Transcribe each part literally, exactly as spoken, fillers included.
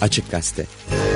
Açık Gazete.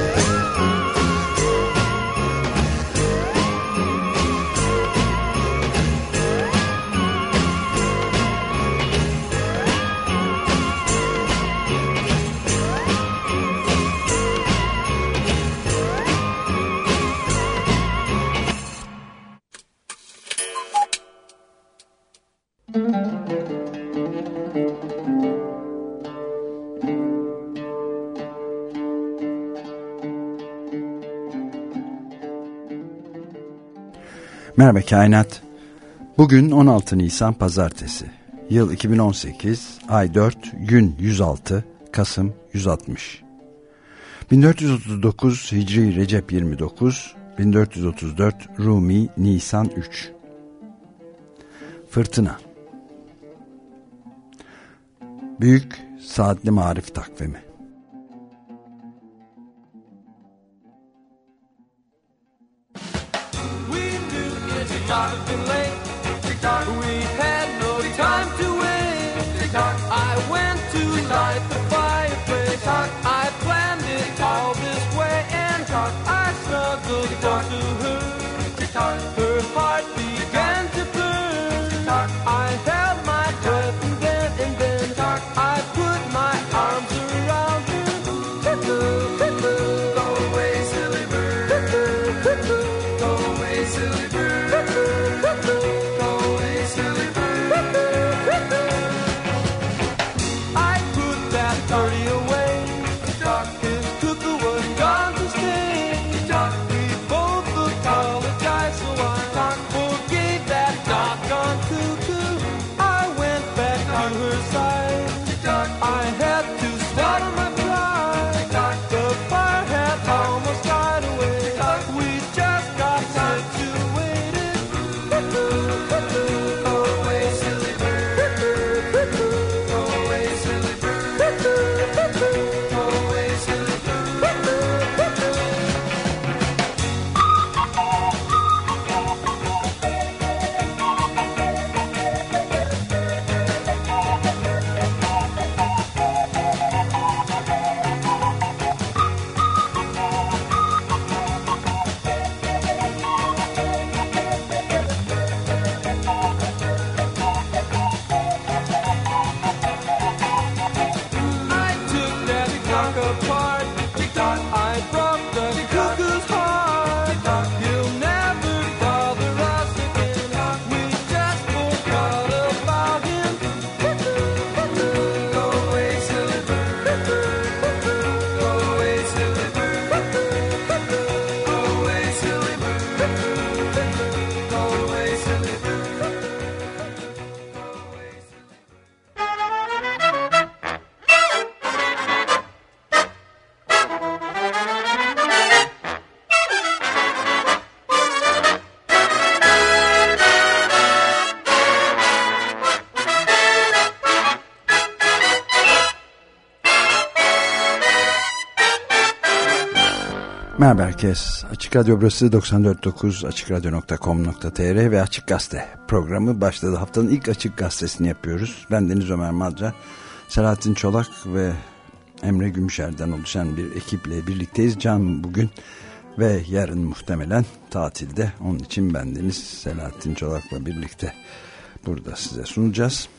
Merhaba Kainat. Bugün on altı Nisan Pazartesi. Yıl iki bin on sekiz, ay dört, gün yüz altı, Kasım yüz altmış. bin dört yüz otuz dokuz Hicri Recep yirmi dokuz, bin dört yüz otuz dört Rumi Nisan üç. Fırtına. Büyük Saatli Marif Takvimi. Merhaba herkes. Açık Radyo burası doksan dört nokta dokuz açık radyo nokta com nokta tr ve Açık Gazete programı başladı. Haftanın ilk Açık Gazetesini yapıyoruz. Ben Deniz Ömer Madra, Selahattin Çolak ve Emre Gümüşer'den oluşan bir ekiple birlikteyiz. Can bugün ve yarın muhtemelen tatilde. Onun için ben Deniz, Selahattin Çolak'la birlikte burada size sunacağız.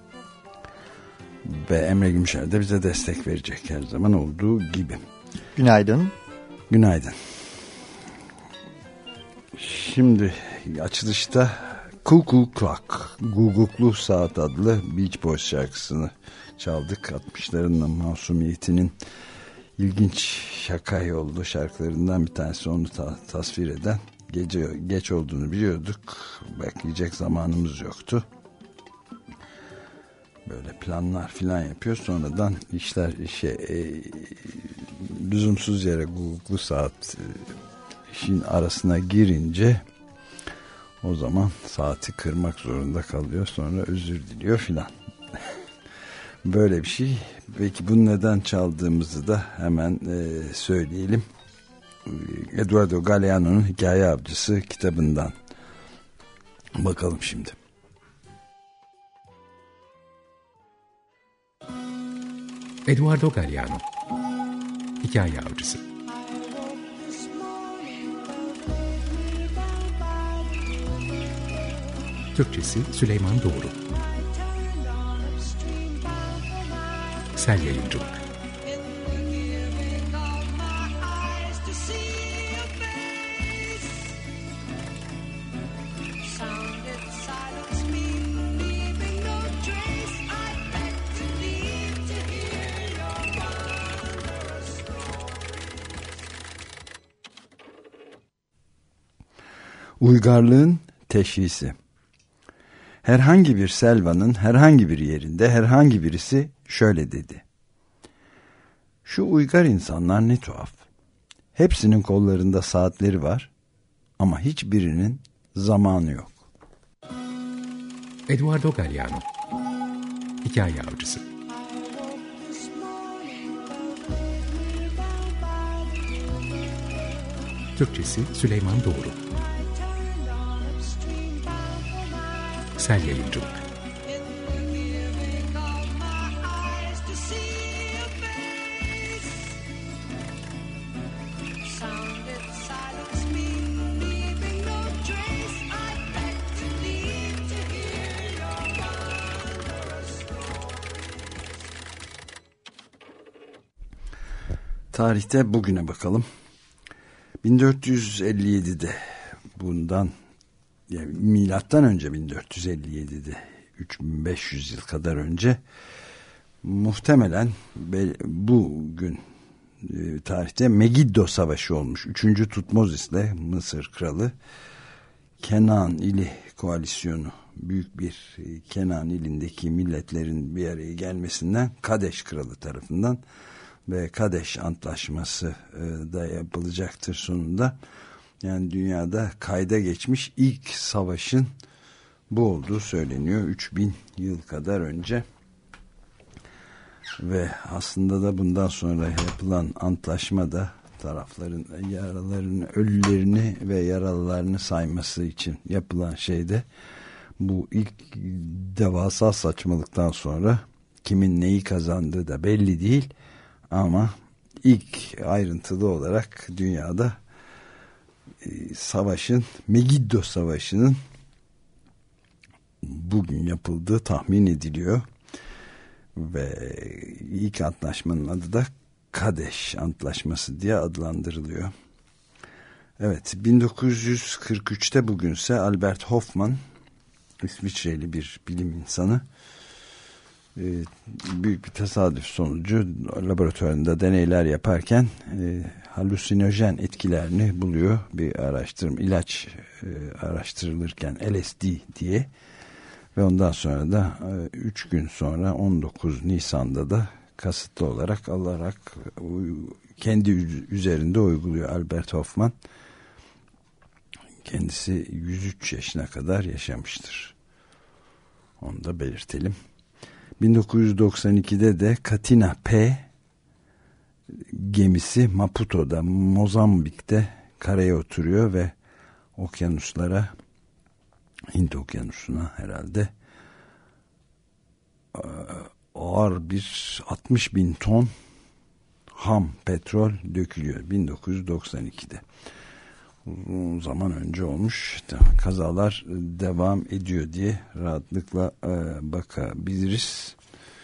Ve Emre Gümüşer de bize destek verecek her zaman olduğu gibi. Günaydın. Günaydın. Şimdi açılışta Cuckoo Clock, Guguklu Saat adlı Beach Boys şarkısını çaldık. altmışların masumiyetinin ilginç şaka yollu şarkılarından bir tanesi, onu ta- tasvir eden. Gece geç olduğunu biliyorduk. Bekleyecek zamanımız yoktu. Böyle planlar filan yapıyor. Sonradan işler şey e, lüzumsuz yere Google'lu saat e, işin arasına girince o zaman saati kırmak zorunda kalıyor. Sonra özür diliyor filan. Böyle bir şey. Peki bunu neden çaldığımızı da hemen e, söyleyelim. Eduardo Galeano'nun Hikaye Avcısı kitabından bakalım şimdi. Eduardo Galeano Hikaye Avcısı. Türkçesi Süleyman Doğru. Sel Yayıncılık. Uygarlığın teşhisi. Herhangi bir selvanın herhangi bir yerinde herhangi birisi şöyle dedi: "Şu uygar insanlar ne tuhaf. Hepsinin kollarında saatleri var ama hiçbirinin zamanı yok." Eduardo Galeano. Hikaye Avcısı. Türkçesi Süleyman Doğru. Sel Yayıncılık. Tarihte bugüne bakalım. bin dört yüz elli yedide, bundan yani milattan önce bin dört yüz elli yedide, üç bin beş yüz yıl kadar önce, muhtemelen bugün e, tarihte Megiddo Savaşı olmuş. üçüncü Tutmozis'le Mısır Kralı Kenan ili koalisyonu, büyük bir Kenan ilindeki milletlerin bir araya gelmesinden Kadeş Kralı tarafından ve Kadeş Antlaşması da yapılacaktır sonunda. Yani dünyada kayda geçmiş ilk savaşın bu olduğu söyleniyor. üç bin yıl kadar önce. Ve aslında da bundan sonra yapılan antlaşma da tarafların yaralarını, ölülerini ve yaralılarını sayması için yapılan şeyde, bu ilk devasa saçmalıktan sonra kimin neyi kazandığı da belli değil. Ama ilk ayrıntılı olarak dünyada e, savaşın, Megiddo Savaşı'nın bugün yapıldığı tahmin ediliyor. Ve ilk antlaşmanın adı da Kadeş Antlaşması diye adlandırılıyor. Evet, bin dokuz yüz kırk üçte bugünse Albert Hofmann, İsviçreli bir bilim insanı, büyük bir tesadüf sonucu laboratuvarında deneyler yaparken e, halüsinojen etkilerini buluyor. Bir araştırma, ilaç e, araştırılırken L S D diye, ve ondan sonra da e, üç gün sonra on dokuz Nisan'da da kasıtlı olarak alarak kendi üzerinde uyguluyor Albert Hofmann. Kendisi yüz üç yaşına kadar yaşamıştır. Onu da belirtelim. bin dokuz yüz doksan ikide de Katina P gemisi Maputo'da, Mozambik'te karaya oturuyor ve okyanuslara, Hint Okyanusu'na herhalde, ağır bir altmış bin ton ham petrol dökülüyor bin dokuz yüz doksan ikide. Uzun zaman önce olmuş. Kazalar devam ediyor diye rahatlıkla e, bakabiliriz.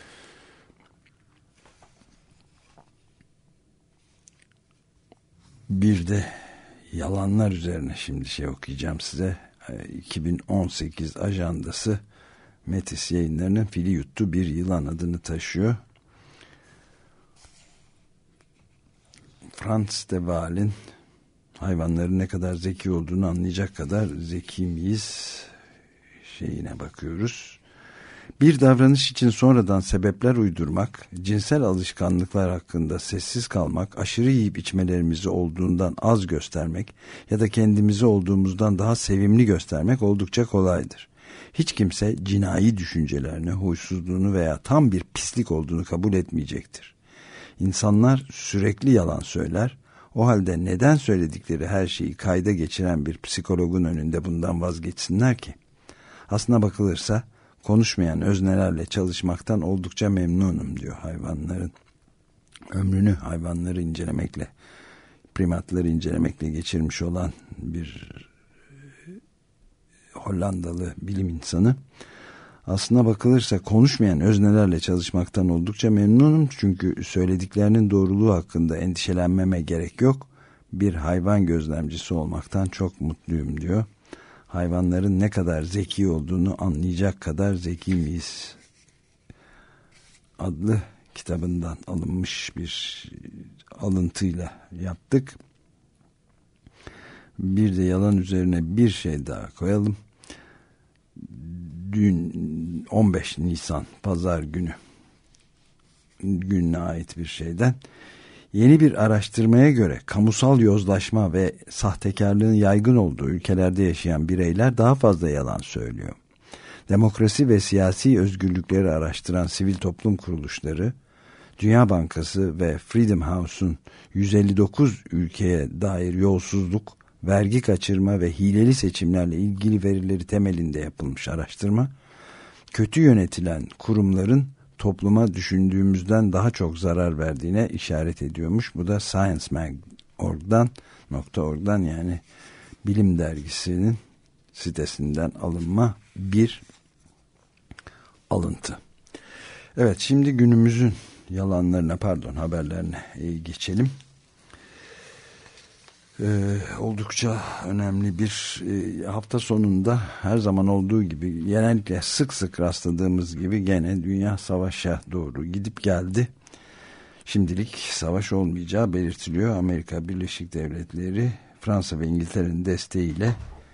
Bir de yalanlar üzerine şimdi şey okuyacağım size. iki bin on sekiz ajandası Metis Yayınları'nın Fili Yuttu Bir Yılan adını taşıyor. Frans de Waal'in hayvanların ne kadar zeki olduğunu anlayacak kadar zeki miyiz şeyine bakıyoruz. Bir davranış için sonradan sebepler uydurmak, cinsel alışkanlıklar hakkında sessiz kalmak, aşırı yiyip içmelerimizi olduğundan az göstermek ya da kendimizi olduğumuzdan daha sevimli göstermek oldukça kolaydır. Hiç kimse cinayi düşüncelerini, huysuzluğunu veya tam bir pislik olduğunu kabul etmeyecektir. İnsanlar sürekli yalan söyler. O halde neden söyledikleri her şeyi kayda geçiren bir psikologun önünde bundan vazgeçsinler ki? Aslına bakılırsa konuşmayan öznelerle çalışmaktan oldukça memnunum diyor hayvanların ömrünü hayvanları incelemekle, primatları incelemekle geçirmiş olan bir Hollandalı bilim insanı, aslına bakılırsa konuşmayan öznelerle çalışmaktan oldukça memnunum. Çünkü söylediklerinin doğruluğu hakkında endişelenmeme gerek yok. Bir hayvan gözlemcisi olmaktan çok mutluyum diyor. Hayvanların ne kadar zeki olduğunu anlayacak kadar zeki miyiz adlı kitabından alınmış bir alıntıyla yaptık. Bir de yalan üzerine bir şey daha koyalım. Dün on beş Nisan Pazar günü gününe ait bir şeyden, yeni bir araştırmaya göre kamusal yozlaşma ve sahtekarlığın yaygın olduğu ülkelerde yaşayan bireyler daha fazla yalan söylüyor. Demokrasi ve siyasi özgürlükleri araştıran sivil toplum kuruluşları, Dünya Bankası ve Freedom House'un yüz elli dokuz ülkeye dair yolsuzluk, vergi kaçırma ve hileli seçimlerle ilgili verileri temelinde yapılmış araştırma, kötü yönetilen kurumların topluma düşündüğümüzden daha çok zarar verdiğine işaret ediyormuş. Bu da science mag nokta org'dan yani bilim dergisinin sitesinden alınma bir alıntı. Evet, şimdi günümüzün yalanlarına, pardon haberlerine geçelim. Ee, oldukça önemli bir e, hafta sonunda her zaman olduğu gibi, genellikle sık sık rastladığımız gibi gene dünya savaşa doğru gidip geldi. Şimdilik savaş olmayacağı belirtiliyor. Amerika Birleşik Devletleri Fransa ve İngiltere'nin desteğiyle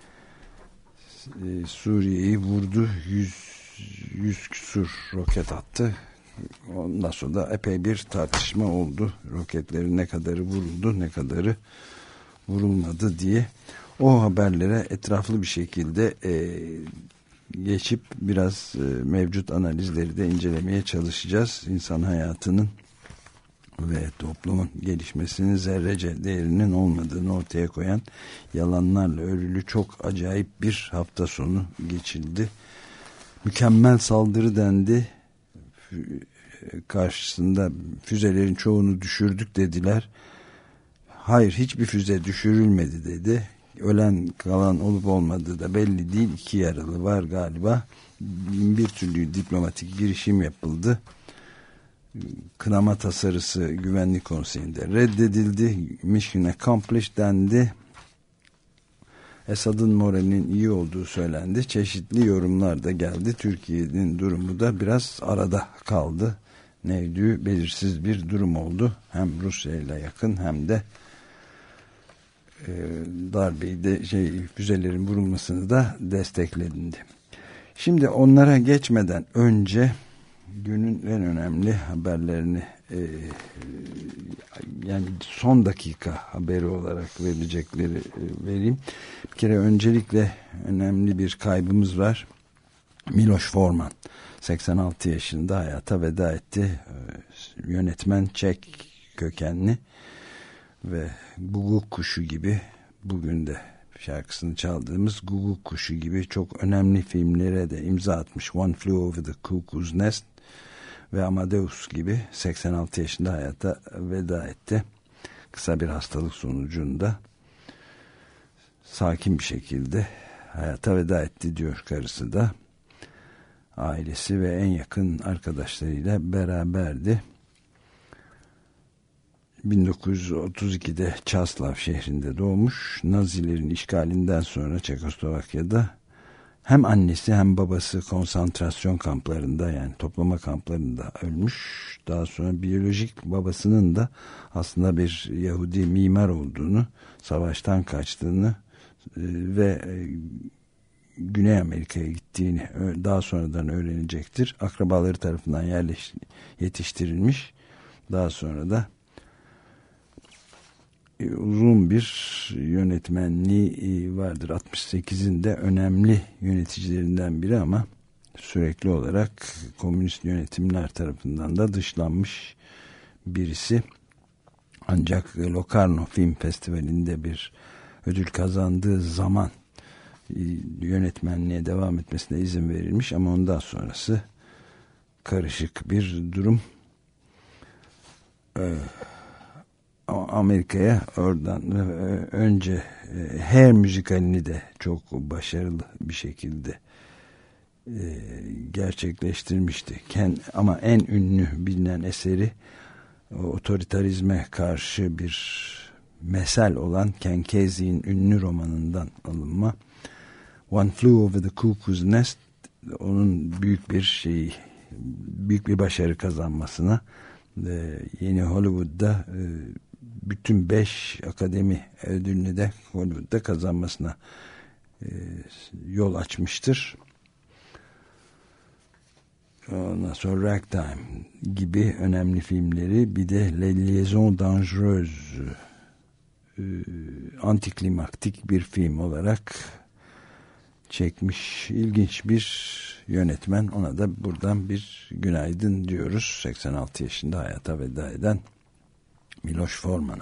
e, Suriye'yi vurdu. yüz yüz küsur roket attı. Ondan sonra da epey bir tartışma oldu. Roketlerin ne kadarı vuruldu, ne kadarı vurulmadı diye. O haberlere etraflı bir şekilde e, geçip biraz e, mevcut analizleri de incelemeye çalışacağız. İnsan hayatının ve toplumun gelişmesinin zerrece değerinin olmadığını ortaya koyan yalanlarla örülü çok acayip bir hafta sonu geçildi. Mükemmel saldırı dendi. Karşısında füzelerin çoğunu düşürdük dediler. Hayır, hiçbir füze düşürülmedi dedi. Ölen kalan olup olmadığı da belli değil. İki yaralı var galiba. Bir türlü diplomatik girişim yapıldı. Kınama tasarısı Güvenlik Konseyi'nde reddedildi. Mission accomplished dendi. Esad'ın moralinin iyi olduğu söylendi. Çeşitli yorumlar da geldi. Türkiye'nin durumu da biraz arada kaldı. Neydi? Belirsiz bir durum oldu. Hem Rusya ile yakın hem de e, darbeyi de şey, füzelerin vurulmasını da destekledi. Şimdi onlara geçmeden önce günün en önemli haberlerini e, yani son dakika haberi olarak verecekleri e, vereyim. Bir kere öncelikle önemli bir kaybımız var. Miloš Forman seksen altı yaşında hayata veda etti. E, yönetmen Çek kökenli ve Guguk Kuşu gibi, bugün de şarkısını çaldığımız Guguk Kuşu gibi çok önemli filmlere de imza atmış. One Flew Over the Cuckoo's Nest ve Amadeus gibi seksen altı yaşında hayata veda etti. Kısa bir hastalık sonucunda sakin bir şekilde hayata veda etti diyor karısı da. Ailesi ve en yakın arkadaşlarıyla beraberdi. bin dokuz yüz otuz ikide Çaslav şehrinde doğmuş. Nazilerin işgalinden sonra Çekoslovakya'da hem annesi hem babası konsantrasyon kamplarında, yani toplama kamplarında ölmüş. Daha sonra biyolojik babasının da aslında bir Yahudi mimar olduğunu, savaştan kaçtığını ve Güney Amerika'ya gittiğini daha sonradan öğrenecektir. Akrabaları tarafından yerleş, yetiştirilmiş. Daha sonra da uzun bir yönetmenliği vardır. altmış sekizinde önemli yöneticilerinden biri ama sürekli olarak komünist yönetimler tarafından da dışlanmış birisi. Ancak Locarno Film Festivali'nde bir ödül kazandığı zaman yönetmenliğe devam etmesine izin verilmiş ama ondan sonrası karışık bir durum. e, Amerika'ya oradan e, önce e, Hair müzikalini de çok başarılı bir şekilde e, gerçekleştirmişti. Ken, ama en ünlü bilinen eseri otoritarizme karşı bir mesel olan Ken Kesey'in ünlü romanından alınma One Flew Over the Cuckoo's Nest, onun büyük bir şey, büyük bir başarı kazanmasına, e, yeni Hollywood'da e, bütün beş akademi ödülünü de Hollywood'da kazanmasına e, yol açmıştır. Ondan sonra Ragtime gibi önemli filmleri, bir de Les Liaisons Dangereuses, e, antiklimaktik bir film olarak çekmiş. İlginç bir yönetmen. Ona da buradan bir günaydın diyoruz. seksen altı yaşında hayata veda eden Miloš Forman'a.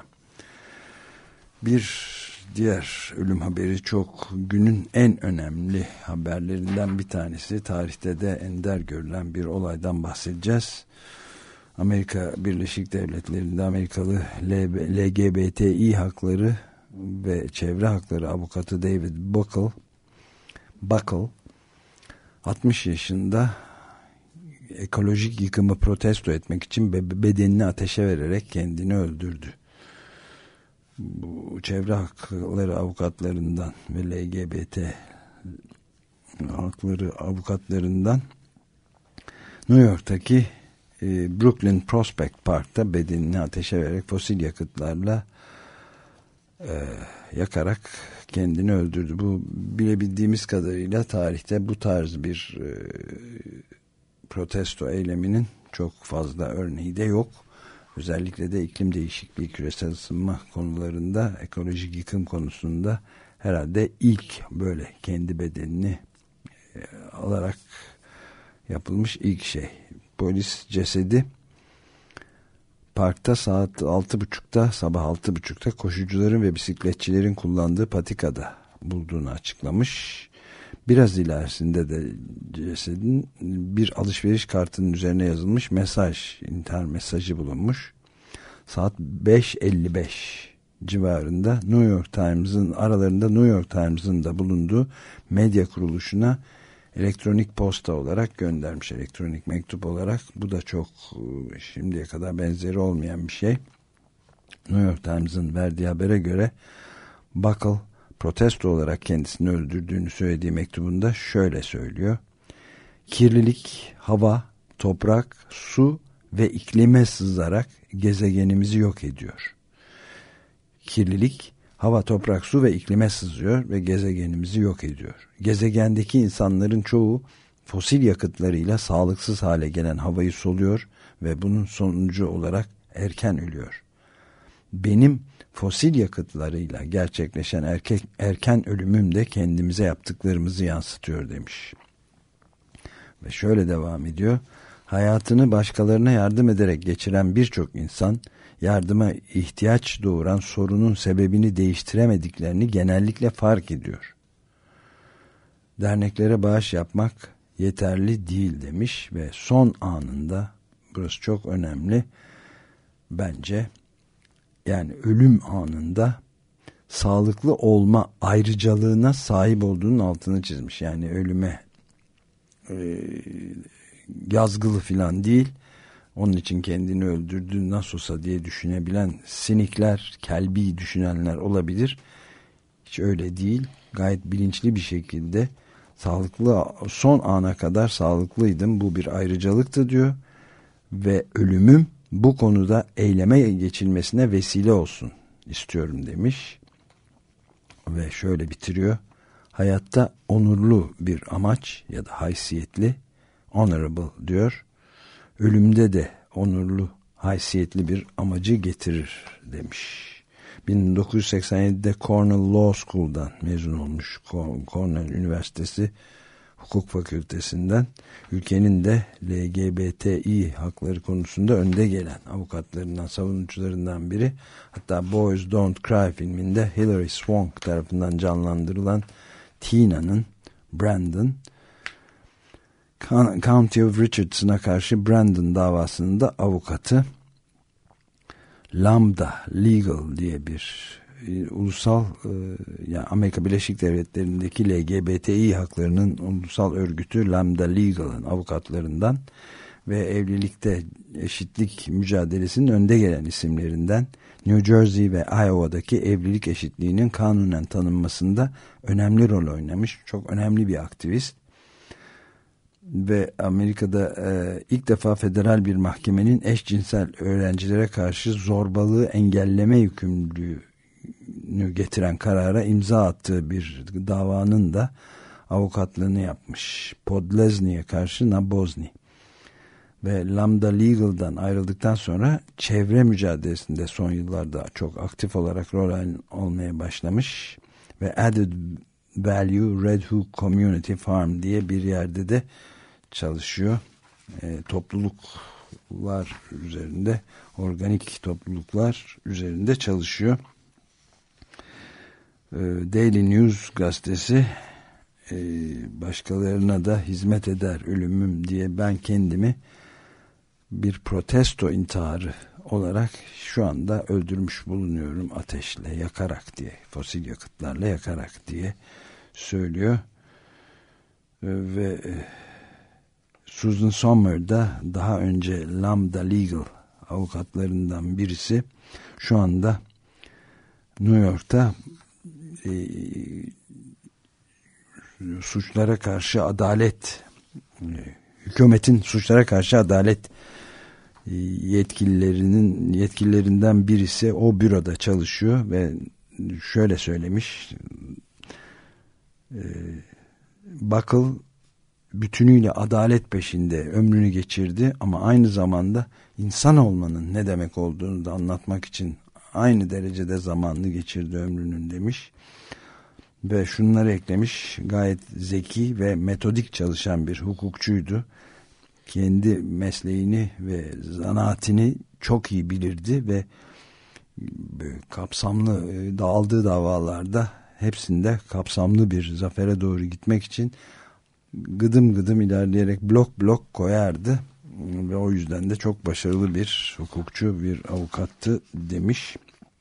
Bir diğer ölüm haberi çok günün en önemli haberlerinden bir tanesi. Tarihte de ender görülen bir olaydan bahsedeceğiz. Amerika Birleşik Devletleri'nde Amerikalı L G B T İ hakları ve çevre hakları avukatı David Buckle, Buckle altmış yaşında ekolojik yıkımı protesto etmek için bedenini ateşe vererek kendini öldürdü. Bu çevre hakları avukatlarından ve L G B T hakları avukatlarından New York'taki e, Brooklyn Prospect Park'ta bedenini ateşe vererek fosil yakıtlarla e, yakarak kendini öldürdü. Bu bilebildiğimiz kadarıyla tarihte bu tarz bir e, protesto eyleminin çok fazla örneği de yok. Özellikle de iklim değişikliği, küresel ısınma konularında, ekolojik yıkım konusunda herhalde ilk böyle kendi bedenini e, alarak yapılmış ilk şey. Polis cesedi parkta saat altı buçukta, sabah altı buçukta koşucuların ve bisikletçilerin kullandığı patikada bulduğunu açıklamış. Biraz ilerisinde de cesedin bir alışveriş kartının üzerine yazılmış mesaj, intihar mesajı bulunmuş. Saat beş elli beş civarında New York Times'ın aralarında New York Times'ın da bulunduğu medya kuruluşuna elektronik posta olarak göndermiş, elektronik mektup olarak. Bu da çok şimdiye kadar benzeri olmayan bir şey. New York Times'ın verdiği habere göre Buckle protesto olarak kendisini öldürdüğünü söylediği mektubunda şöyle söylüyor: kirlilik, hava, toprak, su ve iklime sızarak gezegenimizi yok ediyor. Kirlilik, hava, toprak, su ve iklime sızıyor ve gezegenimizi yok ediyor. Gezegendeki insanların çoğu fosil yakıtlarıyla sağlıksız hale gelen havayı soluyor ve bunun sonucu olarak erken ölüyor. Benim fosil yakıtlarıyla gerçekleşen erkek, erken ölümüm de kendimize yaptıklarımızı yansıtıyor demiş. Ve şöyle devam ediyor: hayatını başkalarına yardım ederek geçiren birçok insan, yardıma ihtiyaç doğuran sorunun sebebini değiştiremediklerini genellikle fark ediyor. Derneklere bağış yapmak yeterli değil demiş ve son anında, burası çok önemli bence, yani ölüm anında sağlıklı olma ayrıcalığına sahip olduğunun altını çizmiş. Yani ölüme e, yazgılı falan değil, onun için kendini öldürdü nasıl olsa diye düşünebilen sinikler, kelbi düşünenler olabilir. Hiç öyle değil. Gayet bilinçli bir şekilde sağlıklı, son ana kadar sağlıklıydım. Bu bir ayrıcalıktı diyor. Ve ölümüm bu konuda eyleme geçilmesine vesile olsun istiyorum demiş. Ve şöyle bitiriyor: hayatta onurlu bir amaç ya da haysiyetli, honorable diyor, ölümde de onurlu, haysiyetli bir amacı getirir demiş. bin dokuz yüz seksen yedide Cornell Law School'dan mezun olmuş. Cornell Üniversitesi Hukuk Fakültesinden, ülkenin de L G B T İ hakları konusunda önde gelen avukatlarından, savunucularından biri. Hatta Boys Don't Cry filminde Hilary Swank tarafından canlandırılan Tina'nın, Brandon, County of Richardson'a karşı Brandon davasının da avukatı. Lambda Legal diye bir e, ulusal e, yani Amerika Birleşik Devletleri'ndeki L G B T İ haklarının ulusal örgütü Lambda Legal'ın avukatlarından ve evlilikte eşitlik mücadelesinin önde gelen isimlerinden, New Jersey ve Iowa'daki evlilik eşitliğinin kanunen tanınmasında önemli rol oynamış. Çok önemli bir aktivist. Ve Amerika'da e, ilk defa federal bir mahkemenin eşcinsel öğrencilere karşı zorbalığı engelleme yükümlülüğünü getiren karara imza attığı bir davanın da avukatlığını yapmış. Podlesny'e karşı Nabozny. Ve Lambda Legal'dan ayrıldıktan sonra çevre mücadelesinde son yıllarda çok aktif olarak rol almaya başlamış ve Added Value Red Hook Community Farm diye bir yerde de çalışıyor. E, topluluklar üzerinde, organik topluluklar üzerinde çalışıyor. E, Daily News gazetesi e, başkalarına da hizmet eder ölümüm diye ben kendimi bir protesto intiharı olarak şu anda öldürmüş bulunuyorum ateşle, yakarak diye, fosil yakıtlarla yakarak diye söylüyor. E, ve e, Susan Sommer da daha önce Lambda Legal avukatlarından birisi, şu anda New York'ta e, suçlara karşı adalet e, hükümetin suçlara karşı adalet e, yetkililerinin yetkililerinden birisi o büroda çalışıyor ve şöyle söylemiş: e, Buckle bütünüyle adalet peşinde ömrünü geçirdi ama aynı zamanda insan olmanın ne demek olduğunu da anlatmak için aynı derecede zamanını geçirdi ömrünün demiş. Ve şunları eklemiş: gayet zeki ve metodik çalışan bir hukukçuydu. Kendi mesleğini ve zanaatini çok iyi bilirdi ve kapsamlı aldığı davalarda hepsinde kapsamlı bir zafere doğru gitmek için gıdım gıdım ilerleyerek blok blok koyardı ve o yüzden de çok başarılı bir hukukçu, bir avukattı demiş.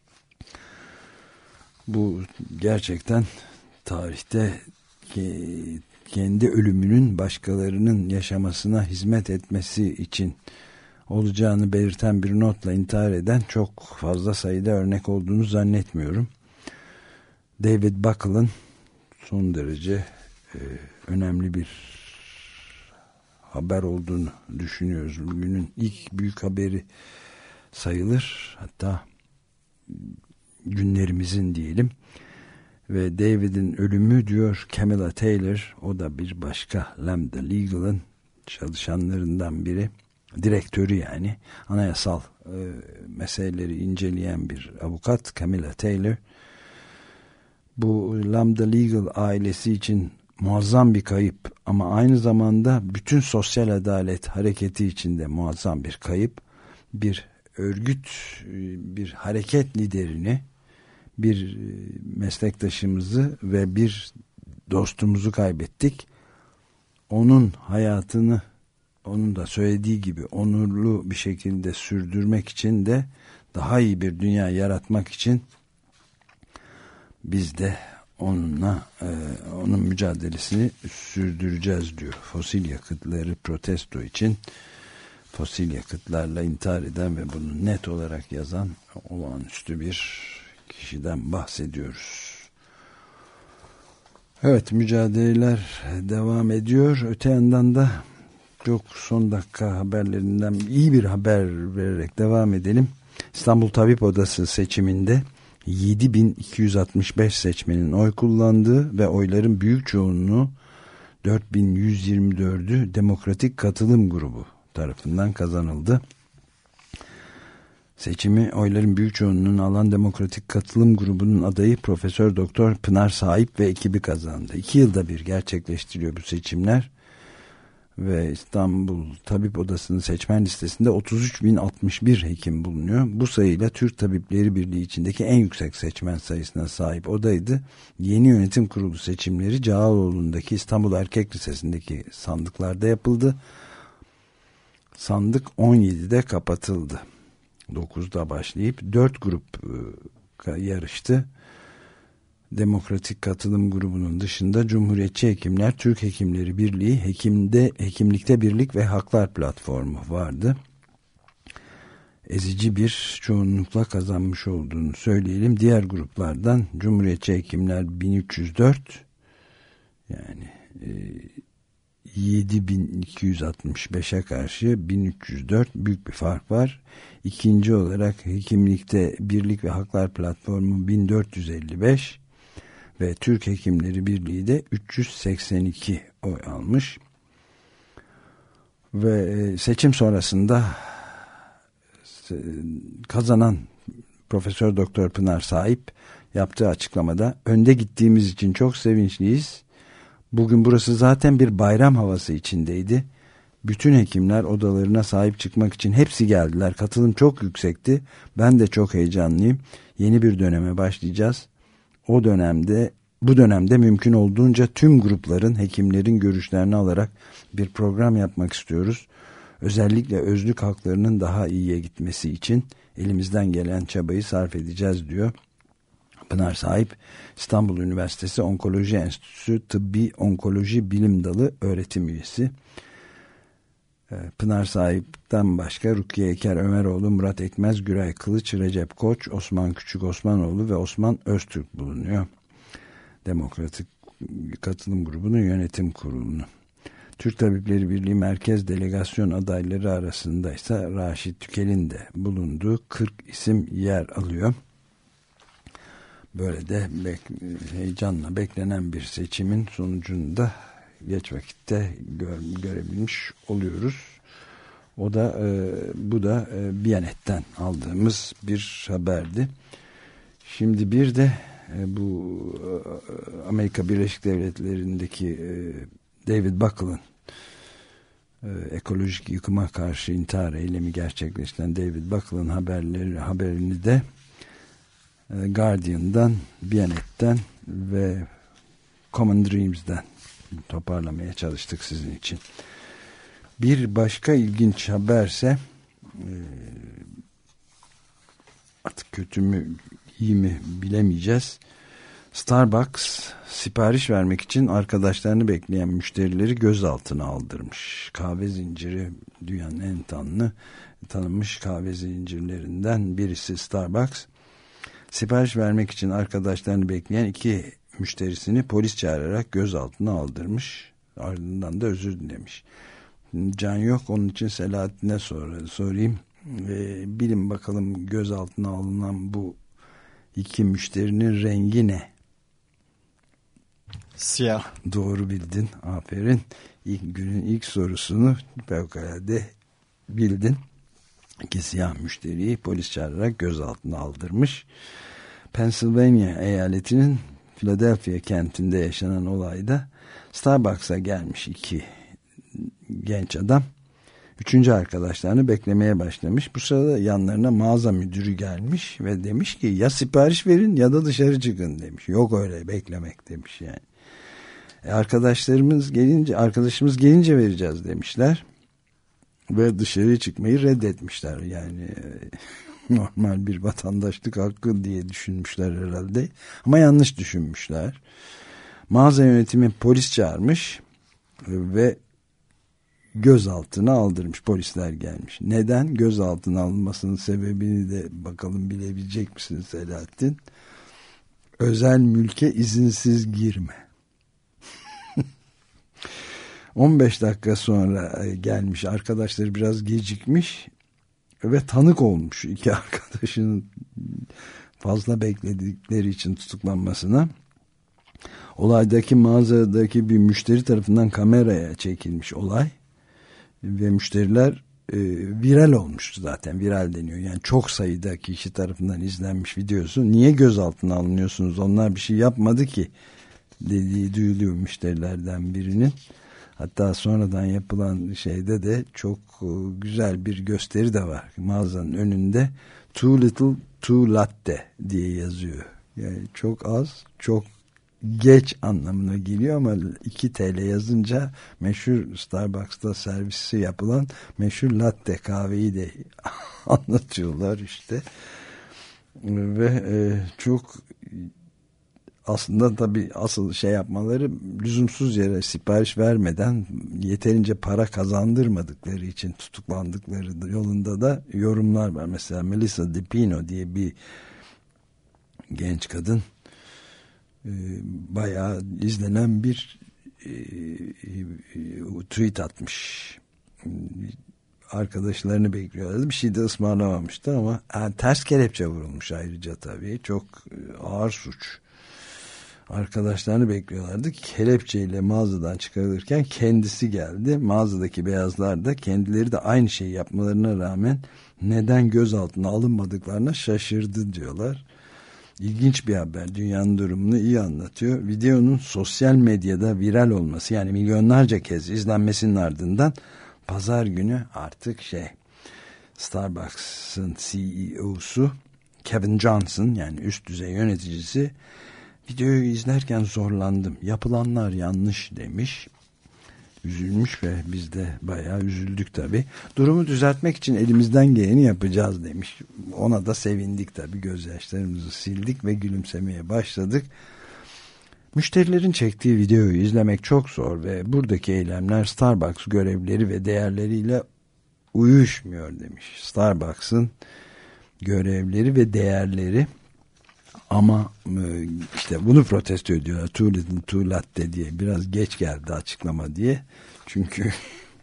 Bu gerçekten tarihte kendi ölümünün başkalarının yaşamasına hizmet etmesi için olacağını belirten bir notla intihar eden çok fazla sayıda örnek olduğunu zannetmiyorum. David Buckle'ın son derece e, önemli bir haber olduğunu düşünüyoruz. Bugünün ilk büyük haberi sayılır. Hatta günlerimizin diyelim. Ve David'in ölümü diyor Camilla Taylor, o da bir başka Lambda Legal'ın çalışanlarından biri, direktörü yani, anayasal e, meseleleri inceleyen bir avukat Camilla Taylor. Bu Lambda Legal ailesi için muazzam bir kayıp ama aynı zamanda bütün sosyal adalet hareketi içinde muazzam bir kayıp. Bir örgüt, bir hareket liderini, bir meslektaşımızı ve bir dostumuzu kaybettik. Onun hayatını, onun da söylediği gibi onurlu bir şekilde sürdürmek için de, daha iyi bir dünya yaratmak için biz de onunla e, onun mücadelesini sürdüreceğiz diyor. Fosil yakıtları protesto için fosil yakıtlarla intihar eden ve bunu net olarak yazan olağanüstü bir kişiden bahsediyoruz. Evet, mücadeleler devam ediyor. Öte yandan da çok son dakika haberlerinden iyi bir haber vererek devam edelim. İstanbul Tabip Odası seçiminde yedi bin iki yüz altmış beş seçmenin oy kullandığı ve oyların büyük çoğunluğu dört bin yüz yirmi dördü Demokratik Katılım Grubu tarafından kazanıldı. Seçimi oyların büyük çoğunluğunu alan Demokratik Katılım Grubu'nun adayı Profesör Doktor Pınar Sahip ve ekibi kazandı. İki yılda bir gerçekleştiriyor bu seçimler ve İstanbul Tabip Odası'nın seçmen listesinde otuz üç bin altmış bir hekim bulunuyor. Bu sayıyla Türk Tabipleri Birliği içindeki en yüksek seçmen sayısına sahip odaydı. Yeni yönetim kurulu seçimleri Cağaloğlu'ndaki İstanbul Erkek Lisesi'ndeki sandıklarda yapıldı. Sandık on yedide kapatıldı. dokuzda başlayıp dört grup yarıştı. Demokratik Katılım Grubu'nun dışında Cumhuriyetçi Hekimler, Türk Hekimleri Birliği, Hekimde, Hekimlikte Birlik ve Haklar Platformu vardı. Ezici bir çoğunlukla kazanmış olduğunu söyleyelim. Diğer gruplardan Cumhuriyetçi Hekimler bin üç yüz dört, yani e, yedi bin iki yüz altmış beşe karşı bin üç yüz dört, büyük bir fark var. İkinci olarak Hekimlikte Birlik ve Haklar Platformu bin dört yüz elli beş ve Türk Hekimleri Birliği de üç yüz seksen iki oy almış. Ve seçim sonrasında kazanan Profesör Doktor Pınar Sahip yaptığı açıklamada, önde gittiğimiz için çok sevinçliyiz. Bugün burası zaten bir bayram havası içindeydi. Bütün hekimler odalarına sahip çıkmak için hepsi geldiler. Katılım çok yüksekti. Ben de çok heyecanlıyım. Yeni bir döneme başlayacağız. O dönemde, bu dönemde mümkün olduğunca tüm grupların, hekimlerin görüşlerini alarak bir program yapmak istiyoruz. Özellikle özlük haklarının daha iyiye gitmesi için elimizden gelen çabayı sarf edeceğiz diyor Pınar Sahip. İstanbul Üniversitesi Onkoloji Enstitüsü Tıbbi Onkoloji Bilim Dalı öğretim üyesi. Pınar Sahip'ten başka Rukiye Eker Ömeroğlu, Murat Ekmez, Güray Kılıç, Recep Koç, Osman Küçük Osmanoğlu ve Osman Öztürk bulunuyor. Demokratik Katılım Grubu'nun yönetim kurulunu. Türk Tabipleri Birliği Merkez Delegasyon adayları arasında ise Raşit Tükel'in de bulunduğu kırk isim yer alıyor. Böyle de bek- heyecanla beklenen bir seçimin sonucunu da geç vakitte gö- görebilmiş oluyoruz. O da e, bu da e, Biyanet'ten aldığımız bir haberdi. Şimdi bir de e, bu e, Amerika Birleşik Devletleri'ndeki e, David Buckle'ın e, ekolojik yıkıma karşı intihar eylemi gerçekleştiren David Buckle'ın haberleri haberini de e, Guardian'dan, Biyanet'ten ve Common Dreams'den toparlamaya çalıştık sizin için. Bir başka ilginç haberse e, artık kötü mü iyi mi bilemeyeceğiz. Starbucks sipariş vermek için arkadaşlarını bekleyen müşterileri gözaltına aldırmış. Kahve zinciri dünyanın en tanını, tanınmış kahve zincirlerinden birisi Starbucks. Sipariş vermek için arkadaşlarını bekleyen iki müşterisini polis çağırarak gözaltına aldırmış. Ardından da özür dilemiş. Can yok, onun için Selahattin'e sor, sorayım. E, bilin bakalım, gözaltına alınan bu iki müşterinin rengi ne? Siyah. Doğru bildin. Aferin. İlk günün ilk sorusunu fevkalade bildin. İki siyah müşteriyi polis çağırarak gözaltına aldırmış. Pennsylvania eyaletinin Philadelphia kentinde yaşanan olayda Starbucks'a gelmiş iki genç adam. Üçüncü arkadaşlarını beklemeye başlamış. Bu sırada yanlarına mağaza müdürü gelmiş ve demiş ki ya sipariş verin ya da dışarı çıkın demiş. Yok öyle beklemek demiş yani. E arkadaşlarımız gelince, arkadaşımız gelince vereceğiz demişler. Ve dışarı çıkmayı reddetmişler. Yani normal bir vatandaşlık hakkı diye düşünmüşler herhalde. Ama yanlış düşünmüşler. Mağaza yönetimi polis çağırmış ve gözaltına aldırmış. Polisler gelmiş. Neden? Gözaltına alınmasının sebebini de bakalım bilebilecek misiniz Selahattin? Özel mülke izinsiz girme. on beş dakika sonra gelmiş, arkadaşları biraz gecikmiş ve tanık olmuş iki arkadaşının fazla bekledikleri için tutuklanmasına. Olaydaki mağazadaki bir müşteri tarafından kameraya çekilmiş olay ve müşteriler e, viral olmuş, zaten viral deniyor. Yani çok sayıda kişi tarafından izlenmiş videosu. Niye gözaltına alınıyorsunuz? Onlar bir şey yapmadı ki dediği duyuluyor müşterilerden birinin. Hatta sonradan yapılan şeyde de çok güzel bir gösteri de var. Mağazanın önünde too little too latte diye yazıyor. Yani çok az, çok geç anlamına geliyor ama iki T L yazınca meşhur Starbucks'ta servisi yapılan meşhur latte kahveyi de anlatıyorlar işte. Ve e, çok aslında tabii asıl şey yapmaları lüzumsuz yere sipariş vermeden yeterince para kazandırmadıkları için tutuklandıkları yolunda da yorumlar var. Mesela Melissa DiPino diye bir genç kadın e, bayağı izlenen bir e, e, tweet atmış. Arkadaşlarını bekliyorlardı. Bir şey de ısmarlamamıştı ama yani ters kelepçe vurulmuş ayrıca tabii. Çok ağır suç. Arkadaşlarını bekliyorlardı. Kelepçeyle mağazadan çıkarılırken kendisi geldi. Mağazadaki beyazlar da kendileri de aynı şeyi yapmalarına rağmen neden gözaltına alınmadıklarına şaşırdı diyorlar. İlginç bir haber. Dünyanın durumunu iyi anlatıyor. Videonun sosyal medyada viral olması, yani milyonlarca kez izlenmesinin ardından pazar günü artık şey Starbucks'ın C E O'su Kevin Johnson, yani üst düzey yöneticisi, videoyu izlerken zorlandım, yapılanlar yanlış demiş. Üzülmüş ve biz de bayağı üzüldük tabii. Durumu düzeltmek için elimizden geleni yapacağız demiş. Ona da sevindik tabii. Gözyaşlarımızı sildik ve gülümsemeye başladık. Müşterilerin çektiği videoyu izlemek çok zor ve buradaki eylemler Starbucks görevleri ve değerleriyle uyuşmuyor demiş. Starbucks'ın görevleri ve değerleri, ama işte bunu protesto ediyorlar. Too little too latte diye. Biraz geç geldi açıklama diye. Çünkü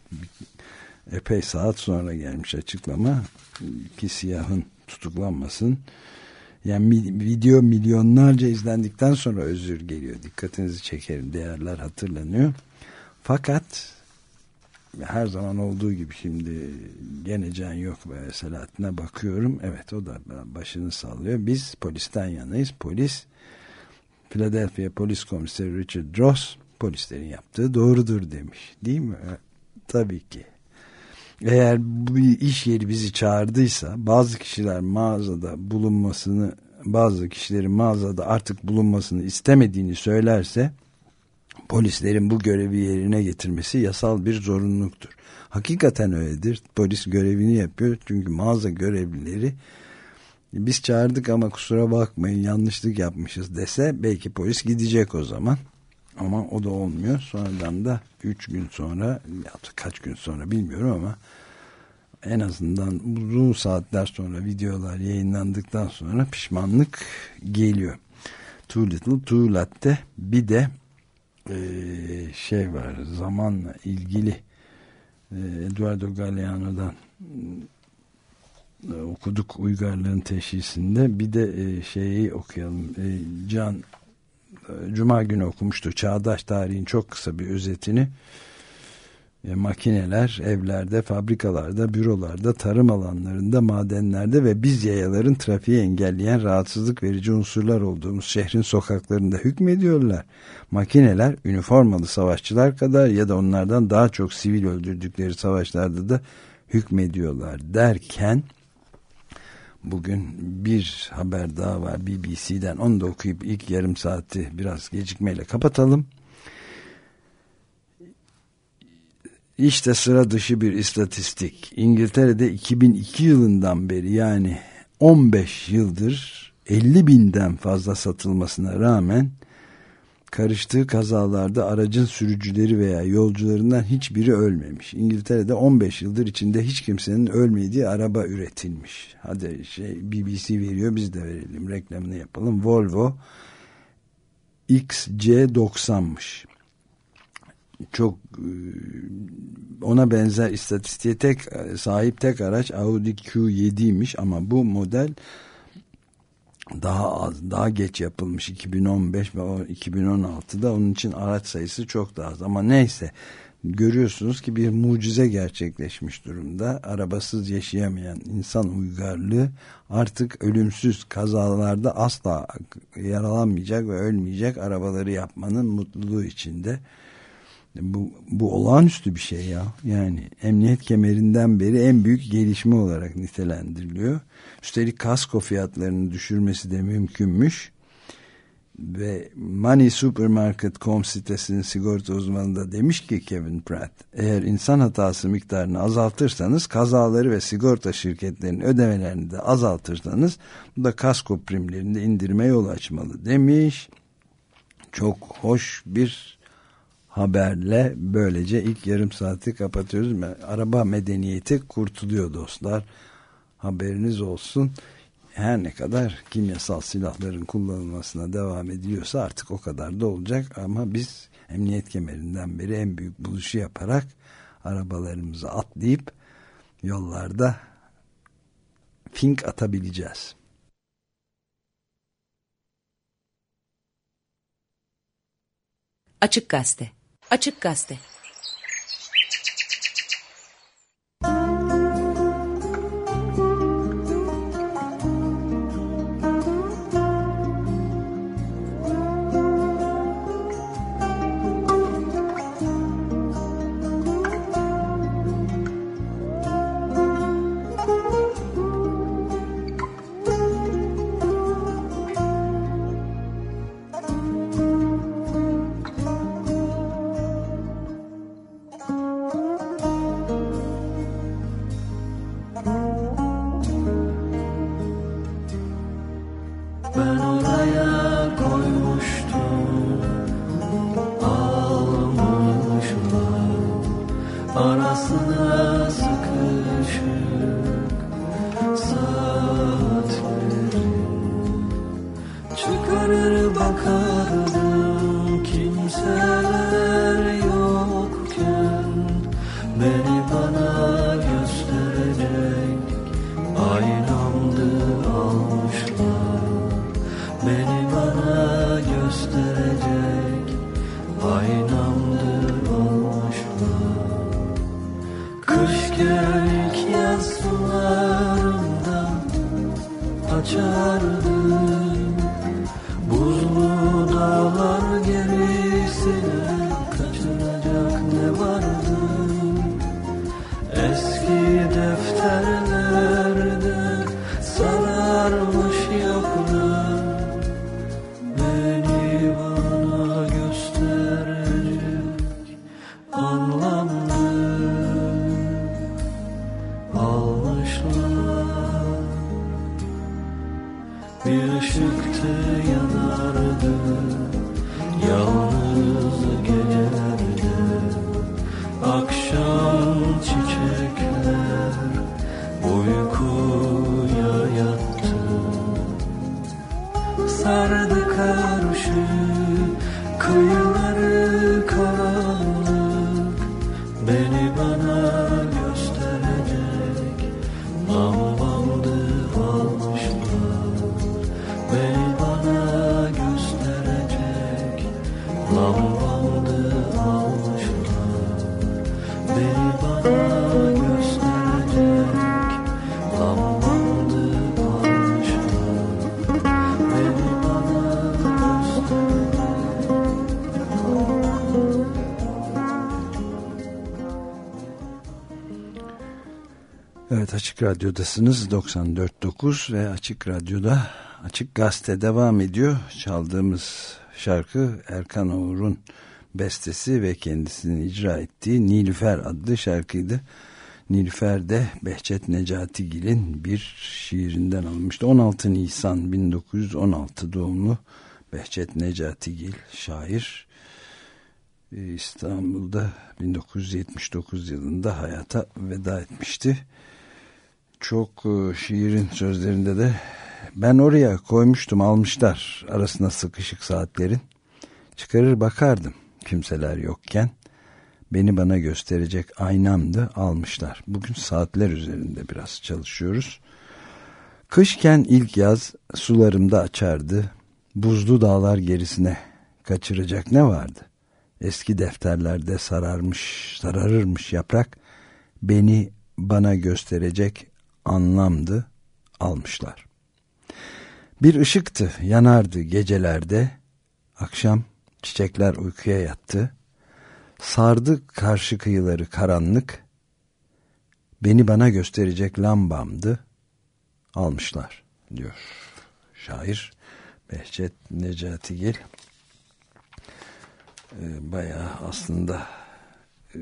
epey saat sonra gelmiş açıklama. İki siyahın tutuklanmasın. Yani video milyonlarca izlendikten sonra özür geliyor. Dikkatinizi çekerim. Değerler hatırlanıyor. Fakat her zaman olduğu gibi şimdi gene can yok ve Selahattin'e bakıyorum. Evet, o da başını sallıyor. Biz polisten yanayız. Polis, Philadelphia Polis Komiseri Richard Ross, polislerin yaptığı doğrudur demiş. Değil mi? Tabii ki. Eğer bu iş yeri bizi çağırdıysa, bazı kişiler mağazada bulunmasını, bazı kişilerin mağazada artık bulunmasını istemediğini söylerse, polislerin bu görevi yerine getirmesi yasal bir zorunluluktur. Hakikaten öyledir. Polis görevini yapıyor. Çünkü mağaza görevlileri biz çağırdık ama kusura bakmayın yanlışlık yapmışız dese belki polis gidecek o zaman. Ama o da olmuyor. Sonradan da üç gün sonra ya kaç gün sonra bilmiyorum ama en azından uzun saatler sonra videolar yayınlandıktan sonra pişmanlık geliyor. Too little too latte. Bir de Ee, şey var, zamanla ilgili ee, Eduardo Galeano'dan e, okuduk Uygarlığın Teşhisinde. Bir de e, şeyi okuyalım. E, Can e, Cuma günü okumuştu. Çağdaş tarihin çok kısa bir özetini. E, makineler evlerde, fabrikalarda, bürolarda, tarım alanlarında, madenlerde ve biz yayaların trafiği engelleyen rahatsızlık verici unsurlar olduğumuz şehrin sokaklarında hükmediyorlar. Makineler üniformalı savaşçılar kadar ya da onlardan daha çok sivil öldürdükleri savaşlarda da hükmediyorlar derken, bugün bir haber daha var B B C'den, onu da okuyup ilk yarım saati biraz gecikmeyle kapatalım. İşte sıra dışı bir istatistik. İngiltere'de iki bin iki yılından beri, yani on beş yıldır elli binden fazla satılmasına rağmen karıştığı kazalarda aracın sürücüleri veya yolcularından hiçbiri ölmemiş. İngiltere'de on beş yıldır içinde hiç kimsenin ölmediği araba üretilmiş. Hadi şey B B C veriyor, biz de verelim, reklamını yapalım. Volvo X C doksanmış. Çok ona benzer istatistiğe tek sahip tek araç Audi Q yedi'ymiş ama bu model daha az, daha geç yapılmış, iki bin on beş ve iki bin on altıda. Onun için araç sayısı çok daha az. Ama neyse, görüyorsunuz ki bir mucize gerçekleşmiş durumda. Arabasız yaşayamayan insan uygarlığı artık ölümsüz kazalarda asla yaralanmayacak ve ölmeyecek arabaları yapmanın mutluluğu içinde. Bu, bu olağanüstü bir şey ya. Yani emniyet kemerinden beri en büyük gelişme olarak nitelendiriliyor. Üstelik kasko fiyatlarını düşürmesi de mümkünmüş. Ve money supermarket nokta com sitesinin sigorta uzmanı da demiş ki Kevin Pratt, eğer insan hatası miktarını azaltırsanız, kazaları ve sigorta şirketlerinin ödemelerini de azaltırsanız, bu da kasko primlerinde indirime yol açmalı demiş. Çok hoş bir haberle böylece ilk yarım saati kapatıyoruz. Araba medeniyeti kurtuluyor dostlar. Haberiniz olsun. Her ne kadar kimyasal silahların kullanılmasına devam ediliyorsa artık o kadar da olacak. Ama biz emniyet kemerinden beri en büyük buluşu yaparak arabalarımızı atlayıp yollarda fink atabileceğiz. Açık Gazete. Açık Gazete. Evet, Açık Radyo'dasınız doksan dört nokta dokuz ve Açık Radyo'da Açık Gazete devam ediyor. Çaldığımız şarkı Erkan Oğur'un bestesi ve kendisinin icra ettiği Nilüfer adlı şarkıydı. Nilüfer de Behçet Necatigil'in bir şiirinden alınmıştı. on altı Nisan bin dokuz yüz on altı doğumlu Behçet Necatigil şair, İstanbul'da bin dokuz yüz yetmiş dokuz yılında hayata veda etmişti. Çok şiirin sözlerinde de ben oraya koymuştum, almışlar arasına sıkışık saatlerin, çıkarır bakardım kimseler yokken, beni bana gösterecek aynamdı, almışlar. Bugün saatler üzerinde biraz çalışıyoruz. Kışken ilk yaz sularımda açardı, buzlu dağlar gerisine kaçıracak ne vardı? Eski defterlerde sararmış, sararırmış yaprak, beni bana gösterecek anlamdı, almışlar. Bir ışıktı, yanardı gecelerde, akşam çiçekler uykuya yattı, sardı karşı kıyıları karanlık, beni bana gösterecek lambamdı, almışlar diyor şair Behçet Necatigil e, bayağı aslında e,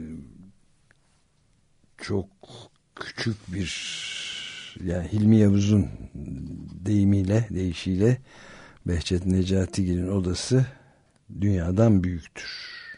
çok küçük bir, yani Hilmi Yavuz'un deyimiyle, deyişiyle Behçet Necatigil'in odası dünyadan büyüktür.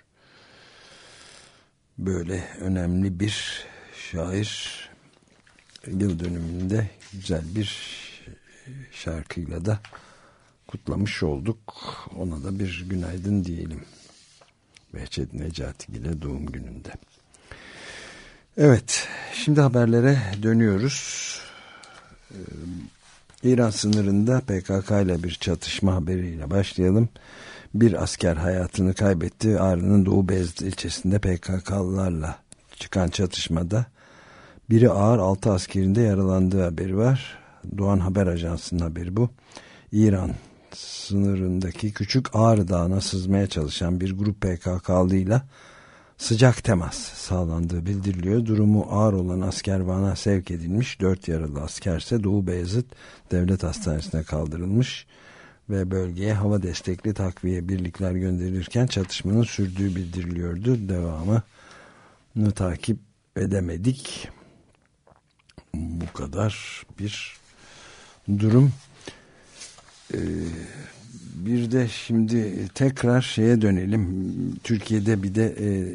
Böyle önemli bir şair yıl dönümünde güzel bir şarkıyla da kutlamış olduk. Ona da bir günaydın diyelim. Behçet Necatigil'e doğum gününde. Evet, şimdi haberlere dönüyoruz. Ee, İran sınırında P K K ile bir çatışma haberiyle başlayalım. Bir asker hayatını kaybetti. Ağrı'nın Doğu Beyazıt ilçesinde P K K'lılarla çıkan çatışmada biri ağır, altı askerin de yaralandığı haberi var. Doğan Haber Ajansı'nın haberi bu. İran sınırındaki Küçük Ağrı Dağı'na sızmaya çalışan bir grup P K K'lıyla sıcak temas sağlandığı bildiriliyor. Durumu ağır olan asker Van'a sevk edilmiş. Dört yaralı askerse Doğu Beyazıt Devlet Hastanesi'ne kaldırılmış ve bölgeye hava destekli takviye birlikler gönderilirken çatışmanın sürdüğü bildiriliyordu. Devamını takip edemedik. Bu kadar bir durum. Ee, bir de şimdi tekrar şeye dönelim. Türkiye'de bir de e,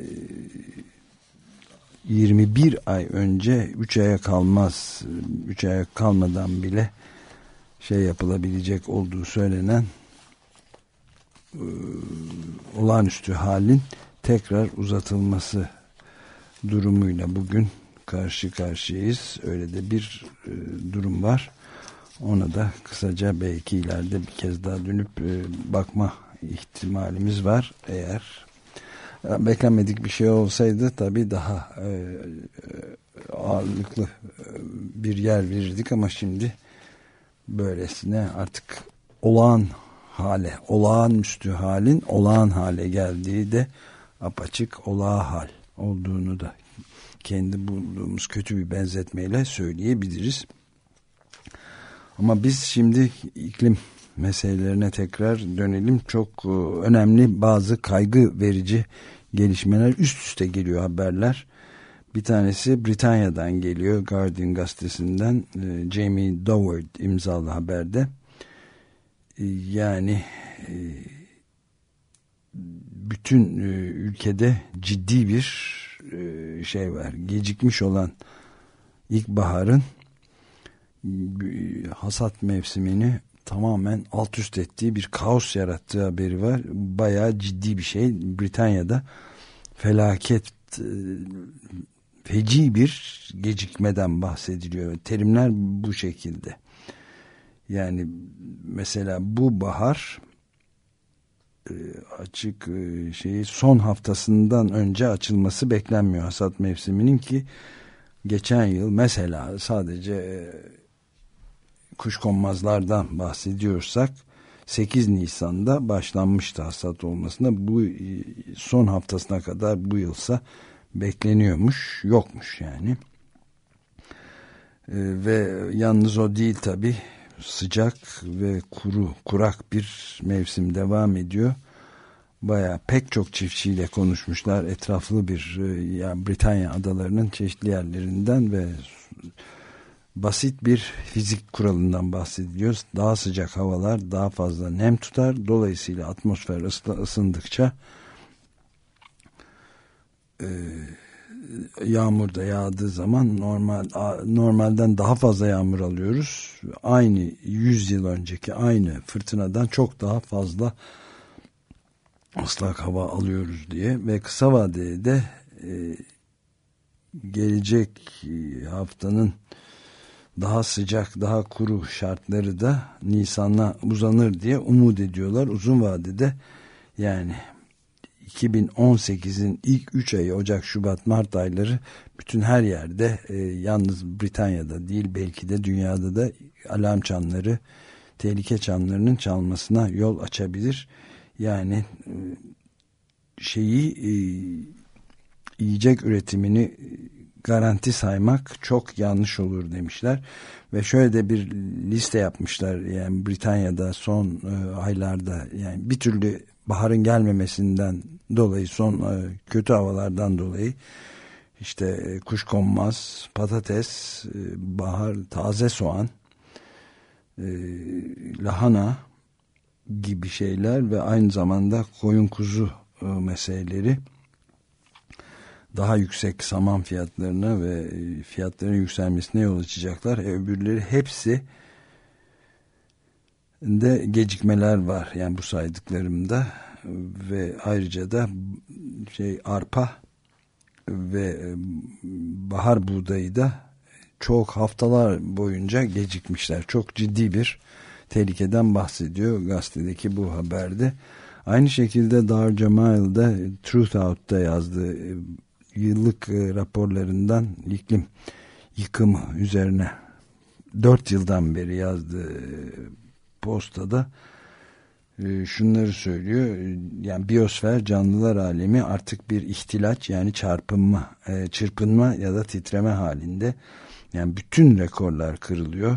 yirmi bir ay önce üç aya kalmaz, üç aya kalmadan bile şey yapılabilecek olduğu söylenen e, olağanüstü halin tekrar uzatılması durumuyla bugün karşı karşıyayız. Öyle de bir e, durum var. Ona da kısaca belki ileride bir kez daha dönüp e, bakma ihtimalimiz var. Eğer e, beklenmedik bir şey olsaydı tabii daha e, e, ağırlıklı e, bir yer verirdik ama şimdi böylesine artık olağan hale, olağanüstü halin olağan hale geldiği de apaçık olağan hal olduğunu da kendi bulduğumuz kötü bir benzetmeyle söyleyebiliriz. Ama biz şimdi iklim meselelerine tekrar dönelim. Çok önemli bazı kaygı verici gelişmeler üst üste geliyor haberler. Bir tanesi Britanya'dan geliyor. Guardian gazetesinden Jamie Doward imzalı haberde. Yani bütün ülkede ciddi bir şey var. Gecikmiş olan ilkbaharın hasat mevsimini tamamen alt üst ettiği bir kaos yarattığı haberi var. Bayağı ciddi bir şey. Britanya'da felaket, feci bir gecikmeden bahsediliyor. Terimler bu şekilde. Yani mesela bu bahar açık şeyi son haftasından önce açılması beklenmiyor hasat mevsiminin ki geçen yıl mesela sadece kuşkonmazlardan bahsediyorsak sekiz Nisan'da başlanmıştı hasat olmasına. Bu son haftasına kadar bu yılsa bekleniyormuş, yokmuş yani. Ee, ve yalnız o değil tabii, sıcak ve kuru, kurak bir mevsim devam ediyor. Bayağı pek çok çiftçiyle konuşmuşlar. Etraflı bir yani Britanya adalarının çeşitli yerlerinden ve basit bir fizik kuralından bahsediyoruz. Daha sıcak havalar daha fazla nem tutar. Dolayısıyla atmosfer ısındıkça e, yağmur da yağdığı zaman normal normalden daha fazla yağmur alıyoruz. Aynı yüz yıl önceki aynı fırtınadan çok daha fazla ıslak hava alıyoruz diye ve kısa vadede de e, gelecek haftanın daha sıcak, daha kuru şartları da Nisan'a uzanır diye umut ediyorlar. Uzun vadede yani iki bin on sekizin ilk üç ayı Ocak, Şubat, Mart ayları bütün her yerde e, yalnız Britanya'da değil belki de dünyada da alarm çanları, tehlike çanlarının çalmasına yol açabilir. Yani şeyi e, yiyecek üretimini garanti saymak çok yanlış olur demişler. Ve şöyle de bir liste yapmışlar. Yani Britanya'da son e, aylarda yani bir türlü baharın gelmemesinden dolayı, son e, kötü havalardan dolayı işte e, kuşkonmaz, patates, e, bahar, taze soğan, e, lahana gibi şeyler ve aynı zamanda koyun kuzu e, meseleleri daha yüksek saman fiyatlarına ve fiyatların yükselmesine yol açacaklar. E, öbürleri hepsi de gecikmeler var. Yani bu saydıklarımda ve ayrıca da şey arpa ve bahar buğdayı da çok haftalar boyunca gecikmişler. Çok ciddi bir tehlikeden bahsediyor gazetedeki bu haberde. Aynı şekilde Dar Jamal'da Truth Out'ta yazdığı yıllık raporlarından iklim yıkımı üzerine dört yıldan beri yazdığı postada şunları söylüyor. Yani biyosfer, canlılar alemi artık bir ihtilaç, yani çarpınma, çırpınma ya da titreme halinde. Yani bütün rekorlar kırılıyor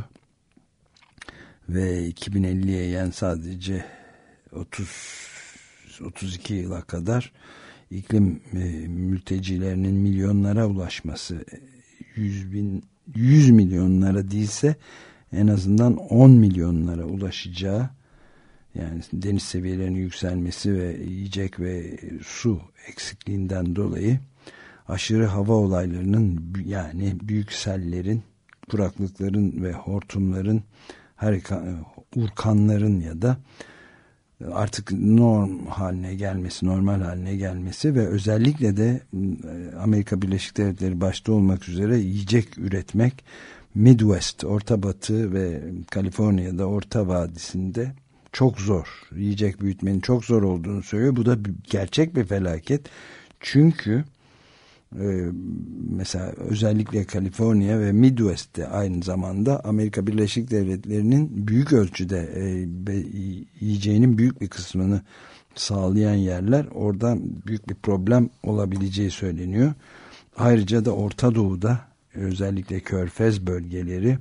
ve iki bin elliye yani sadece otuz otuz iki yıla kadar iklim e, mültecilerinin milyonlara ulaşması, yüz bin yüz milyonlara değilse en azından on milyonlara ulaşacağı, yani deniz seviyelerinin yükselmesi ve yiyecek ve su eksikliğinden dolayı aşırı hava olaylarının, yani büyük sellerin, kuraklıkların ve hortumların, harika, urkanların ya da artık norm haline gelmesi, normal haline gelmesi ve özellikle de Amerika Birleşik Devletleri başta olmak üzere yiyecek üretmek Midwest, Orta Batı ve Kaliforniya'da Orta Vadisi'nde çok zor. Yiyecek büyütmenin çok zor olduğunu söylüyor. Bu da gerçek bir felaket. Çünkü e, mesela özellikle Kaliforniya ve Midwest'te aynı zamanda Amerika Birleşik Devletleri'nin büyük ölçüde e, yiyeceğinin büyük bir kısmını sağlayan yerler. Oradan büyük bir problem olabileceği söyleniyor. Ayrıca da Orta Doğu'da özellikle Körfez bölgeleri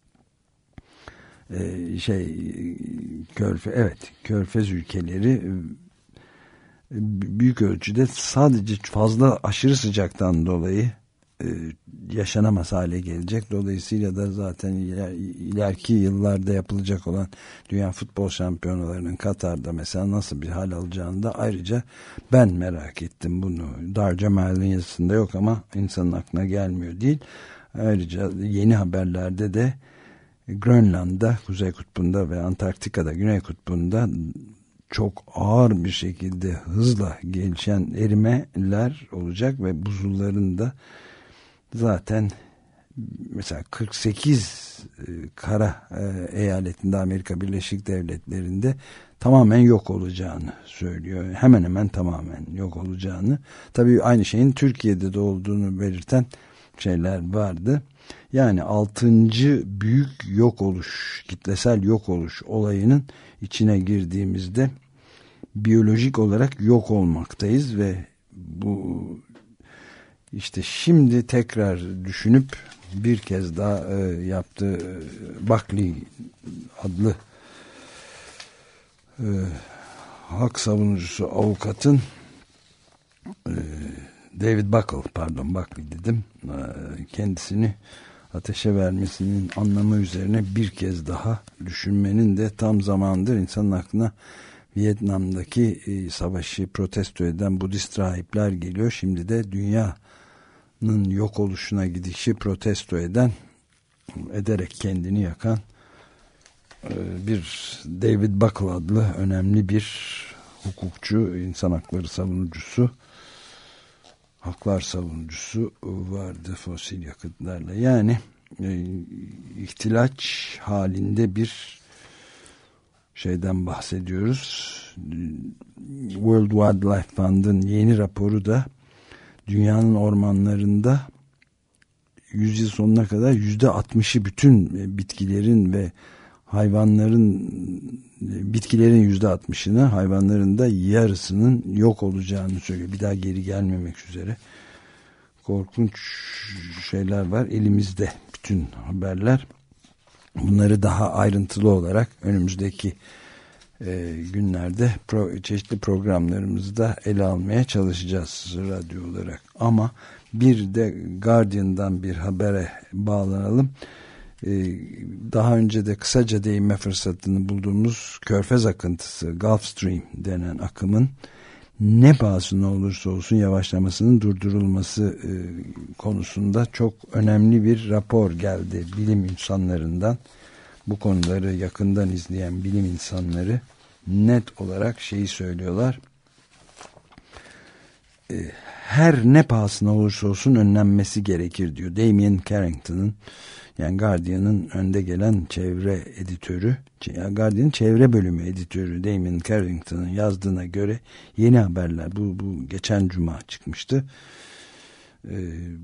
e, şey Körfez, evet Körfez ülkeleri büyük ölçüde sadece fazla aşırı sıcaktan dolayı e, yaşanamaz hale gelecek. Dolayısıyla da zaten iler, ileriki yıllarda yapılacak olan Dünya Futbol Şampiyonalarının Katar'da mesela nasıl bir hal alacağını da ayrıca ben merak ettim bunu. Dar Jamal'in yazısında yok ama insanın aklına gelmiyor değil. Ayrıca yeni haberlerde de Grönland'da, Kuzey Kutbu'nda ve Antarktika'da, Güney Kutbu'nda çok ağır bir şekilde hızla gelişen erimeler olacak ve buzulların da zaten mesela kırk sekiz kara eyaletinde Amerika Birleşik Devletleri'nde tamamen yok olacağını söylüyor. Hemen hemen tamamen yok olacağını. Tabii aynı şeyin Türkiye'de de olduğunu belirten şeyler vardı. Yani altıncı büyük yok oluş, kitlesel yok oluş olayının içine girdiğimizde biyolojik olarak yok olmaktayız ve bu işte şimdi tekrar düşünüp bir kez daha e, yaptığı Buckley adlı e, hak savunucusu avukatın e, David Buckle, pardon Buckley dedim, e, kendisini ateşe vermesinin anlamı üzerine bir kez daha düşünmenin de tam zamanıdır. İnsanın aklına Vietnam'daki e, savaşı protesto eden Budist rahipler geliyor. Şimdi de dünyanın yok oluşuna gidişi protesto eden, ederek kendini yakan e, bir David Buckle adlı önemli bir hukukçu, insan hakları savunucusu, haklar savunucusu vardı fosil yakıtlarla. Yani e, ihtilaç halinde bir şeyden bahsediyoruz. World Wildlife Fund'ın yeni raporu da dünyanın ormanlarında yüzyıl sonuna kadar yüzde altmışı bütün bitkilerin ve hayvanların, bitkilerin yüzde altmışını, hayvanların da yarısının yok olacağını söylüyor. Bir daha geri gelmemek üzere korkunç şeyler var elimizde, bütün haberler. Bunları daha ayrıntılı olarak önümüzdeki e, günlerde pro, çeşitli programlarımızda ele almaya çalışacağız radyo olarak. Ama bir de Guardian'dan bir habere bağlanalım. E, daha önce de kısaca değinme fırsatını bulduğumuz Körfez akıntısı, Gulf Stream denen akımın ne pahasına olursa olsun yavaşlamasının durdurulması e, konusunda çok önemli bir rapor geldi bilim insanlarından. Bu konuları yakından izleyen bilim insanları net olarak şeyi söylüyorlar. E, her ne pahasına olursa olsun önlenmesi gerekir diyor. Damien Carrington'ın, yani Guardian'ın önde gelen çevre editörü, Guardian'ın çevre bölümü editörü Damien Carrington'ın yazdığına göre yeni haberler, bu, bu geçen cuma çıkmıştı. Ee,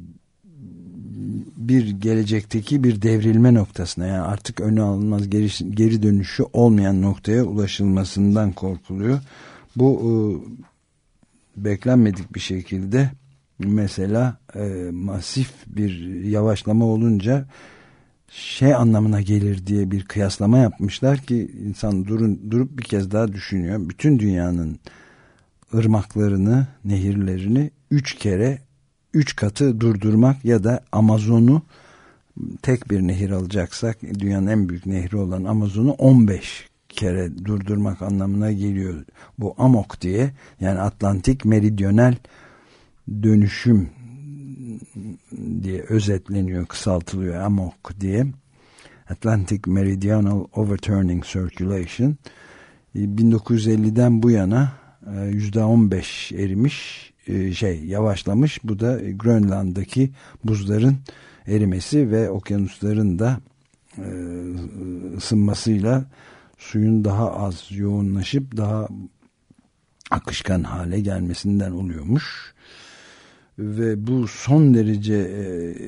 bir gelecekteki bir devrilme noktasına, yani artık önü alınmaz, geri, geri dönüşü olmayan noktaya ulaşılmasından korkuluyor. Bu e, beklenmedik bir şekilde mesela e, masif bir yavaşlama olunca şey anlamına gelir diye bir kıyaslama yapmışlar ki insan durun, durup bir kez daha düşünüyor. Bütün dünyanın ırmaklarını, nehirlerini üç kere, üç katı durdurmak ya da Amazon'u, tek bir nehir alacaksak dünyanın en büyük nehri olan Amazon'u on beş kere durdurmak anlamına geliyor. Bu A M O K diye, yani Atlantik Meridyonel Dönüşüm diye özetleniyor, kısaltılıyor A M O K diye. Atlantic Meridional Overturning Circulation. bin dokuz yüz elliden bu yana yüzde on beş erimiş, şey yavaşlamış. Bu da Grönland'daki buzların erimesi ve okyanusların da ısınmasıyla suyun daha az yoğunlaşıp daha akışkan hale gelmesinden oluyormuş. Ve bu son derece e,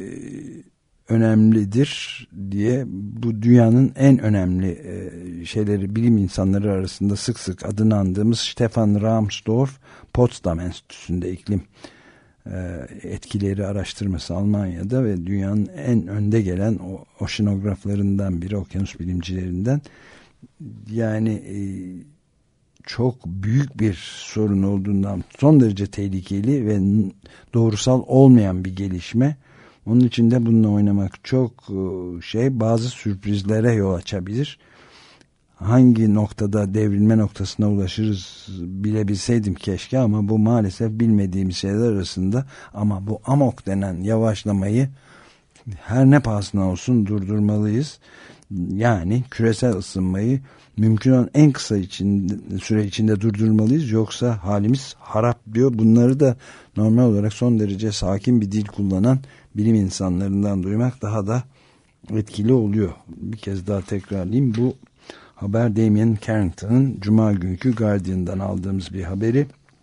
önemlidir diye, bu dünyanın en önemli e, şeyleri, bilim insanları arasında sık sık adını andığımız Stefan Rahmstorf Potsdam Enstitüsü'nde iklim e, etkileri araştırması Almanya'da ve dünyanın en önde gelen o, oşinograflarından biri, okyanus bilimcilerinden. Yani e, çok büyük bir sorun olduğundan, son derece tehlikeli ve doğrusal olmayan bir gelişme. Onun için de bununla oynamak çok şey, bazı sürprizlere yol açabilir. Hangi noktada devrilme noktasına ulaşırız bilebilseydim keşke, ama bu maalesef bilmediğimiz şeyler arasında. Ama bu A M O K denen yavaşlamayı her ne pahasına olsun durdurmalıyız. Yani küresel ısınmayı mümkün olan en kısa için, süre içinde durdurmalıyız. Yoksa halimiz harap diyor. Bunları da normal olarak son derece sakin bir dil kullanan bilim insanlarından duymak daha da etkili oluyor. Bir kez daha tekrarlayayım. Bu haber Damien Carrington'ın Cuma günkü Guardian'dan aldığımız bir haberi.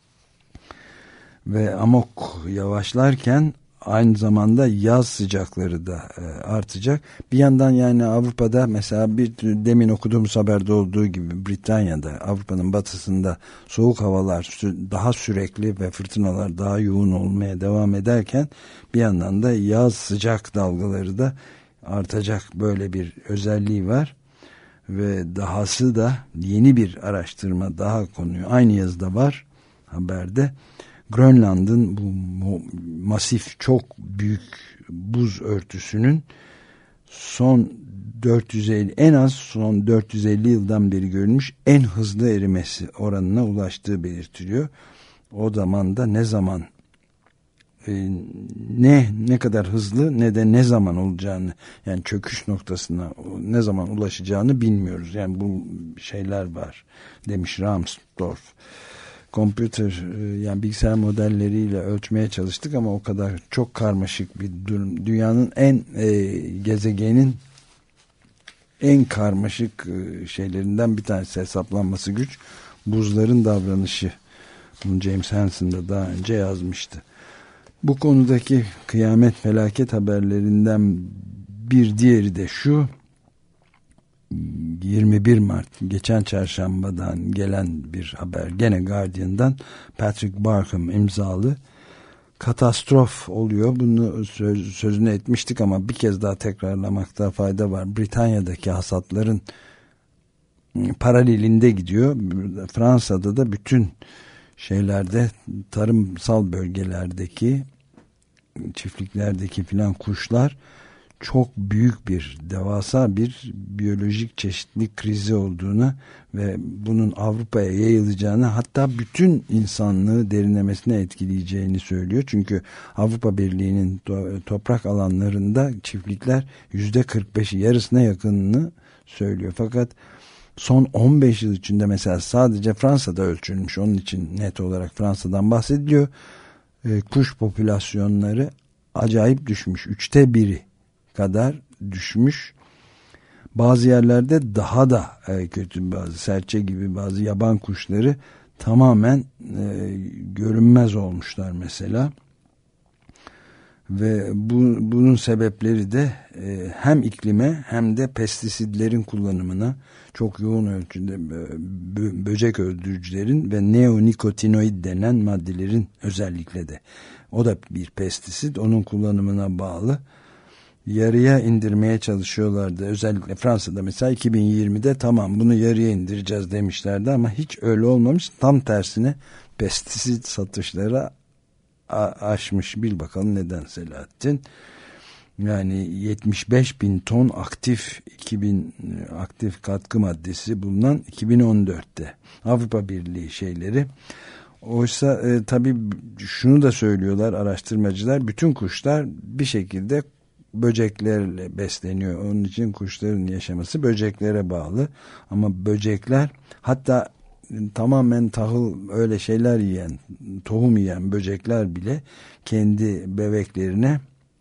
Ve A M O K yavaşlarken aynı zamanda yaz sıcakları da e, artacak. Bir yandan yani Avrupa'da mesela, bir demin okuduğumuz haberde olduğu gibi Britanya'da, Avrupa'nın batısında soğuk havalar daha sürekli ve fırtınalar daha yoğun olmaya devam ederken, bir yandan da yaz sıcak dalgaları da artacak, böyle bir özelliği var. Ve dahası da yeni bir araştırma daha konuyor. Aynı yazıda var haberde. Grönland'ın bu masif, çok büyük buz örtüsünün son dört yüz elli, en az son dört yüz elli yıldan beri görülmüş en hızlı erimesi oranına ulaştığı belirtiliyor. O zaman da ne zaman e, ne ne kadar hızlı ne de ne zaman olacağını, yani çöküş noktasına ne zaman ulaşacağını bilmiyoruz. Yani bu şeyler var demiş Rahmstorf. Computer, yani bilgisayar modelleriyle ölçmeye çalıştık ama o kadar çok karmaşık bir durum. Dünyanın en e, gezegenin en karmaşık e, şeylerinden bir tanesi, hesaplanması güç. Buzların davranışı. Bunu James Hansen da daha önce yazmıştı. Bu konudaki kıyamet, felaket haberlerinden bir diğeri de şu: yirmi bir Mart geçen çarşambadan gelen bir haber, gene Guardian'dan, Patrick Barham imzalı, katastrof oluyor. Bunu söz, sözünü etmiştik ama bir kez daha tekrarlamakta fayda var. Britanya'daki hasatların paralelinde gidiyor. Fransa'da da bütün şeylerde, tarımsal bölgelerdeki, çiftliklerdeki filan kuşlar çok büyük bir, devasa bir biyolojik çeşitlilik krizi olduğunu ve bunun Avrupa'ya yayılacağını, hatta bütün insanlığı derinlemesine etkileyeceğini söylüyor. Çünkü Avrupa Birliği'nin to- toprak alanlarında çiftlikler yüzde kırk beşi, yarısına yakınını söylüyor. Fakat son on beş yıl içinde mesela sadece Fransa'da ölçülmüş, onun için net olarak Fransa'dan bahsediliyor. E, kuş popülasyonları acayip düşmüş. Üçte biri kadar düşmüş. Bazı yerlerde daha da e, kötü, bazı serçe gibi bazı yaban kuşları tamamen e, görünmez olmuşlar mesela. Ve bu, bunun sebepleri de e, hem iklime hem de pestisitlerin kullanımına, çok yoğun ölçüde bö böcek öldürücülerin ve neonikotinoid denen maddelerin özellikle de, o da bir pestisit, onun kullanımına bağlı. Yarıya indirmeye çalışıyorlardı. Özellikle Fransa'da mesela iki bin yirmide tamam bunu yarıya indireceğiz demişlerdi ama hiç öyle olmamış. Tam tersine pestisit satışları aşmış. Bil bakalım neden Selahattin? Yani yetmiş beş bin ton aktif iki bin aktif katkı maddesi bulunan iki bin on dörtte Avrupa Birliği şeyleri. Oysa e, tabii şunu da söylüyorlar araştırmacılar, bütün kuşlar bir şekilde böceklerle besleniyor. Onun için kuşların yaşaması böceklere bağlı. Ama böcekler, hatta tamamen tahıl öyle şeyler yiyen, tohum yiyen böcekler bile kendi bebeklerine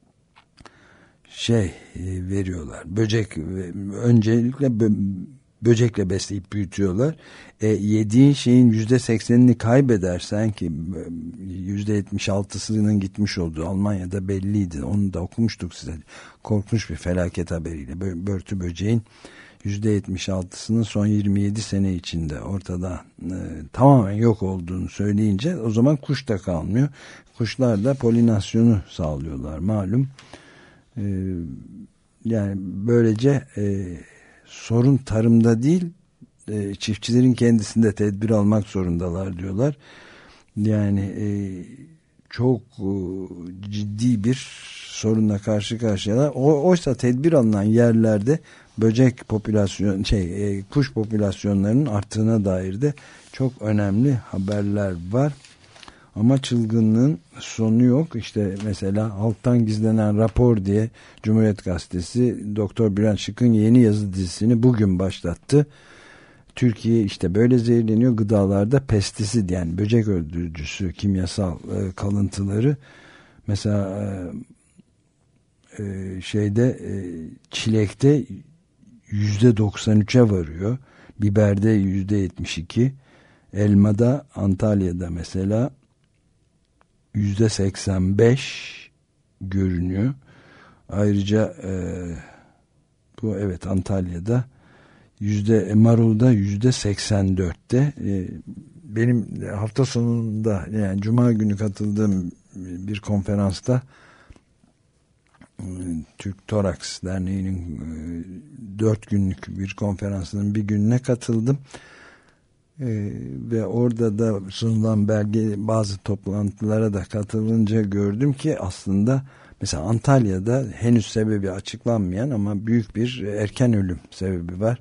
şey veriyorlar. Böcek, öncelikle bö böcekle besleyip büyütüyorlar. E, yediğin şeyin yüzde seksenini kaybedersen, ki yüzde yetmiş altısının gitmiş olduğu Almanya'da belliydi. Onu da okumuştuk size. Korkunç bir felaket haberiyle. Börtü böceğin yüzde yetmiş altısının son yirmi yedi sene içinde ortada e, tamamen yok olduğunu söyleyince, o zaman kuş da kalmıyor. Kuşlar da polinasyonu sağlıyorlar malum. E, yani böylece e, sorun tarımda değil, e, çiftçilerin kendisinde tedbir almak zorundalar diyorlar. Yani e, çok e, ciddi bir sorunla karşı karşıyalar. O, oysa tedbir alınan yerlerde böcek popülasyon, şey, e, kuş popülasyonlarının arttığına dair de çok önemli haberler var. Ama çılgınlığın sonu yok. İşte mesela alttan gizlenen rapor diye Cumhuriyet Gazetesi Doktor Bülent Şık'ın yeni yazı dizisini bugün başlattı. Türkiye işte böyle zehirleniyor, gıdalarda pestisit, yani böcek öldürücüsü kimyasal e, kalıntıları mesela e, e, şeyde e, çilekte yüzde doksan üçe varıyor, biberde yüzde yetmiş iki, elmada Antalya'da mesela yüzde seksen beş görünüyor. Ayrıca e, bu evet Antalya'da yüzde, marulda yüzde seksen dörtte. E, benim hafta sonunda, yani Cuma günü katıldığım bir konferansta, Türk Toraks Derneği'nin dört günlük bir konferansının bir gününe katıldım. Ee, ve orada da sunulan belge, bazı toplantılara da katılınca gördüm ki aslında mesela Antalya'da henüz sebebi açıklanmayan ama büyük bir erken ölüm sebebi var.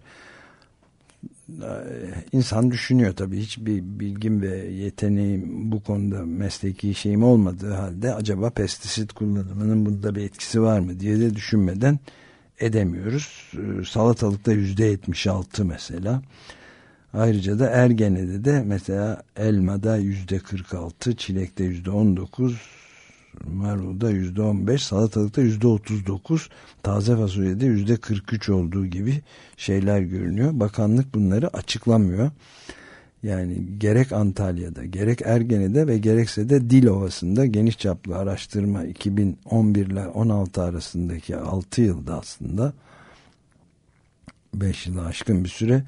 İnsan düşünüyor tabii, hiçbir bilgim ve yeteneğim bu konuda, mesleki şeyim olmadığı halde acaba pestisit kullanımının bunda bir etkisi var mı diye de düşünmeden edemiyoruz. Salatalıkta yüzde yetmiş altı mesela. Ayrıca da Ergene'de de mesela elmada yüzde kırk altı, çilekte yüzde on dokuz, marulda yüzde on beş, salatalıkta yüzde otuz dokuz, taze fasulyede yüzde kırk üç olduğu gibi şeyler görünüyor. Bakanlık bunları açıklamıyor. Yani gerek Antalya'da, gerek Ergene'de ve gerekse de Dilovası'nda geniş çaplı araştırma iki bin on bir ile on altı arasındaki altı yılda, aslında beş yılı aşkın bir süre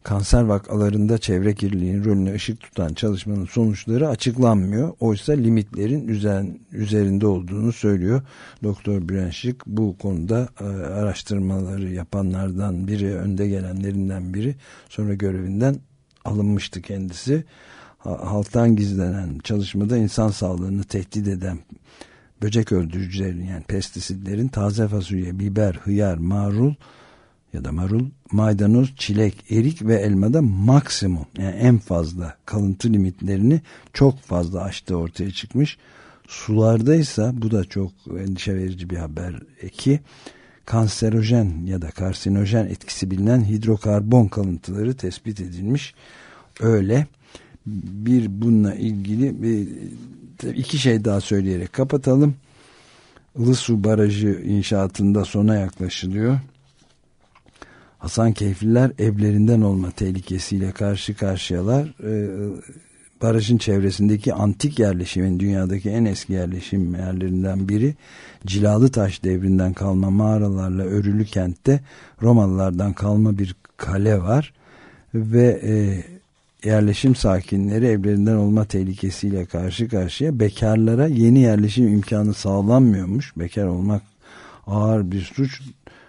kanser vakalarında çevre kirliliğinin rolüne ışık tutan çalışmanın sonuçları açıklanmıyor. Oysa limitlerin üzerinde olduğunu söylüyor. Doktor Brenschick bu konuda araştırmaları yapanlardan biri, önde gelenlerinden biri. Sonra görevinden alınmıştı kendisi. Halktan gizlenen çalışmada insan sağlığını tehdit eden böcek öldürücülerin, yani pestisitlerin taze fasulye, biber, hıyar, marul ya da marul, maydanoz, çilek, erik ve elmada maksimum, yani en fazla kalıntı limitlerini çok fazla aştığı ortaya çıkmış. Sulardaysa, bu da çok endişe verici bir haber ki, kanserojen ya da karsinojen etkisi bilinen hidrokarbon kalıntıları tespit edilmiş. Öyle bir bununla ilgili bir, iki şey daha söyleyerek kapatalım. Ilısu Barajı inşaatında sona yaklaşılıyor. Hasankeyfliler evlerinden olma tehlikesiyle karşı karşıyalar. Ee, barajın çevresindeki antik yerleşimin, dünyadaki en eski yerleşim yerlerinden biri, Cilalıtaş devrinden kalma mağaralarla örülü kentte Romalılardan kalma bir kale var ve e, yerleşim sakinleri evlerinden olma tehlikesiyle karşı karşıya. Bekarlara yeni yerleşim imkanı sağlanmıyormuş. Bekar olmak ağır bir suç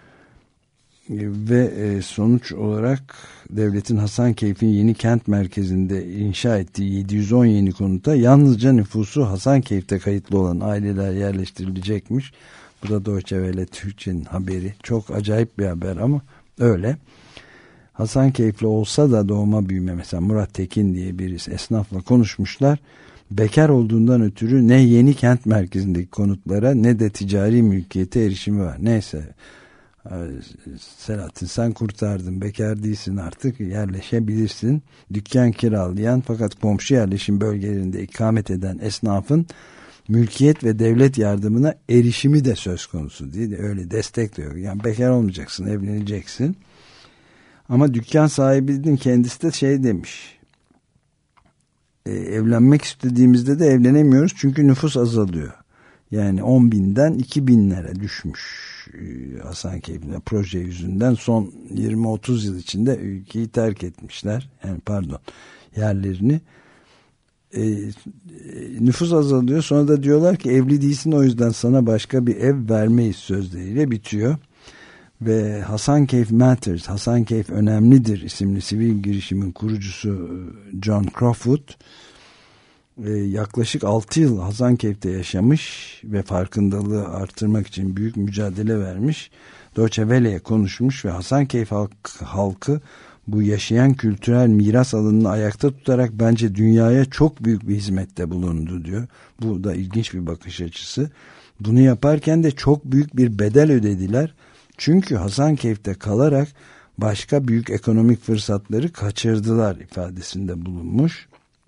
ve sonuç olarak devletin Hasankeyf'in yeni kent merkezinde inşa ettiği yedi yüz on yeni konuta yalnızca nüfusu Hasankeyf'te kayıtlı olan aileler yerleştirilecekmiş. Bu da Deutsche Welle Türkçe'nin haberi. Çok acayip bir haber ama öyle. Hasankeyf'li olsa da doğma büyüme, mesela Murat Tekin diye birisi, esnafla konuşmuşlar. Bekar olduğundan ötürü ne yeni kent merkezindeki konutlara ne de ticari mülkiyete erişimi var. Neyse, Selahattin sen kurtardın, bekar değilsin artık, yerleşebilirsin. Dükkan kiralayan fakat komşu yerleşim bölgelerinde ikamet eden esnafın mülkiyet ve devlet yardımına erişimi de söz konusu değil, öyle destekliyor. Yani bekar olmayacaksın, evleneceksin. Ama dükkan sahibinin kendisi de şey demiş, e, evlenmek istediğimizde de evlenemiyoruz çünkü nüfus azalıyor. Yani on binden iki binlere düşmüş e, Hasankeyf'de proje yüzünden. Son yirmi otuz yıl içinde ülkeyi terk etmişler. Yani pardon, yerlerini. E, e, nüfus azalıyor. Sonra da diyorlar ki evli değilsin, o yüzden sana başka bir ev vermeyiz sözleriyle bitiyor. Ve Hasankeyf Matters, Hasankeyf Önemlidir isimli sivil girişimin kurucusu John Crawford e, yaklaşık altı yıl Hasankeyf'te yaşamış ve farkındalığı artırmak için büyük mücadele vermiş. Deutsche Welle'ye konuşmuş ve Hasankeyf halk, halkı bu yaşayan kültürel miras alanını ayakta tutarak bence dünyaya çok büyük bir hizmette bulundu diyor. Bu da ilginç bir bakış açısı. Bunu yaparken de çok büyük bir bedel ödediler. Çünkü Hasankeyf'te kalarak başka büyük ekonomik fırsatları kaçırdılar ifadesinde bulunmuş.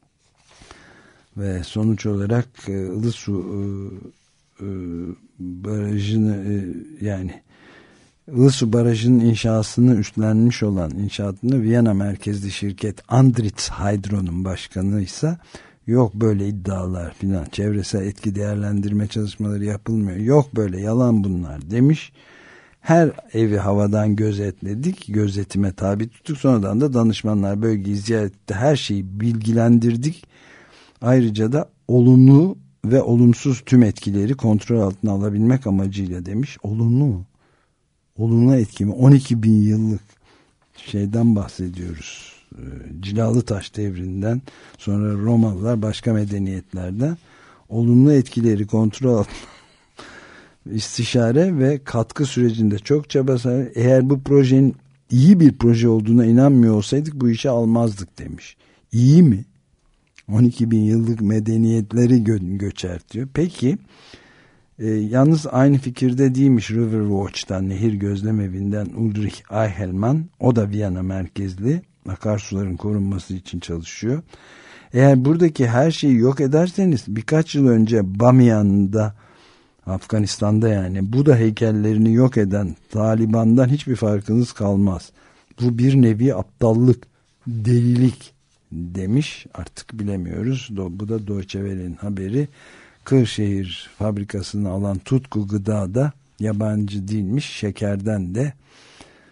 Ve sonuç olarak Ilısu e, e, barajını e, yani Ilısu Barajı'nın inşasını üstlenmiş olan, inşaatını Viyana merkezli şirket Andritz Hydro'nun başkanı ise yok böyle iddialar filan, çevresel etki değerlendirme çalışmaları yapılmıyor, yok böyle yalan bunlar demiş. Her evi havadan gözetledik, gözetime tabi tuttuk. Sonradan da danışmanlar bölgeyi ziyaret etti. Her şeyi bilgilendirdik. Ayrıca da olumlu ve olumsuz tüm etkileri kontrol altına alabilmek amacıyla demiş. Olumlu mu? Olumlu etki mi? on iki bin yıllık şeyden bahsediyoruz. Cilalıtaş devrinden sonra Romalılar, başka medeniyetlerden olumlu etkileri kontrol altına istişare ve katkı sürecinde çok çaba sarf. Eğer bu projenin iyi bir proje olduğuna inanmıyor olsaydık bu işe almazdık demiş. İyi mi? on iki bin yıllık medeniyetleri gö- göçertiyor. Peki e, yalnız aynı fikirde değilmiş Riverwatch'tan, Nehir Gözlemevi'nden Ulrich Eichelmann. O da Viyana merkezli, akarsuların korunması için çalışıyor. Eğer buradaki her şeyi yok ederseniz birkaç yıl önce Bamiyan'da, Afganistan'da yani Buda heykellerini yok eden Taliban'dan hiçbir farkınız kalmaz. Bu bir nevi aptallık, delilik demiş. Artık bilemiyoruz. Bu da Deutsche Welle'nin haberi. Kırşehir fabrikasını alan Tutku Gıda'da yabancı değilmiş. Şekerden de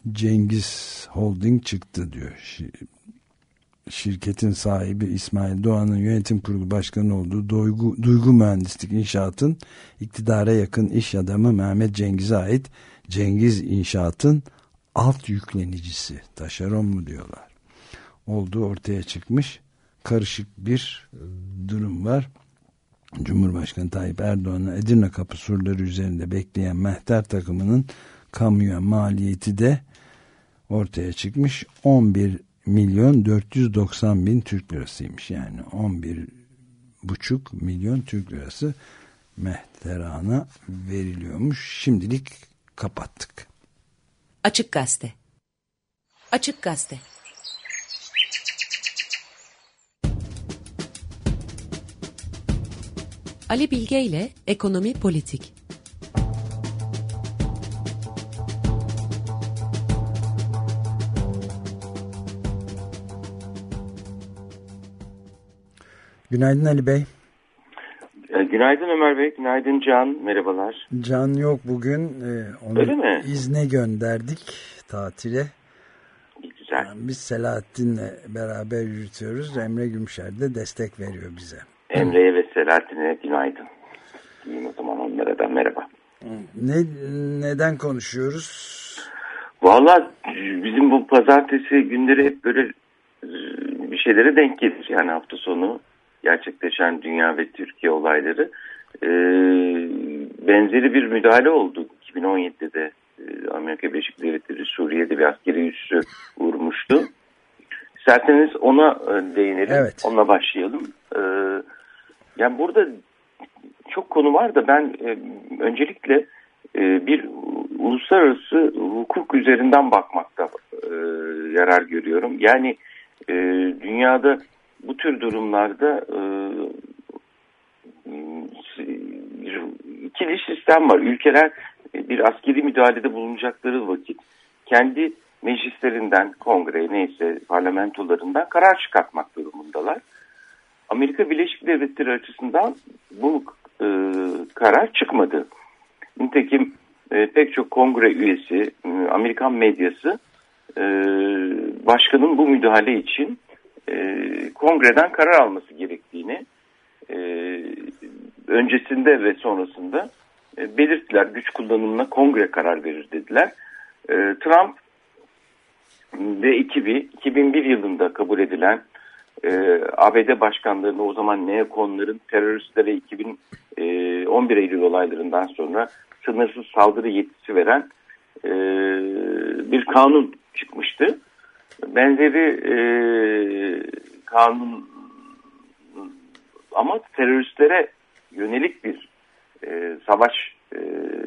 Cengiz Holding çıktı diyor. Şirketin sahibi İsmail Doğan'ın yönetim kurulu başkanı olduğu Duygu, Duygu Mühendislik İnşaat'ın iktidara yakın iş adamı Mehmet Cengiz'e ait Cengiz İnşaat'ın alt yüklenicisi, taşeron mu diyorlar, olduğu ortaya çıkmış. Karışık bir durum var. Cumhurbaşkanı Tayyip Erdoğan'ın Edirne Kapı surları üzerinde bekleyen mehter takımının kamuya maliyeti de ortaya çıkmış. on bir milyon dört yüz doksan bin Türk lirasıymış. Yani on bir buçuk milyon Türk lirası Mehteran'a veriliyormuş. Şimdilik kapattık. Açık Gazete. Açık Gazete. Ali Bilge ile Ekonomi Politik. Günaydın Ali Bey. Günaydın Ömer Bey, günaydın Can, merhabalar. Can yok bugün, ee, onu Öyle mi? izne gönderdik tatile. Güzel. Yani biz Selahattin'le beraber yürütüyoruz. Emre Gümüşer de destek veriyor bize. Emre'ye ve Selahattin'e günaydın. Diyeyim o zaman onlara da merhaba. Ne, neden konuşuyoruz? Vallahi bizim bu pazartesi günleri hep böyle bir şeylere denk gelir. Yani hafta sonu gerçekleşen dünya ve Türkiye olayları. Ee, benzeri bir müdahale oldu. iki bin on yedide de Amerika Birleşik Devletleri Suriye'de bir askeri üssü vurmuştu. İsterseniz ona değinelim. Evet. Onunla başlayalım. Ee, yani burada çok konu var da ben e, öncelikle e, bir uluslararası hukuk üzerinden bakmakta e, yarar görüyorum. Yani e, dünyada bu tür durumlarda e, ikili sistem var. Ülkeler bir askeri müdahalede bulunacakları vakit kendi meclislerinden, kongre neyse parlamentolarından karar çıkartmak durumundalar. Amerika Birleşik Devletleri açısından bu e, karar çıkmadı. Nitekim e, pek çok kongre üyesi, e, Amerikan medyası e, başkanın bu müdahale için e, kongreden karar alması gerektiğini e, öncesinde ve sonrasında e, belirttiler. Güç kullanımına kongre karar verir dediler. E, Trump ve ekibi iki bin bir yılında kabul edilen Ee, A B D başkanlarını o zaman neokonların teröristlere iki bin on bir Eylül olaylarından sonra sınırsız saldırı yetkisi veren e, bir kanun çıkmıştı. Benzeri e, kanun ama teröristlere yönelik bir e, savaş e,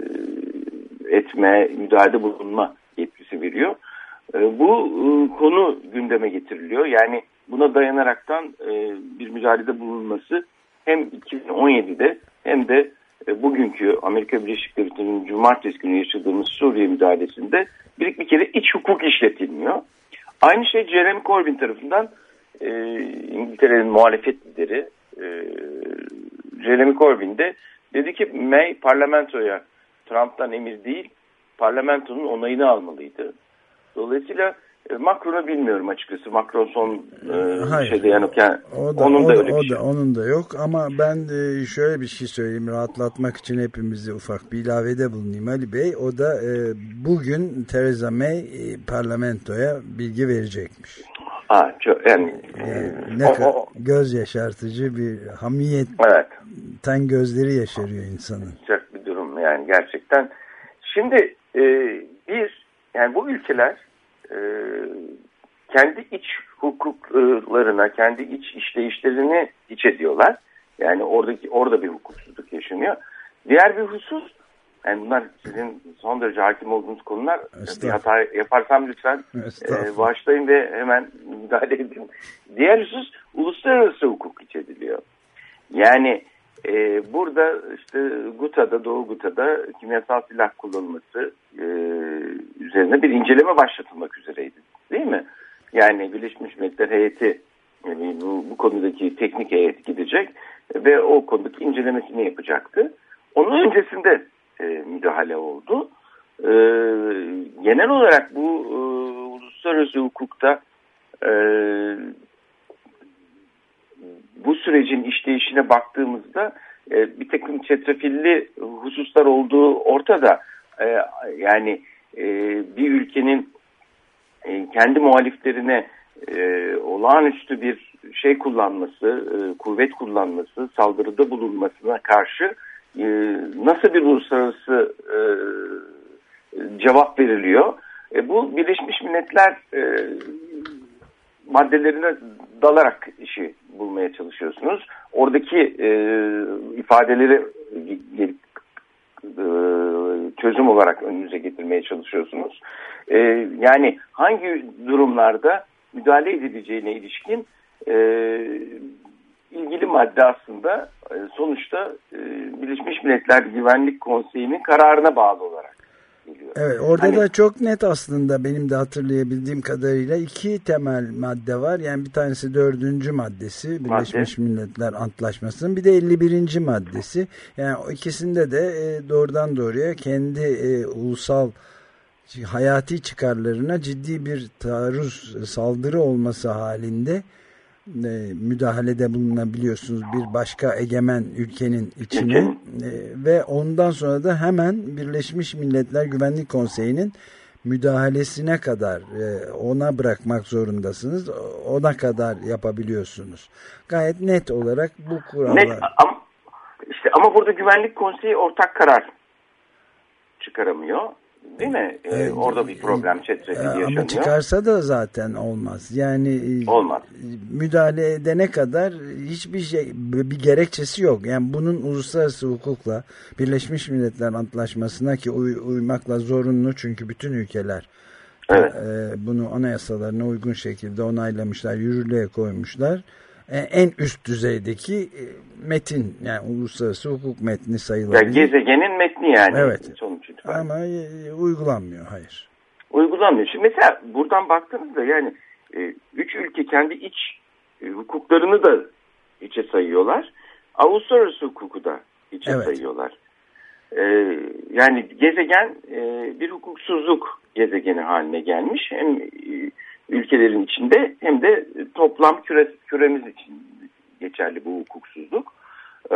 etme, müdahalede bulunma yetkisi veriyor. E, bu e, konu gündeme getiriliyor. Yani buna dayanaraktan e, bir müdahalede bulunması hem iki bin on yedide hem de e, bugünkü Amerika Birleşik Devletleri'nin cumartesi günü yaşadığımız Suriye müdahalesinde bir, bir kere iç hukuk işletilmiyor. Aynı şey Jeremy Corbyn tarafından e, İngiltere'nin muhalefet lideri e, Jeremy Corbyn de dedi ki May parlamentoya Trump'tan emir değil parlamentonun onayını almalıydı. Dolayısıyla Macron'a bilmiyorum açıkçası. Macron son e, şeyde yanıkken o da, onun o da da öyle bir o şey. Da, onun da yok ama ben e, şöyle bir şey söyleyeyim rahatlatmak için hepimizi ufak bir ilavede bulunayım Ali Bey. O da e, bugün Theresa May e, parlamentoya bilgi verecekmiş. Ha, çok, yani, yani ne o, o, göz yaşartıcı bir hamiyet. Evet. Ten gözleri yaşarıyor insanın. Çok bir durum yani gerçekten. Şimdi e, bir yani bu ülkeler Ee, kendi iç hukuklarına, kendi iç işleyişlerini iç ediyorlar. Yani oradaki orada bir hukuksuzluk yaşanıyor. Diğer bir husus, yani bunlar sizin son derece hakim olduğunuz konular. Bir hata yaparsam lütfen e, bağışlayın ve hemen müdahale edin. Diğer husus, uluslararası hukuk iç ediliyor. Yani e, burada işte Guta'da, Doğu Guta'da kimyasal silah kullanılması e, üzerine bir inceleme başlatılmak üzereydi. Değil mi? Yani Birleşmiş Milletler heyeti yani bu, bu konudaki teknik heyet gidecek ve o konudaki incelemesini yapacaktı. Onun öncesinde e, müdahale oldu. e, genel olarak bu e, uluslararası hukukta e, bu sürecin işleyişine baktığımızda e, bir takım çetrefilli hususlar olduğu ortada. E, yani e, bir ülkenin e, kendi muhaliflerine e, olağanüstü bir şey kullanması, e, kuvvet kullanması, saldırıda bulunmasına karşı e, nasıl bir uluslararası e, cevap veriliyor? E, bu Birleşmiş Milletler e, maddelerine dalarak işi bulmaya çalışıyorsunuz. Oradaki e, ifadeleri e, çözüm olarak önünüze getirmeye çalışıyorsunuz. E, yani hangi durumlarda müdahale edileceğine ilişkin e, ilgili madde aslında e, sonuçta e, Birleşmiş Milletler Güvenlik Konseyi'nin kararına bağlı olarak geliyor. Evet, orada hani, da çok net aslında benim de hatırlayabildiğim kadarıyla iki temel madde var. Yani bir tanesi dördüncü maddesi Birleşmiş madde. Milletler Antlaşması'nın, bir de elli birinci maddesi. Yani o ikisinde de e, doğrudan doğruya kendi e, ulusal hayati çıkarlarına ciddi bir taarruz, saldırı olması halinde e, müdahalede bulunabiliyorsunuz bir başka egemen ülkenin içine e, ve ondan sonra da hemen Birleşmiş Milletler Güvenlik Konseyi'nin müdahalesine kadar e, ona bırakmak zorundasınız. Ona kadar yapabiliyorsunuz. Gayet net olarak bu kurallar. Net, ama, işte, ama burada Güvenlik Konseyi ortak karar çıkaramıyor. Değil mi? Ee, evet, orada bir problem çetrefilli yaşanıyor. Ama çıkarsa da zaten olmaz. Yani olmaz. Müdahale edene kadar hiçbir şey, bir gerekçesi yok. Yani bunun uluslararası hukukla, Birleşmiş Milletler Antlaşması'na ki uy, uymakla zorunlu, çünkü bütün ülkeler evet. e, bunu anayasalarına uygun şekilde onaylamışlar, yürürlüğe koymuşlar. E, en üst düzeydeki metin, yani uluslararası hukuk metni sayılabilir. Ya gezegenin metni yani. Evet. Sonuç itibariyle. Ama e, uygulanmıyor, hayır. Uygulanmıyor. Şimdi mesela buradan baktığınızda yani e, üç ülke kendi iç e, hukuklarını da içe sayıyorlar. Uluslararası hukuku da içe evet. sayıyorlar. E, yani gezegen e, bir hukuksuzluk gezegeni haline gelmiş. Hem e, ülkelerin içinde hem de toplam küre, küremiz için geçerli bu hukuksuzluk. Ee,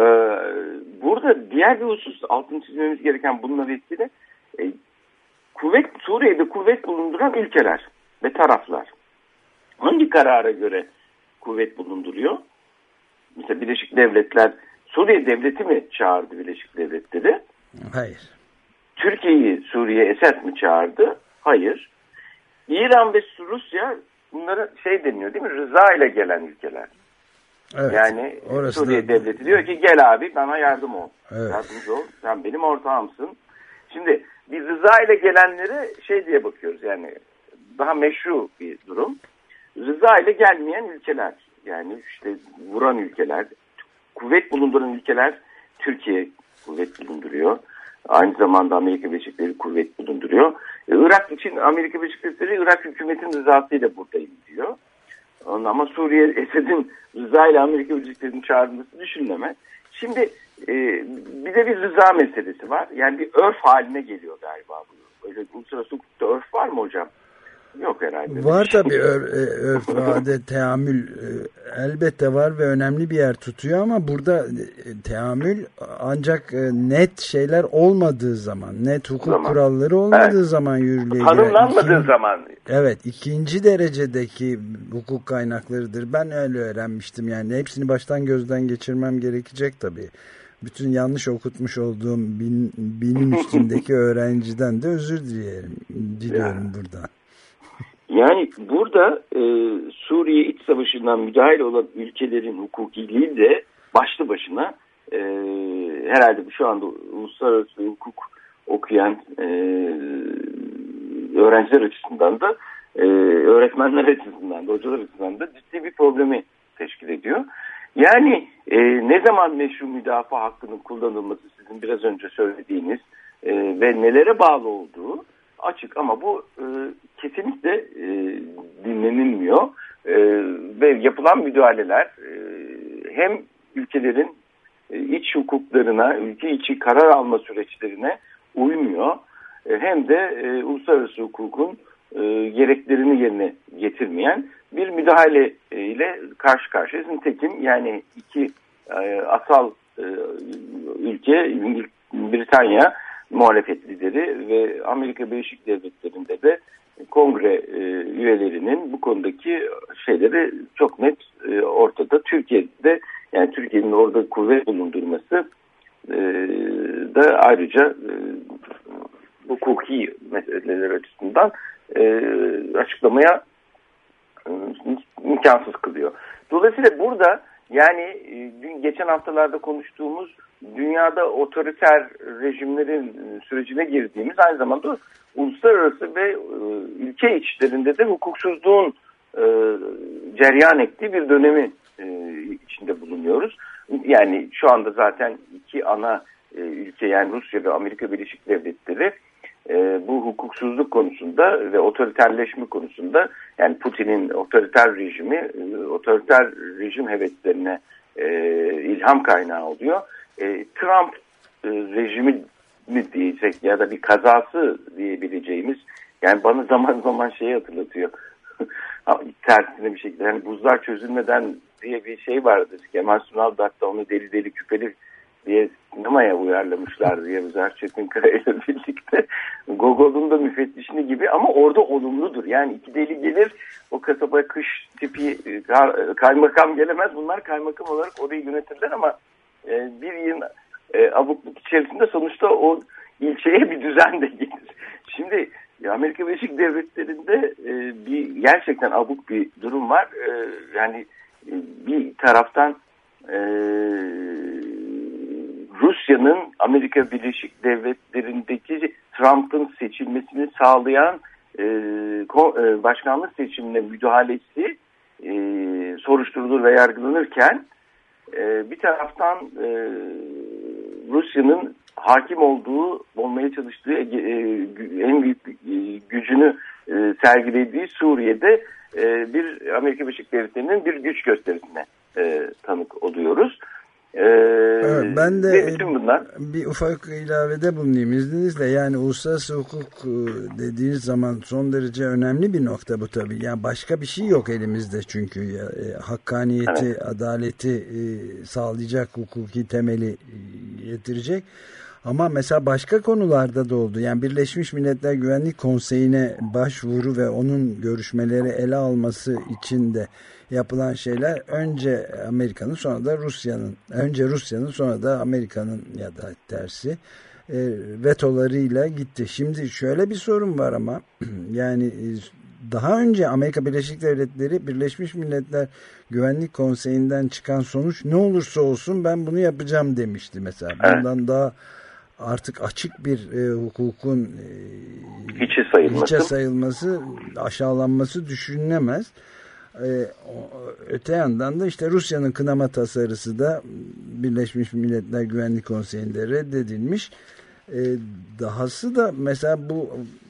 burada diğer bir husus altını çizmemiz gereken bununla ilgili e, kuvvet, Suriye'de kuvvet bulunduran ülkeler ve taraflar hangi karara göre kuvvet bulunduruyor? Mesela Birleşik Devletler Suriye devleti mi çağırdı Birleşik Devletleri? Hayır. Türkiye'yi Suriye Esed mi çağırdı? Hayır. İran ve Rusya bunlara şey deniyor değil mi? Rıza ile gelen ülkeler. Evet, yani Suriye da... devleti diyor ki gel abi bana yardım ol. Evet. Yardımcı ol. Sen benim ortağımsın. Şimdi biz rıza ile gelenlere şey diye bakıyoruz, yani daha meşru bir durum. Rıza ile gelmeyen ülkeler, yani işte vuran ülkeler, kuvvet bulunduran ülkeler, Türkiye kuvvet bulunduruyor. Aynı zamanda Amerika Birleşik Devletleri kuvvet bulunduruyor. Ee, Irak için Amerika Birleşik Devletleri Irak hükümetinin rızasıyla buradayım diyor. Ama Suriye Esed'in rıza ile Amerika Birleşik Devletleri'nin çağrılması düşünülmez. Şimdi e, bir de bir rıza meselesi var. Yani bir örf haline geliyor galiba bu. Öyle uluslararası hukukta örf var mı hocam? Yok herhalde. Var tabii ör, örf, adet, teamül elbette var ve önemli bir yer tutuyor, ama burada teamül ancak net şeyler olmadığı zaman, net hukuk zaman. kuralları olmadığı evet. zaman yürürlüğe girer. Tanımlanmadığı İkin, zaman. Evet, ikinci derecedeki hukuk kaynaklarıdır. Ben öyle öğrenmiştim, yani hepsini baştan gözden geçirmem gerekecek tabii. Bütün yanlış okutmuş olduğum bin, binin üstündeki öğrenciden de özür dilerim, diliyorum ya. buradan. Yani burada e, Suriye İç Savaşı'ndan müdahil olan ülkelerin hukukiliği de başlı başına e, herhalde şu anda uluslararası hukuk okuyan e, öğrenciler açısından da e, öğretmenler açısından da hocalar açısından da ciddi bir problemi teşkil ediyor. Yani e, ne zaman meşru müdafaa hakkının kullanılması sizin biraz önce söylediğiniz e, ve nelere bağlı olduğu açık, ama bu e, kesinlikle e, dinlenilmiyor e, ve yapılan müdahaleler e, hem ülkelerin e, iç hukuklarına, ülke içi karar alma süreçlerine uymuyor. e, hem de e, uluslararası hukukun e, gereklerini yerine getirmeyen bir müdahale e, ile karşı karşıyayız. Nitekim yani iki e, asal e, ülke Britanya muhalefet lideri ve Amerika Birleşik Devletleri'nde de kongre e, üyelerinin bu konudaki şeyleri çok net e, ortada. Türkiye'de yani Türkiye'nin orada kuvvet bulundurması e, da ayrıca e, hukuki meseleler açısından e, açıklamaya e, imkansız kılıyor. Dolayısıyla burada yani e, geçen haftalarda konuştuğumuz dünyada otoriter rejimlerin sürecine girdiğimiz aynı zamanda uluslararası ve e, ülke içlerinde de hukuksuzluğun e, cereyan ettiği bir dönemi e, içinde bulunuyoruz. Yani şu anda zaten iki ana e, ülke yani Rusya ve Amerika Birleşik Devletleri e, bu hukuksuzluk konusunda ve otoriterleşme konusunda yani Putin'in otoriter rejimi e, otoriter rejim heveslerine e, ilham kaynağı oluyor. E, Trump e, rejimi mi diyecek ya da bir kazası diyebileceğimiz yani bana zaman zaman şeyi hatırlatıyor. Tersine bir şekilde yani buzlar çözülmeden diye bir şey vardı. Kemal Sunal da hatta onu deli deli küpeli diye sinemaya uyarlamışlar diye Müzar Çetinkaya ile birlikte. Gogol'un da müfettişini gibi ama orada olumludur. Yani iki deli gelir o kasaba kış tipi kaymakam gelemez. Bunlar kaymakam olarak orayı yönetirler ama bir yıl abukluk içerisinde sonuçta o ilçeye bir düzen de gelir. Şimdi Amerika Birleşik Devletleri'nde bir gerçekten abuk bir durum var. Yani bir taraftan Rusya'nın Amerika Birleşik Devletleri'ndeki Trump'ın seçilmesini sağlayan başkanlık seçimine müdahalesi soruşturulur ve yargılanırken bir taraftan Rusya'nın hakim olduğu, olmaya çalıştığı en büyük gücünü sergilediği Suriye'de bir Amerika Birleşik Devletleri'nin bir güç gösterisine tanık oluyoruz. Evet, ben de bütün bunlar... bir ufak ilavede bulunayım izninizle. Yani uluslararası hukuk dediğiniz zaman son derece önemli bir nokta bu tabii. Yani başka bir şey yok elimizde çünkü ya, e, hakkaniyeti, evet. adaleti e, sağlayacak hukuki temeli e, getirecek. Ama mesela başka konularda da oldu. Yani Birleşmiş Milletler Güvenlik Konseyi'ne başvuru ve onun görüşmeleri ele alması için de yapılan şeyler önce Amerika'nın sonra da Rusya'nın önce Rusya'nın sonra da Amerika'nın ya da tersi e, vetolarıyla gitti. Şimdi şöyle bir sorun var ama yani daha önce Amerika Birleşik Devletleri Birleşmiş Milletler Güvenlik Konseyi'nden çıkan sonuç ne olursa olsun ben bunu yapacağım demişti mesela. Bundan evet. daha artık açık bir e, hukukun e, hiçe sayılması. hiçe sayılması, aşağılanması düşünülemez. Ee, öte yandan da işte Rusya'nın kınama tasarısı da Birleşmiş Milletler Güvenlik Konseyi'nde reddedilmiş. Ee, dahası da mesela bu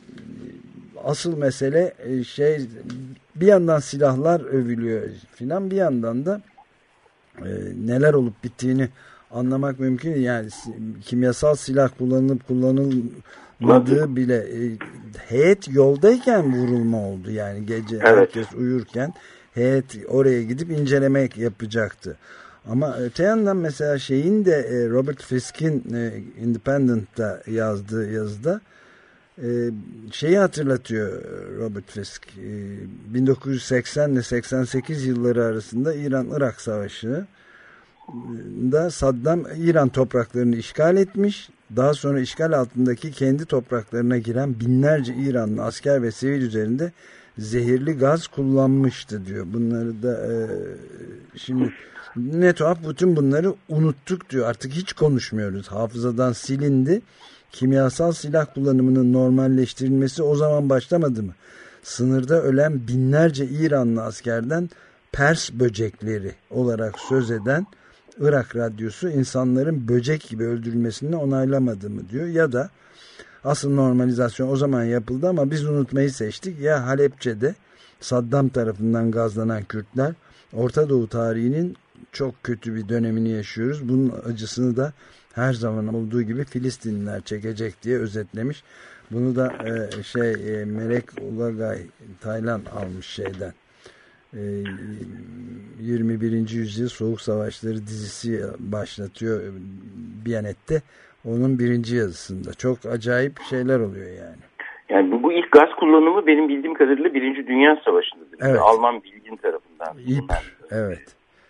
asıl mesele şey bir yandan silahlar övülüyor filan bir yandan da e, neler olup bittiğini anlamak mümkün. Yani kimyasal silah kullanılıp kullanılmadığı bile e, heyet yoldayken vurulma oldu. Yani gece evet. herkes uyurken heyet oraya gidip incelemek yapacaktı. Ama öte yandan mesela şeyin de e, Robert Fisk'in e, Independent'ta yazdığı yazıda e, şeyi hatırlatıyor Robert Fisk. E, bin dokuz yüz seksen ile seksen sekiz yılları arasında İran-Irak Savaşı da Saddam İran topraklarını işgal etmiş. Daha sonra işgal altındaki kendi topraklarına giren binlerce İranlı asker ve sivil üzerinde zehirli gaz kullanmıştı diyor. Bunları da e, şimdi ne tuhaf bütün bunları unuttuk diyor. Artık hiç konuşmuyoruz. Hafızadan silindi. Kimyasal silah kullanımının normalleştirilmesi o zaman başlamadı mı? Sınırda ölen binlerce İranlı askerden Pers böcekleri olarak söz eden Irak radyosu insanların böcek gibi öldürülmesini onaylamadı mı diyor. Ya da asıl normalizasyon o zaman yapıldı ama biz unutmayı seçtik. Ya Halepçe'de Saddam tarafından gazlanan Kürtler, Orta Doğu tarihinin çok kötü bir dönemini yaşıyoruz. Bunun acısını da her zaman olduğu gibi Filistinliler çekecek diye özetlemiş. Bunu da e, şey e, Melek Ulagay Taylan almış şeyden. E, yirmi birinci yüzyıl Soğuk Savaşları dizisi başlatıyor Biyanet'te. Onun birinci yazısında. Çok acayip şeyler oluyor yani. Yani bu, bu ilk gaz kullanımı benim bildiğim kadarıyla Birinci Dünya Savaşı'ndadır. Evet. Alman bilgin tarafından. İp, evet.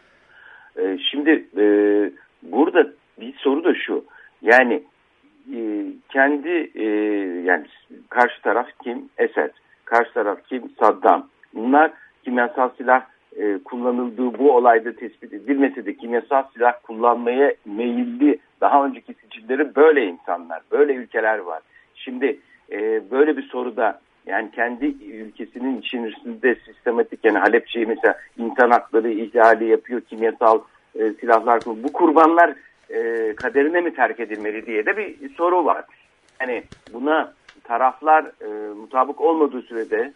Ee, şimdi e, burada bir soru da şu. Yani e, kendi e, yani karşı taraf kim? Esed. Karşı taraf kim? Saddam. Bunlar kimyasal silah e, kullanıldığı bu olayda tespit edilmese de kimyasal silah kullanmaya meyilli daha önceki sicilleri böyle insanlar, böyle ülkeler var. Şimdi e, böyle bir soruda yani kendi ülkesinin içerisinde sistematik yani Halepçe'yi mesela insan hakları ihlali yapıyor, kimyasal e, silahlar kullanıyor. Bu kurbanlar e, kaderine mi terk edilmeli diye de bir soru var. Yani buna taraflar e, mutabık olmadığı sürece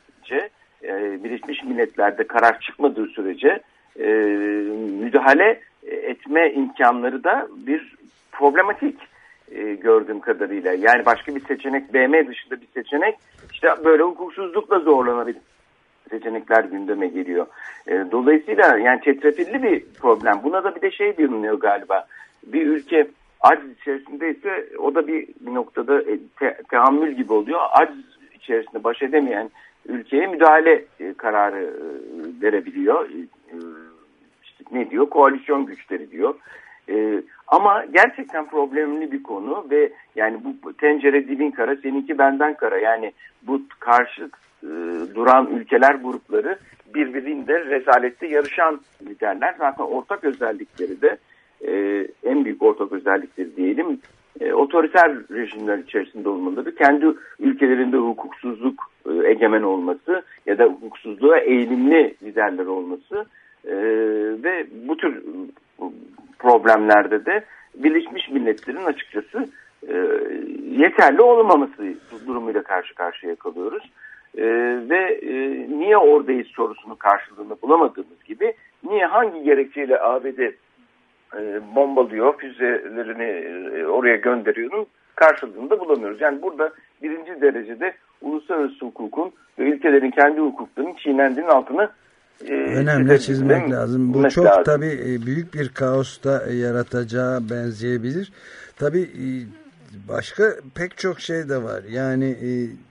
e, Birleşmiş Milletler'de karar çıkmadığı sürece e, müdahale etme imkanları da bir problematik e, gördüğüm kadarıyla. Yani başka bir seçenek B M dışında bir seçenek işte böyle hukuksuzlukla zorlanabilir seçenekler gündeme geliyor. E, dolayısıyla yani çetrefilli bir problem. Buna da bir de şey bulunuyor galiba. Bir ülke aciz içerisindeyse o da bir, bir noktada te, teammül gibi oluyor. Aciz içerisinde baş edemeyen ülkeye müdahale e, kararı e, verebiliyor. E, işte ne diyor? Koalisyon güçleri diyor. E, ama gerçekten problemli bir konu ve yani bu tencere dibin kara, seninki benden kara. Yani bu karşı e, duran ülkeler grupları birbirinde rezalette yarışan liderler. Zaten ortak özellikleri de e, en büyük ortak özellikleri diyelim e, otoriter rejimler içerisinde olmaları, kendi ülkelerinde hukuksuzluk e, egemen olması ya da hukuksuzluğa eğilimli liderler olması e, ve bu tür problemlerde de Birleşmiş Milletler'in açıkçası e, yeterli olmaması durumuyla karşı karşıya kalıyoruz. E, ve e, niye oradayız sorusunu karşılığını bulamadığımız gibi niye hangi gerekçeyle A B D e, bombalıyor, füzelerini e, oraya gönderiyor'un karşılığını da bulamıyoruz. Yani burada birinci derecede uluslararası hukukun ve ülkelerin kendi hukuklarının çiğnendiğinin altını e, önemli çizmek lazım. Bu çok lazım. Tabii büyük bir kaosta yaratacağı benzeyebilir. Tabii başka pek çok şey de var. Yani e,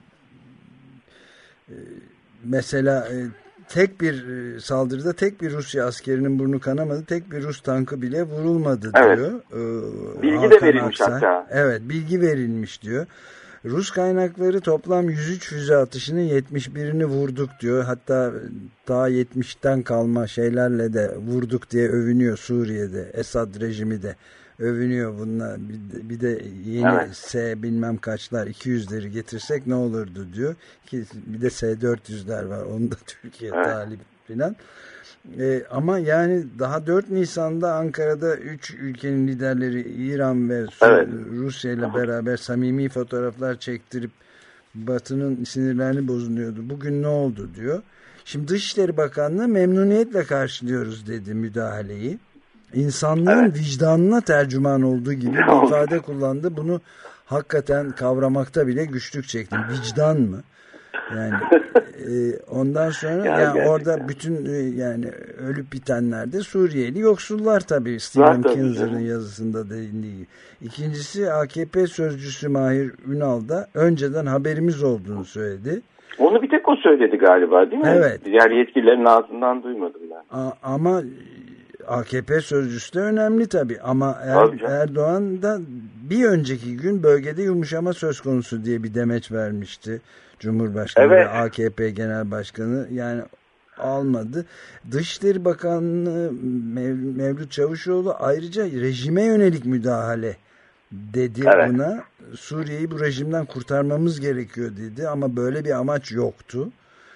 e, mesela e, tek bir saldırıda tek bir Rusya askerinin burnu kanamadı, tek bir Rus tankı bile vurulmadı diyor. Evet. Ee, bilgi Hakan de verilmiş Aksan. hatta. Evet, bilgi verilmiş diyor. Rus kaynakları toplam yüz üç füze atışının yetmiş birini vurduk diyor. Hatta daha yetmişten kalma şeylerle de vurduk diye övünüyor Suriye'de. Esad rejimi de övünüyor bununla. Bir de, bir de yeni evet. S bilmem kaçlar iki yüzleri getirsek ne olurdu diyor. Ki bir de S dört yüzler var. Onu da Türkiye evet. talip filan. Ee, ama yani daha dört Nisan'da Ankara'da üç ülkenin liderleri İran ve evet. Rusya ile beraber samimi fotoğraflar çektirip Batı'nın sinirlerini bozunuyordu. Bugün ne oldu diyor. Şimdi Dışişleri Bakanlığı memnuniyetle karşılıyoruz dedi müdahaleyi. İnsanlığın evet. vicdanına tercüman olduğu gibi bir ifade kullandı. Bunu hakikaten kavramakta bile güçlük çektim. Vicdan mı? Yani e, ondan sonra ya yani orada bütün e, yani ölüp bitenler de Suriyeli yoksullar tabii. Stephen Kinzer'ın yazısında dediği. İkincisi A K P sözcüsü Mahir Ünal da önceden haberimiz olduğunu söyledi. Onu bir tek o söyledi galiba değil mi? Evet. Diğer yetkililerin ağzından duymadım ben. A, ama A K P sözcüsü de önemli tabii ama er, Erdoğan da bir önceki gün bölgede yumuşama söz konusu diye bir demeç vermişti. Cumhurbaşkanı evet. ve A K P Genel Başkanı yani almadı. Dışişleri Bakanı Mev Mevlüt Çavuşoğlu ayrıca rejime yönelik müdahale dedi evet. buna. Suriye'yi bu rejimden kurtarmamız gerekiyor dedi ama böyle bir amaç yoktu.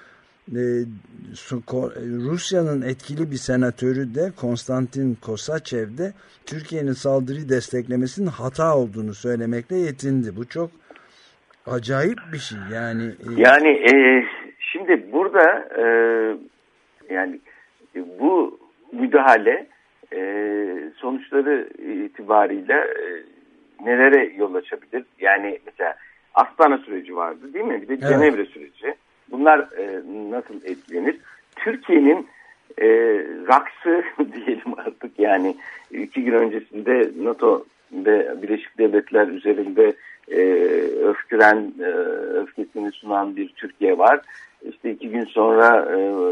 Rusya'nın etkili bir senatörü de Konstantin Kosaçev de Türkiye'nin saldırıyı desteklemesinin hata olduğunu söylemekle yetindi. Bu çok acayip bir şey yani. Yani e, şimdi burada e, yani bu müdahale e, sonuçları itibariyle e, nelere yol açabilir? Yani mesela Astana süreci vardı değil mi? Bir de evet. Cenevre süreci. Bunlar e, nasıl etkilenir? Türkiye'nin e, raksı diyelim artık, yani iki gün öncesinde NATO ve Birleşik Devletler üzerinde e, öfküren, e, öfkesini sunan bir Türkiye var. İşte iki gün sonra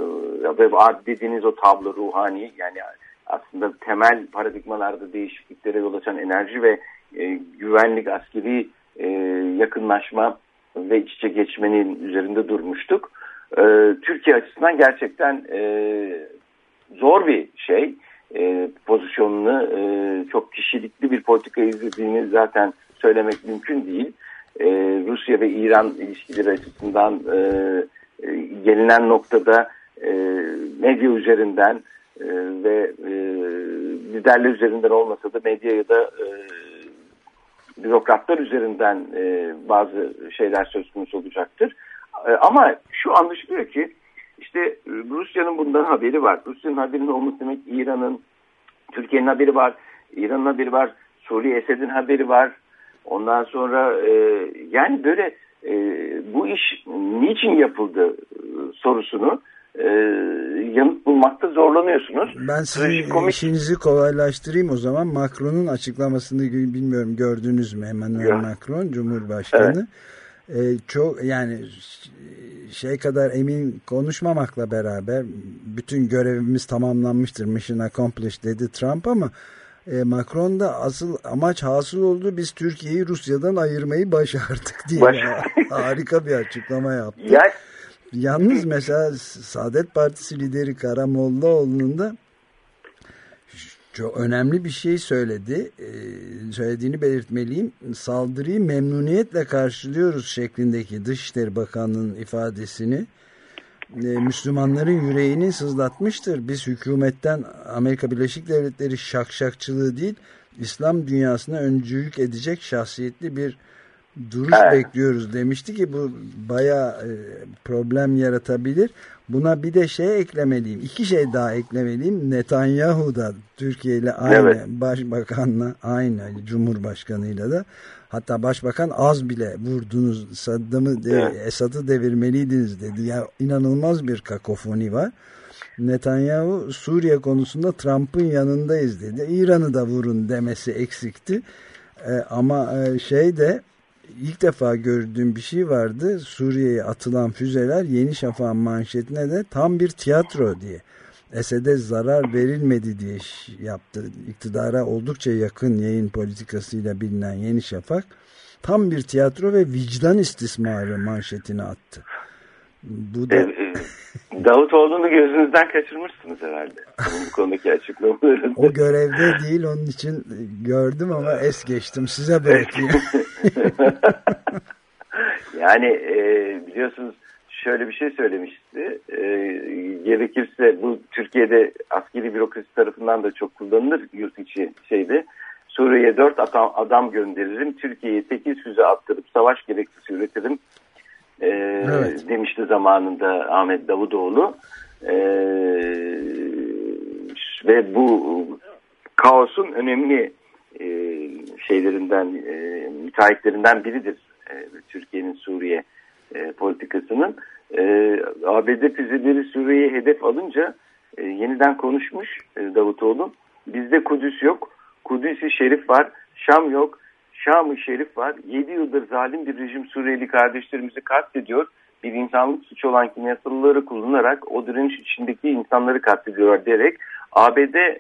e, dediğiniz o tablo ruhani, yani aslında temel paradigmalarda değişikliklere yol açan enerji ve e, güvenlik, askeri e, yakınlaşma ve iç içe geçmenin üzerinde durmuştuk. E, Türkiye açısından gerçekten e, zor bir şey. E, pozisyonunu e, çok kişilikli bir politika izlediğini zaten söylemek mümkün değil. E, Rusya ve İran ilişkileri açısından e, e, gelinen noktada e, medya üzerinden e, ve e, liderler üzerinden olmasa da medya ya da e, bürokratlar üzerinden e, bazı şeyler söz konusu olacaktır. E, ama şu anlaşılıyor ki işte Rusya'nın bundan haberi var. Rusya'nın haberinin olması demek İran'ın, Türkiye'nin haberi var, İran'ın haberi var, Suriye Esed'in haberi var. Ondan sonra e, yani böyle e, bu iş niçin yapıldı e, sorusunu e, yanıt bulmakta zorlanıyorsunuz. Ben sizin komik... işinizi kolaylaştırayım o zaman. Macron'un açıklamasını bilmiyorum, gördünüz mü? Emmanuel ya. Macron, Cumhurbaşkanı. Evet. Ee, çok yani şey kadar emin konuşmamakla beraber bütün görevimiz tamamlanmıştır, mission accomplished dedi Trump, ama e, Macron da asıl amaç hasıl oldu, biz Türkiye'yi Rusya'dan ayırmayı başardık diye Baş... harika bir açıklama yaptı. Ya... Yalnız mesela Saadet Partisi lideri Karamollaoğlu'nun da çok önemli bir şey söyledi. Ee, söylediğini belirtmeliyim. Saldırıyı memnuniyetle karşılıyoruz şeklindeki Dışişleri Bakanlığı'nın ifadesini e, Müslümanların yüreğini sızlatmıştır. Biz hükümetten Amerika Birleşik Devletleri şakşakçılığı değil, İslam dünyasına öncülük edecek şahsiyetli bir duruş evet. bekliyoruz demişti ki bu bayağı e, problem yaratabilir. Buna bir de şey eklemeliyim. İki şey daha eklemeliyim. Netanyahu da Türkiye ile aynı, evet. başbakanla aynı, Cumhurbaşkanıyla da, hatta başbakan az bile vurdunuz Saddam'ı de, evet. Esad'ı devirmeliydiniz dedi. Ya inanılmaz bir kakofoni var. Netanyahu Suriye konusunda Trump'ın yanındayız dedi. İran'ı da vurun demesi eksikti. E, ama e, şey de İlk defa gördüğüm bir şey vardı. Suriye'ye atılan füzeler Yeni Şafak'ın manşetine de tam bir tiyatro diye, Esed'e zarar verilmedi diye yaptı. İktidara oldukça yakın yayın politikasıyla bilinen Yeni Şafak tam bir tiyatro ve vicdan istismarı manşetini attı. Bu da... Davutoğlu'nu gözünüzden kaçırmışsınız herhalde. Bu konudaki açıklamalarında. O görevde değil, onun için gördüm ama es geçtim. Size bırakayım. Yani e, biliyorsunuz şöyle bir şey söylemişti. E, gerekirse bu Türkiye'de askeri bürokrasi tarafından da çok kullanılır, yurt içi şeyde. Suriye'ye dört adam, adam gönderirim, Türkiye'ye sekiz füze attırıp savaş gerekçesi üretirim. Ee, evet. demişti zamanında Ahmet Davutoğlu. Ee, ve bu kaosun önemli e, şeylerinden, e, müteahhitlerinden biridir e, Türkiye'nin Suriye e, politikasının. E, A B D füzeleri Suriye'ye hedef alınca e, yeniden konuşmuş e, Davutoğlu. Bizde Kudüs yok, Kudüs-i Şerif var, Şam yok, Şam-ı Şerif var. yedi yıldır zalim bir rejim Suriyeli kardeşlerimizi katlediyor. Bir insanlık suçu olan kimyasalları kullanarak o direniş içindeki insanları katlediyorlar diyerek A B D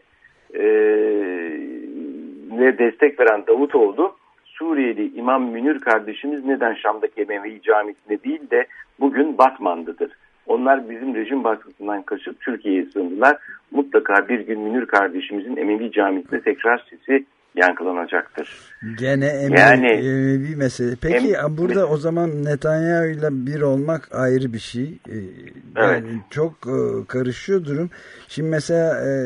ne destek veren Davutoğlu, Suriyeli İmam Münir kardeşimiz neden Şam'daki Emevi Camisi'nde değil de bugün Batman'dadır. Onlar bizim rejim baskısından kaçıp Türkiye'ye sığındılar. Mutlaka bir gün Münir kardeşimizin Emevi Camisi'nde tekrar sesi yankılanacaktır. Gene Emevi, yani, Emevi mesele. Peki em, burada o zaman Netanyahu ile bir olmak ayrı bir şey. Ee, evet. Yani çok e, karışıyor durum. Şimdi mesela e,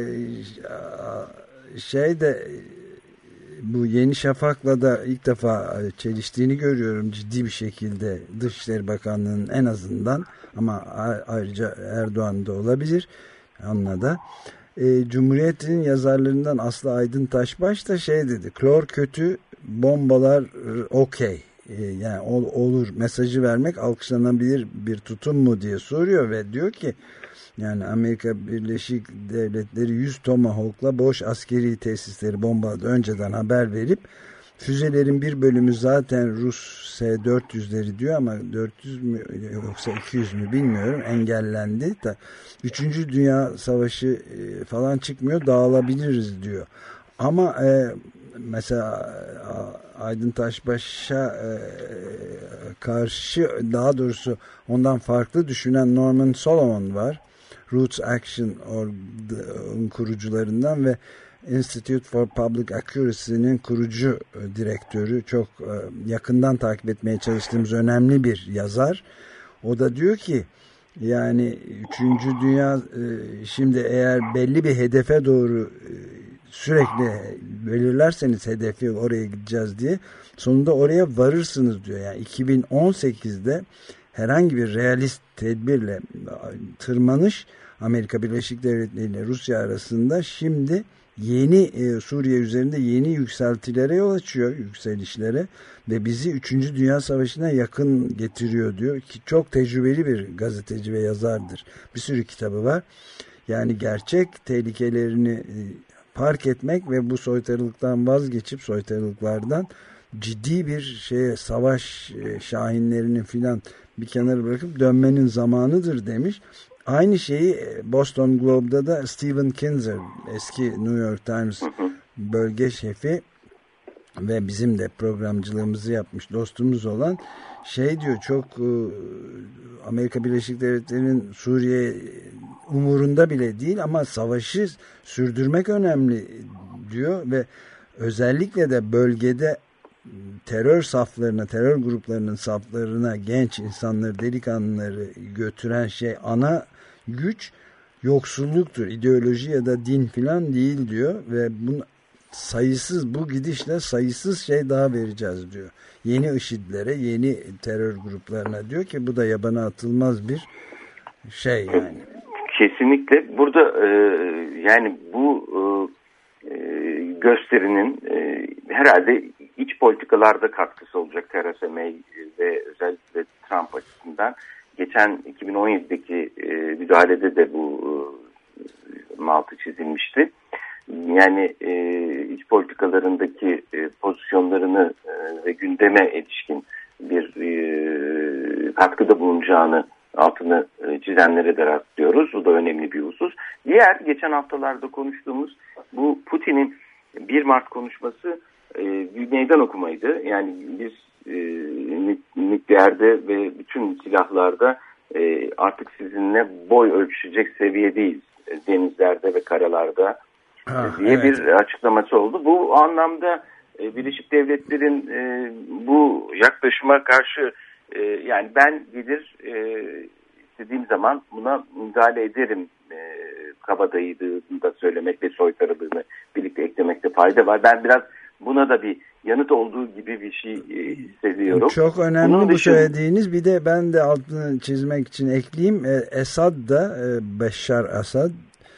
şey de bu Yeni Şafak'la da ilk defa çeliştiğini görüyorum ciddi bir şekilde, Dışişleri Bakanlığı'nın en azından, ama ayrıca Erdoğan da olabilir onunla da. E, Cumhuriyet'in yazarlarından Aslı Aydın Taşbaş da şey dedi, klor kötü, bombalar okey. e, yani ol, olur mesajı vermek alkışlanabilir bir tutum mu diye soruyor ve diyor ki yani Amerika Birleşik Devletleri yüz Tomahawk'la boş askeri tesisleri bombaladı. Önceden haber verip füzelerin bir bölümü zaten Rus S dört yüzleri diyor ama dört yüz mü yoksa iki yüz mü bilmiyorum, engellendi. Üçüncü Dünya Savaşı falan çıkmıyor, dağılabiliriz diyor. Ama e, mesela Aydın Taşbaş'a e, karşı, daha doğrusu ondan farklı düşünen Norman Solomon var. Roots Action Org'un kurucularından ve Institute for Public Accuracy'nin kurucu direktörü, çok yakından takip etmeye çalıştığımız önemli bir yazar. O da diyor ki yani üçüncü Dünya şimdi eğer belli bir hedefe doğru sürekli belirlerseniz hedefi, oraya gideceğiz diye, sonunda oraya varırsınız diyor. Yani iki bin on sekizde herhangi bir realist tedbirle tırmanış Amerika Birleşik Devletleri ile Rusya arasında şimdi yeni e, Suriye üzerinde yeni yükseltilere yol açıyor, yükselişlere ve bizi üçüncü Dünya Savaşı'na yakın getiriyor diyor ki çok tecrübeli bir gazeteci ve yazardır. Bir sürü kitabı var. Yani gerçek tehlikelerini e, fark etmek ve bu soytarılıktan vazgeçip soytarılıklardan ciddi bir şeye, savaş e, şahinlerinin filan bir kenara bırakıp dönmenin zamanıdır demiş. Aynı şeyi Boston Globe'da da Stephen Kinzer, eski New York Times bölge şefi ve bizim de programcılığımızı yapmış dostumuz olan şey diyor, çok Amerika Birleşik Devletleri'nin Suriye umurunda bile değil ama savaşı sürdürmek önemli diyor ve özellikle de bölgede terör saflarına, terör gruplarının saflarına genç insanları, delikanlıları götüren şey, ana güç yoksulluktur. İdeoloji ya da din filan değil diyor ve bunu sayısız, bu gidişle sayısız şey daha vereceğiz diyor. Yeni IŞİD'lere, yeni terör gruplarına diyor ki bu da yabana atılmaz bir şey yani. Kesinlikle. Burada e, yani bu e, gösterinin e, herhalde iç politikalarda katkısı olacak Theresa May ve özellikle Trump açısından. Geçen iki bin on yedideki e, müdahalede de bu e, altı çizilmişti. Yani e, iç politikalarındaki e, pozisyonlarını e, ve gündeme ilişkin bir e, katkıda bulunacağını altını e, çizenlere de rastlıyoruz. Bu da önemli bir husus. Diğer geçen haftalarda konuştuğumuz bu Putin'in bir Mart konuşması e, bir meydan okumaydı. Yani biz e, nükleerde ve bütün silahlarda e, artık sizinle boy ölçüşecek seviyedeyiz. Denizlerde ve karalarda ha, diye evet. bir açıklaması oldu. Bu anlamda e, Birleşik Devletler'in e, bu yaklaşıma karşı e, yani ben gelir e, istediğim zaman buna müdahale ederim e, kabadayılığını da söylemek ve soytarılığını birlikte eklemekte fayda var. Ben biraz buna da bir yanıt olduğu gibi bir şey e, hissediyorum. Çok önemli Bunun bu dışında... söylediğiniz. Bir de ben de altını çizmek için ekleyeyim. Esad da, Beşşar Esad,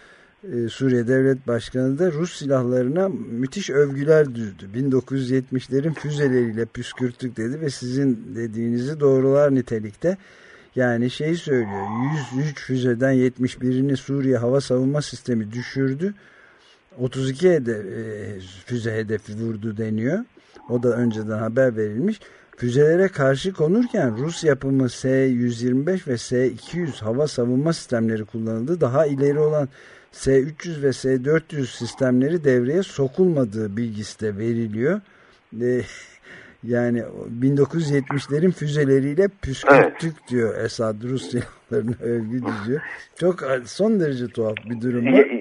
Suriye Devlet Başkanı da Rus silahlarına müthiş övgüler düzdü. bin dokuz yüz yetmişlerin füzeleriyle püskürttük dedi ve sizin dediğinizi doğrular nitelikte. Yani şey söylüyor, yüz üç füzeden yetmiş birini Suriye Hava Savunma Sistemi düşürdü. otuz iki hedef, füze hedefi vurdu deniyor. O da önceden haber verilmiş. Füzelere karşı konurken Rus yapımı S yüz yirmi beş ve S iki yüz hava savunma sistemleri kullanıldı. Daha ileri olan S üç yüz ve S dört yüz sistemleri devreye sokulmadığı bilgisi de veriliyor. E, yani bin dokuz yüz yetmişlerin füzeleriyle püskürttük evet. diyor Esad, Rus silahlarına övgü diziyor. Çok son derece tuhaf bir durum var.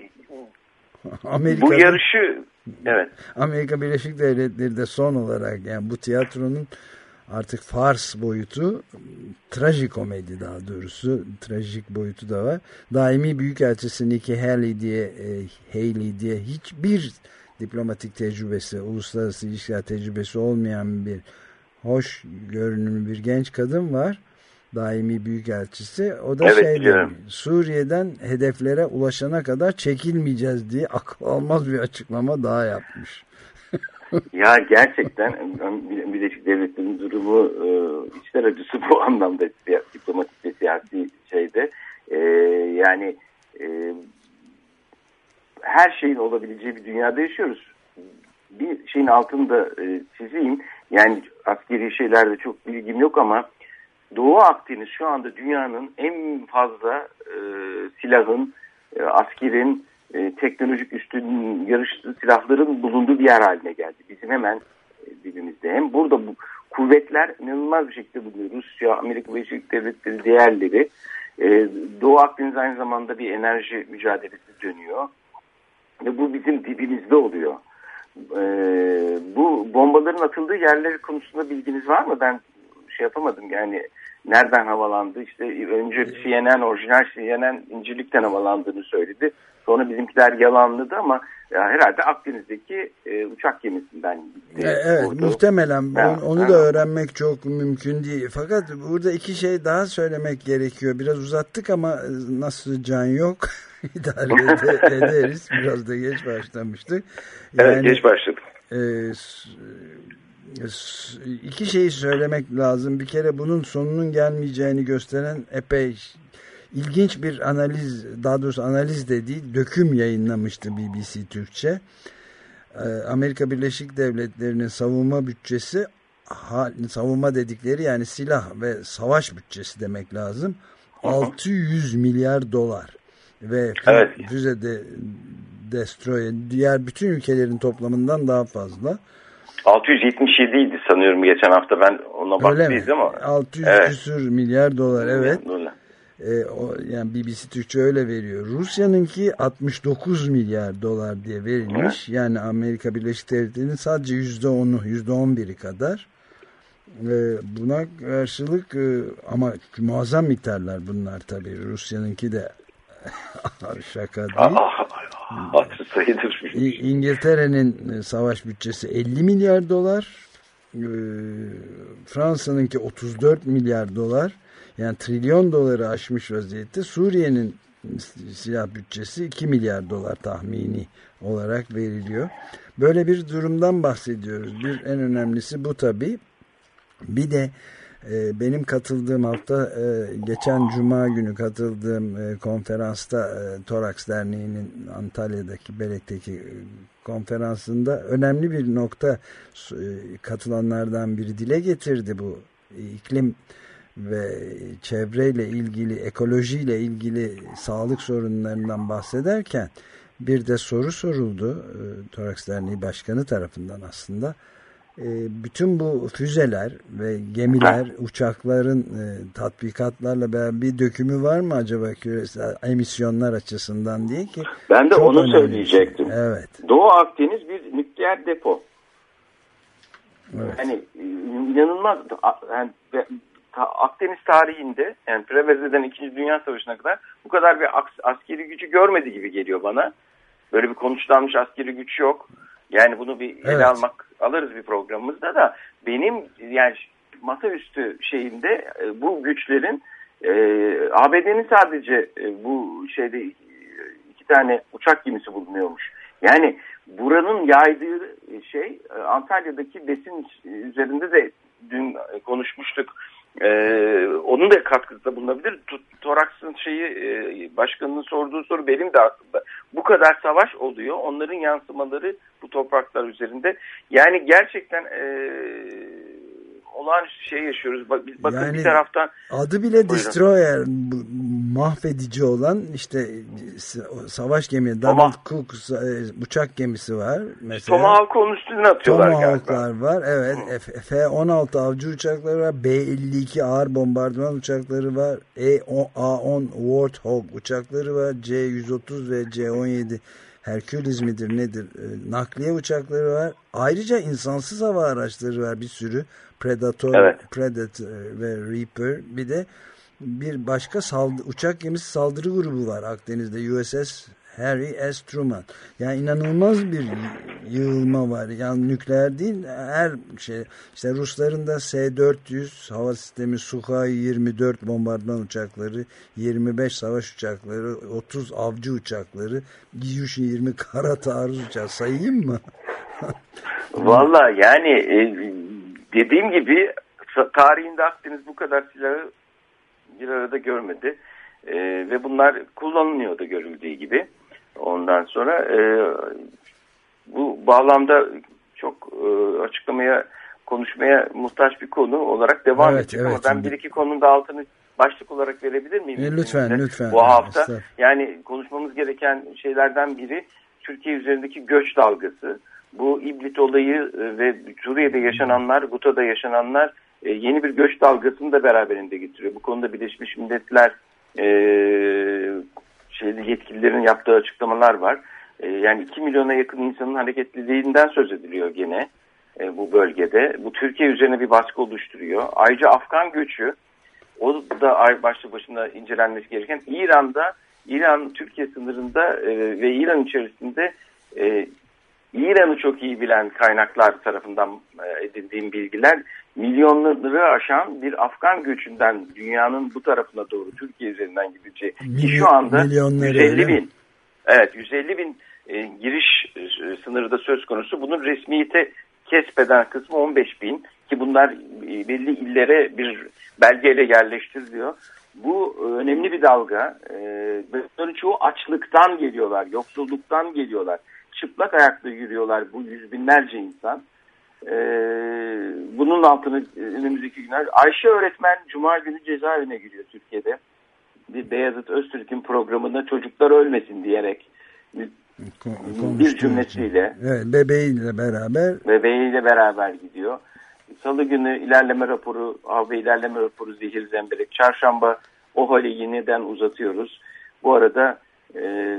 Bu yarışı evet. Amerika Birleşik Devletleri de son olarak, yani bu tiyatronun artık fars boyutu, trajikomedi daha doğrusu, trajik boyutu da var. Daimi Büyükelçisi Nikki Haley diye e, Haley diye hiçbir diplomatik tecrübesi, uluslararası ilişkiler tecrübesi olmayan bir hoş görünümlü bir genç kadın var. Daimi Büyükelçisi. O da evet, şey demiş, Suriye'den hedeflere ulaşana kadar çekilmeyeceğiz diye akıl almaz bir açıklama daha yapmış. Ya gerçekten Birleşik Devletleri'nin durumu e, içler acısı bu anlamda, diplomatik ve siyasi şeyde. E, yani e, her şeyin olabileceği bir dünyada yaşıyoruz. Bir şeyin altında e, çizeyim. Yani askeri şeylerde çok bilgim yok ama Doğu Akdeniz şu anda dünyanın en fazla e, silahın, e, askerin, e, teknolojik üstün yarışlı silahların bulunduğu bir yer haline geldi. Bizim hemen e, dibimizde. Hem burada bu kuvvetler inanılmaz bir şekilde bulunuyor. Rusya, Amerika Birleşik Devletleri, diğerleri. E, Doğu Akdeniz aynı zamanda bir enerji mücadelesi dönüyor. Ve bu bizim dibimizde oluyor. E, bu bombaların atıldığı yerler konusunda bilginiz var mı? Ben şey yapamadım yani. Nereden havalandı? İşte önce C N N, orijinal C N N İncirlik'ten havalandığını söyledi. Sonra bizimkiler yalanladı ama ya herhalde Akdeniz'deki e, uçak gemisinden gitti. Evet, vurdu. muhtemelen Ha, onu ha. da öğrenmek çok mümkün değil. Fakat burada iki şey daha söylemek gerekiyor. Biraz uzattık ama nasıl can yok. İdare ed- ederiz. Biraz da geç başlamıştık. Yani, evet, geç başladık. E, iki şeyi söylemek lazım. Bir kere bunun sonunun gelmeyeceğini gösteren epey ilginç bir analiz, daha doğrusu analiz de değil, döküm yayınlamıştı B B C Türkçe. Amerika Birleşik Devletleri'nin savunma bütçesi, savunma dedikleri yani silah ve savaş bütçesi demek lazım, altı yüz milyar dolar ve evet. füze de destroyer diğer bütün ülkelerin toplamından daha fazla. altı yüz yetmiş yedi idi sanıyorum geçen hafta, ben ona baktıydım ama. altı yüz evet. küsur milyar dolar, evet. Dolar. Ee, o, yani B B C Türkçe öyle veriyor. Rusya'nınki altmış dokuz milyar dolar diye verilmiş. Evet. Yani Amerika Birleşik Devletleri'nin sadece yüzde onu, yüzde on biri kadar. Ee, buna karşılık e, ama muazzam miktarlar bunlar tabii. Rusya'nınki de şaka değil. Hatır sayıdır. İngiltere'nin savaş bütçesi elli milyar dolar. Ee, Fransa'nınki otuz dört milyar dolar. Yani trilyon doları aşmış vaziyette. Suriye'nin silah bütçesi iki milyar dolar tahmini olarak veriliyor. Böyle bir durumdan bahsediyoruz. Bir en önemlisi bu tabii. Bir de e, benim katıldığım hafta e, geçen Cuma günü katıldığım e, konferansta e, Toraks Derneği'nin Antalya'daki Belek'teki e, konferansında önemli bir nokta e, katılanlardan biri dile getirdi. Bu iklim ve çevreyle ilgili, ekolojiyle ilgili sağlık sorunlarından bahsederken bir de soru soruldu e, Toraks Derneği Başkanı tarafından aslında. E, bütün bu füzeler ve gemiler, uçakların e, tatbikatlarla beraber bir dökümü var mı acaba küresel emisyonlar açısından diye ki. Ben de onu söyleyecektim. Evet. Doğu Akdeniz bir nükleer depo. Evet. Yani inanılmaz. Yani Akdeniz tarihinde, yani Preveze'den İkinci Dünya Savaşı'na kadar bu kadar bir askeri gücü görmedi gibi geliyor bana. Böyle bir konuşlanmış askeri güç yok. Yani bunu bir ele evet. almak alırız bir programımızda da. Benim yani masaüstü şeyinde bu güçlerin e, A B D'nin sadece e, bu şeyde iki tane uçak gemisi bulunuyormuş. Yani buranın yaydığı şey Antalya'daki besin üzerinde de dün konuşmuştuk. Ee, onun da katkıda bulunabilir. Toraks'ın şeyi e, başkanının sorduğu soru benim de aklımda. Bu kadar savaş oluyor. Onların yansımaları bu topraklar üzerinde. Yani gerçekten e, olağanüstü şey yaşıyoruz. Bak, biz bakın yani, bir taraftan adı bile buyurun. Destroyer, mahvedici olan işte savaş gemisi, Donald Cook uçak gemisi var mesela. Tomahawk'u onun üstüne atıyorlar Tomahawk'lar var. Evet. F on altı avcı uçakları var. B elli iki ağır bombardıman uçakları var. A on Warthog uçakları var. C yüz otuz ve C on yedi Hercules midir nedir? Nakliye uçakları var. Ayrıca insansız hava araçları var bir sürü. Predator, evet. Predator ve Reaper. Bir de bir başka saldı, uçak gemisi saldırı grubu var Akdeniz'de. U S S Harry S. Truman. Yani inanılmaz bir yığılma var. Yani nükleer değil, her şey. İşte Rusların da S dört yüz hava sistemi, Sukhoi yirmi dört bombardıman uçakları, yirmi beş savaş uçakları, otuz avcı uçakları, Ilyushin yirmi kara taarruz uçağı. Sayayım mı? Vallahi yani e, dediğim gibi tarihinde Akdeniz bu kadar silahı bir arada görmedi. E, ve bunlar kullanılıyor da görüldüğü gibi. Ondan sonra e, bu bağlamda çok e, açıklamaya, konuşmaya muhtaç bir konu olarak devam evet, edecek. Evet, Ama ben şimdi... bir iki konunun da altını başlık olarak verebilir miyim? E, lütfen, Size? lütfen. Bu hafta Estağ. yani konuşmamız gereken şeylerden biri Türkiye üzerindeki göç dalgası. Bu İblit olayı ve Suriye'de yaşananlar, Guta'da yaşananlar yeni bir göç dalgasını da beraberinde getiriyor. Bu konuda Birleşmiş Milletler e, şeyde yetkililerin yaptığı açıklamalar var. E, yani iki milyona yakın insanın hareketliliğinden söz ediliyor gene e, bu bölgede. Bu Türkiye üzerine bir baskı oluşturuyor. Ayrıca Afgan göçü, o da başlı başına incelenmesi gereken. İran'da, İran-Türkiye sınırında e, ve İran içerisinde e, İran'ı çok iyi bilen kaynaklar tarafından edindiğim bilgiler, milyonları aşan bir Afgan göçünden dünyanın bu tarafına doğru Türkiye üzerinden gideceği. Ki şu anda yüz elli bin, evet yüz elli bin e, giriş e, sınırı da söz konusu. Bunun resmiyete kesbeden kısmı on beş bin ki bunlar e, belli illere bir belgeyle yerleştiriliyor. Bu e, önemli bir dalga. E, bunların çoğu açlıktan geliyorlar, yoksulluktan geliyorlar. Çıplak ayakla yürüyorlar bu yüz binlerce insan. Ee, bunun altını önümüzdeki günler. Ayşe öğretmen Cuma günü cezaevine giriyor Türkiye'de. Bir Beyazıt Öztürk'ün programında çocuklar ölmesin diyerek bir, bir cümlesiyle. Evet, bebeğiyle beraber. Bebeğiyle beraber gidiyor. Salı günü ilerleme raporu, av ve ilerleme raporu zehir zemberek. Çarşamba OHAL'i yeniden uzatıyoruz. Bu arada Ee,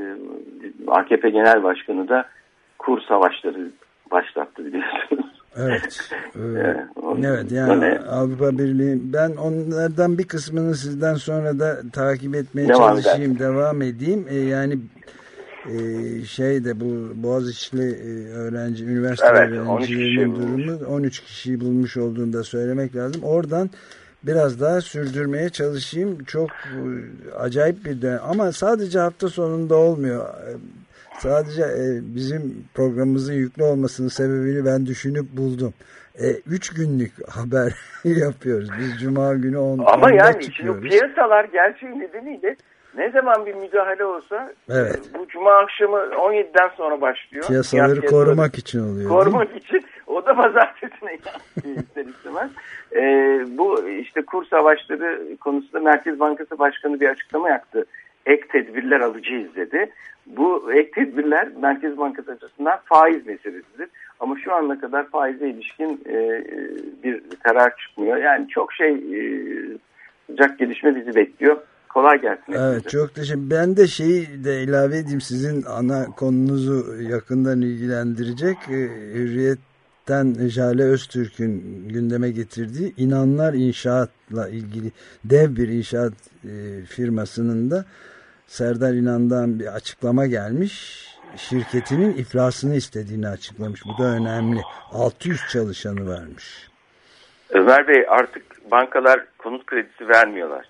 A K P Genel Başkanı da kur savaşları başlattı biliyorsunuz. Evet. E, evet, evet yani öyle. Avrupa Birliği, ben onlardan bir kısmını sizden sonra da takip etmeye devam çalışayım, eder. devam edeyim. E, yani e, şey de bu Boğaziçi'li e, öğrenci, üniversite evet, öğrencilerinin durumu on üç kişiyi bulmuş olduğunu da söylemek lazım. Oradan biraz daha sürdürmeye çalışayım. Çok acayip bir dönem. Ama sadece hafta sonunda olmuyor. Sadece bizim programımızın yüklü olmasının sebebini ben düşünüp buldum. E, üç günlük haber yapıyoruz. Biz Cuma günü on, Ama yani şimdi piyasalar gerçeği nedeniyle ne zaman bir müdahale olsa evet. bu Cuma akşamı on yediden sonra başlıyor. Piyasaları Fiyat korumak için oluyor. Korumak için. O da pazartesine yansıyor ister istemez. Ee, bu işte kur savaşları konusunda Merkez Bankası Başkanı bir açıklama yaptı. Ek tedbirler alacağız dedi. Bu ek tedbirler Merkez Bankası açısından faiz meselesidir. Ama şu ana kadar faize ilişkin e, bir karar çıkmıyor. Yani çok şey e, sıcak gelişme bizi bekliyor. Kolay gelsin. Evet, çok teşekkür. Ben de şeyi de ilave edeyim, sizin ana konunuzu yakından ilgilendirecek. Hürriyet'ten Jale Öztürk'ün gündeme getirdiği İnanlar İnşaat'la ilgili dev bir inşaat firmasının da Serdar İnan'dan bir açıklama gelmiş. Şirketinin iflasını istediğini açıklamış. Bu da önemli. altı yüz çalışanı varmış. Ömer Bey, artık bankalar konut kredisi vermiyorlar.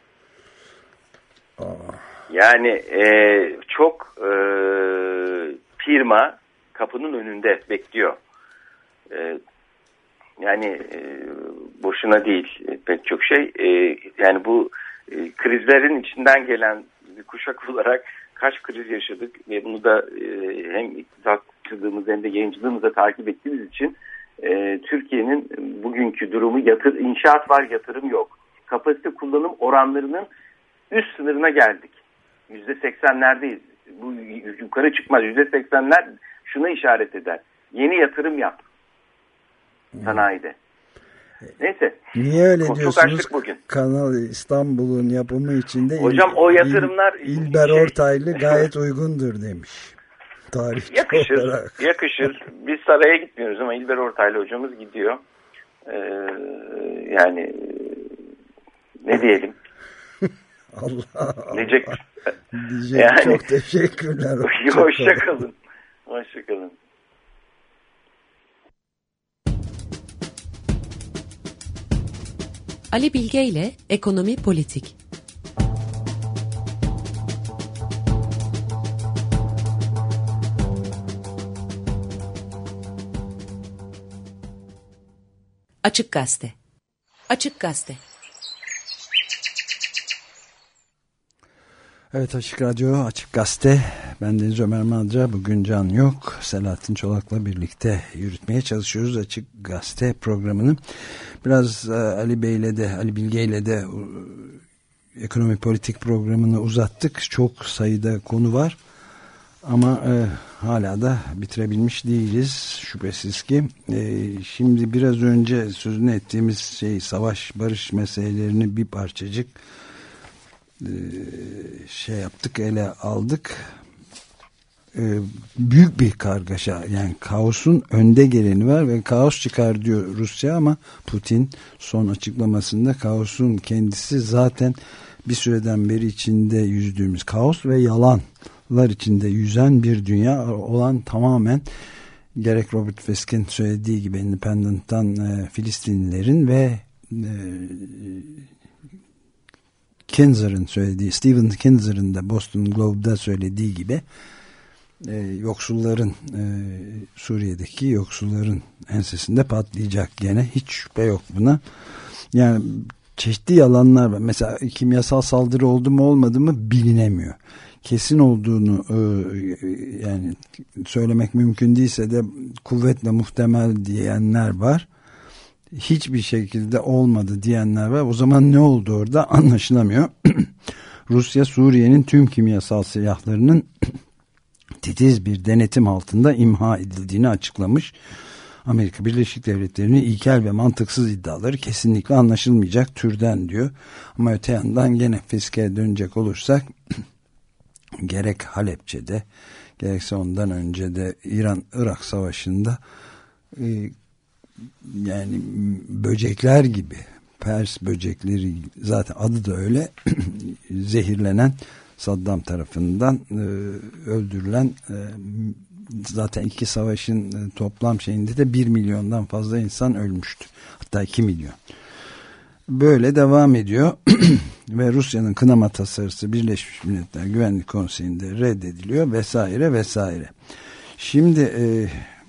Aa. Yani e, çok e, firma kapının önünde bekliyor. E, yani e, boşuna değil pek çok şey. E, yani bu e, krizlerin içinden gelen bir kuşak olarak kaç kriz yaşadık ve bunu da e, hem iktisatçılığımız hem de yayıncılığımızda takip ettiğimiz için e, Türkiye'nin bugünkü durumu yatır, inşaat var, yatırım yok. Kapasite kullanım oranlarının üst sınırına geldik. yüzde seksenlerdeyiz. Bu yukarı çıkmaz. yüzde seksenler şuna işaret eder. Yeni yatırım yap sanayide. Neyse. Niye öyle çok diyorsunuz? Bugün. Kanal İstanbul'un yapımı içinde hocam İl, o yatırımlar İl, İlber şey, Ortaylı gayet uygundur demiş. Tarihçi yakışır, olarak. Yakışır. Biz saraya gitmiyoruz ama İlber Ortaylı hocamız gidiyor. Ee, yani ne diyelim? Allah Diyecek. Diyecek yani, çok teşekkürler. Hoşçakalın. Hoşçakalın. Ali Bilge ile Ekonomi Politik. Açık Gazete. Açık Gazete. Evet, Açık Radyo, Açık Gazete. Ben Deniz Ömer Madra. Bugün Can yok. Selahattin Çolak'la birlikte yürütmeye çalışıyoruz Açık Gazete programını. Biraz Ali Bey'le de, Ali Bilge'yle de ekonomi politik programını uzattık. Çok sayıda konu var. Ama e, hala da bitirebilmiş değiliz şüphesiz ki. E, şimdi biraz önce sözünü ettiğimiz şey, savaş barış meselelerini bir parçacık e, şey yaptık, ele aldık. E, büyük bir kargaşa, yani kaosun önde geleni var ve kaos çıkar diyor Rusya, ama Putin son açıklamasında kaosun kendisi zaten bir süreden beri içinde yüzdüğümüz kaos ve yalanlar içinde yüzen bir dünya olan, tamamen gerek Robert Fisk'in söylediği gibi Independent'tan e, Filistinlilerin ve e, Kinzer'ın söylediği, Stephen Kinzer'ın da Boston Globe'da söylediği gibi e, yoksulların e, Suriye'deki yoksulların ensesinde patlayacak gene, hiç şüphe yok buna. Yani çeşitli yalanlar var. Mesela kimyasal saldırı oldu mu olmadı mı bilinemiyor. Kesin olduğunu e, yani söylemek mümkün değilse de kuvvetle muhtemel diyenler var. Hiçbir şekilde olmadı diyenler var. O zaman ne oldu orada anlaşılamıyor. Rusya, Suriye'nin tüm kimyasal silahlarının titiz bir denetim altında imha edildiğini açıklamış. Amerika Birleşik Devletleri'nin ilkel ve mantıksız iddiaları kesinlikle anlaşılmayacak türden diyor. Ama öte yandan gene Fisk'e dönecek olursak gerek Halepçe'de gerekse ondan önce de İran-Irak Savaşı'nda e, yani böcekler gibi, Pers böcekleri, zaten adı da öyle, zehirlenen, Saddam tarafından e, öldürülen, e, zaten iki savaşın toplam şeyinde de bir milyondan fazla insan ölmüştü. Hatta iki milyon. Böyle devam ediyor. Ve Rusya'nın kınama tasarısı Birleşmiş Milletler Güvenlik Konseyi'nde reddediliyor vesaire vesaire. Şimdi e,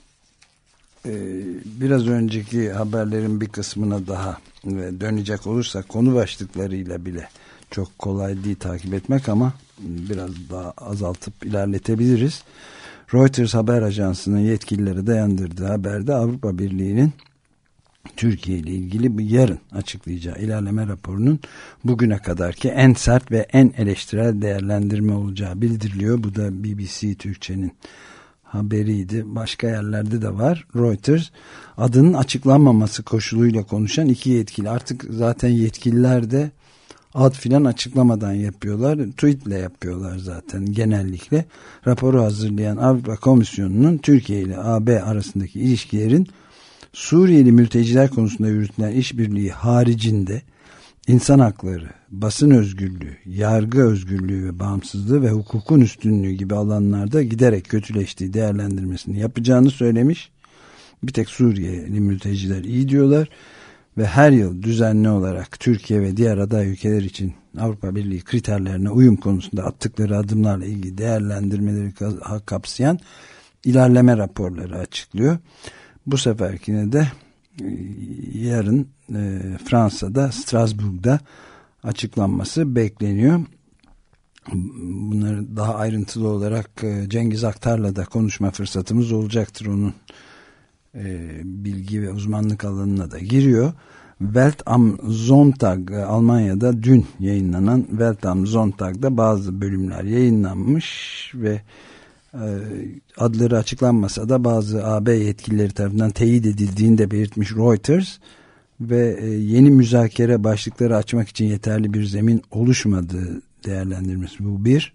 e, biraz önceki haberlerin bir kısmına daha e, dönecek olursak, konu başlıklarıyla bile çok kolay değil takip etmek, ama biraz daha azaltıp ilerletebiliriz. Reuters haber ajansının yetkilileri dayandırdığı haberde Avrupa Birliği'nin Türkiye ile ilgili yarın açıklayacağı ilerleme raporunun bugüne kadarki en sert ve en eleştirel değerlendirme olacağı bildiriliyor. Bu da B B C Türkçe'nin haberiydi. Başka yerlerde de var. Reuters adının açıklanmaması koşuluyla konuşan iki yetkili, artık zaten yetkililer de ad filan açıklamadan yapıyorlar. Tweetle yapıyorlar zaten genellikle. Raporu hazırlayan Avrupa Komisyonu'nun Türkiye ile A B arasındaki ilişkilerin Suriyeli mülteciler konusunda yürütülen işbirliği haricinde insan hakları, basın özgürlüğü, yargı özgürlüğü ve bağımsızlığı ve hukukun üstünlüğü gibi alanlarda giderek kötüleştiği değerlendirmesini yapacağını söylemiş. Bir tek Suriyeli mülteciler iyi diyorlar. Ve her yıl düzenli olarak Türkiye ve diğer aday ülkeler için Avrupa Birliği kriterlerine uyum konusunda attıkları adımlarla ilgili değerlendirmeleri kapsayan ilerleme raporları açıklıyor. Bu seferkine de yarın e, Fransa'da, Strasbourg'da açıklanması bekleniyor. Bunları daha ayrıntılı olarak e, Cengiz Aktar'la da konuşma fırsatımız olacaktır. Onun e, bilgi ve uzmanlık alanına da giriyor. Welt am Sonntag, Almanya'da dün yayınlanan Welt am Sonntag'da bazı bölümler yayınlanmış ve adları açıklanmasa da bazı A B yetkilileri tarafından teyit edildiğini de belirtmiş Reuters ve yeni müzakere başlıkları açmak için yeterli bir zemin oluşmadığı değerlendirmesi bu bir.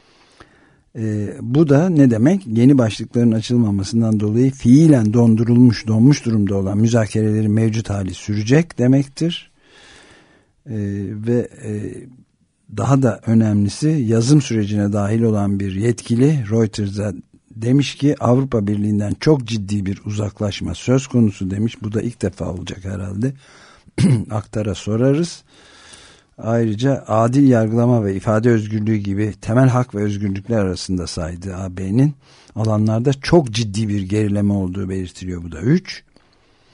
E, bu da ne demek? Yeni başlıkların açılmamasından dolayı fiilen dondurulmuş, donmuş durumda olan müzakerelerin mevcut hali sürecek demektir. E, ve e, daha da önemlisi, yazım sürecine dahil olan bir yetkili Reuters'a demiş ki Avrupa Birliği'nden çok ciddi bir uzaklaşma söz konusu demiş. Bu da ilk defa olacak herhalde. Aktar'a sorarız. Ayrıca adil yargılama ve ifade özgürlüğü gibi temel hak ve özgürlükler arasında saydığı A B'nin alanlarda çok ciddi bir gerileme olduğu belirtiliyor. Bu da üç.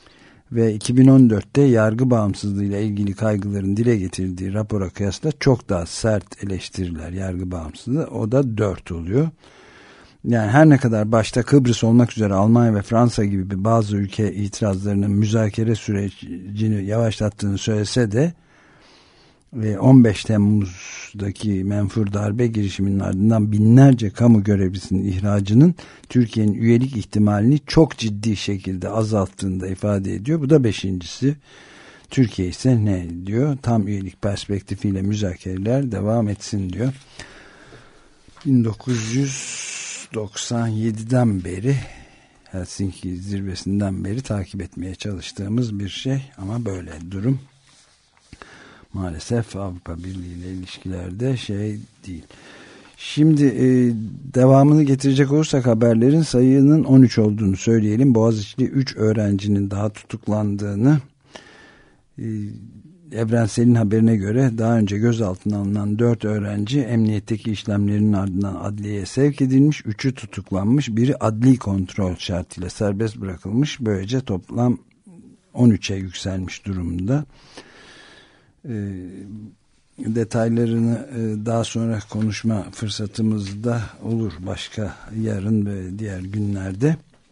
ve iki bin on dörtte yargı bağımsızlığıyla ilgili kaygıların dile getirdiği rapora kıyasla çok daha sert eleştiriler yargı bağımsızlığı. O da dört oluyor. Yani her ne kadar başta Kıbrıs olmak üzere Almanya ve Fransa gibi bazı ülke itirazlarının müzakere sürecini yavaşlattığını söylese de on beş Temmuz'daki menfur darbe girişiminin ardından binlerce kamu görevlisinin ihracının Türkiye'nin üyelik ihtimalini çok ciddi şekilde azalttığını da ifade ediyor. Bu da beşincisi. Türkiye ise ne diyor? Tam üyelik perspektifiyle müzakereler devam etsin diyor. bin dokuz yüz doksan yediden beri, Helsinki zirvesinden beri takip etmeye çalıştığımız bir şey ama böyle durum maalesef Avrupa Birliği ile ilişkilerde şey değil. Şimdi e, devamını getirecek olursak haberlerin sayının on üç olduğunu söyleyelim. Boğaziçi'li üç öğrencinin daha tutuklandığını, e, Evrensel'in haberine göre daha önce gözaltına alınan dört öğrenci emniyetteki işlemlerinin ardından adliyeye sevk edilmiş. üçü tutuklanmış. Biri adli kontrol şartıyla serbest bırakılmış. Böylece toplam on üçe yükselmiş durumda. E, detaylarını e, daha sonra konuşma fırsatımız da olur. Başka yarın ve diğer günlerde.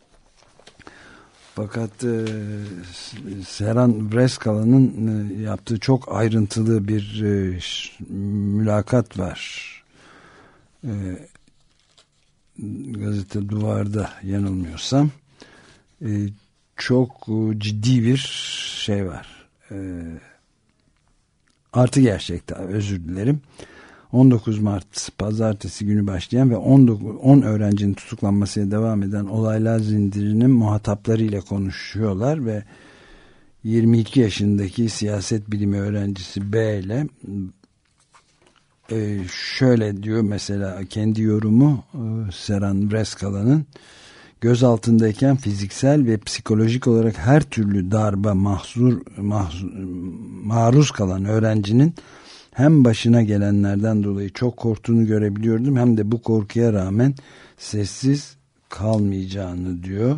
Fakat e, Seren Vreskala'nın e, yaptığı çok ayrıntılı bir e, mülakat var. E, gazete Duvar'da yanılmıyorsam. E, çok e, ciddi bir şey var. E, artı gerçekten özür dilerim. on dokuz Mart pazartesi günü başlayan ve on öğrencinin tutuklanmasına devam eden olaylar zincirinin muhataplarıyla konuşuyorlar ve yirmi iki yaşındaki siyaset bilimi öğrencisi B ile e, şöyle diyor mesela kendi yorumu e, Seren Vreskala'nın: gözaltındayken fiziksel ve psikolojik olarak her türlü darbe mahzur, mahzur, maruz kalan öğrencinin hem başına gelenlerden dolayı çok korktuğunu görebiliyordum, hem de bu korkuya rağmen sessiz kalmayacağını diyor.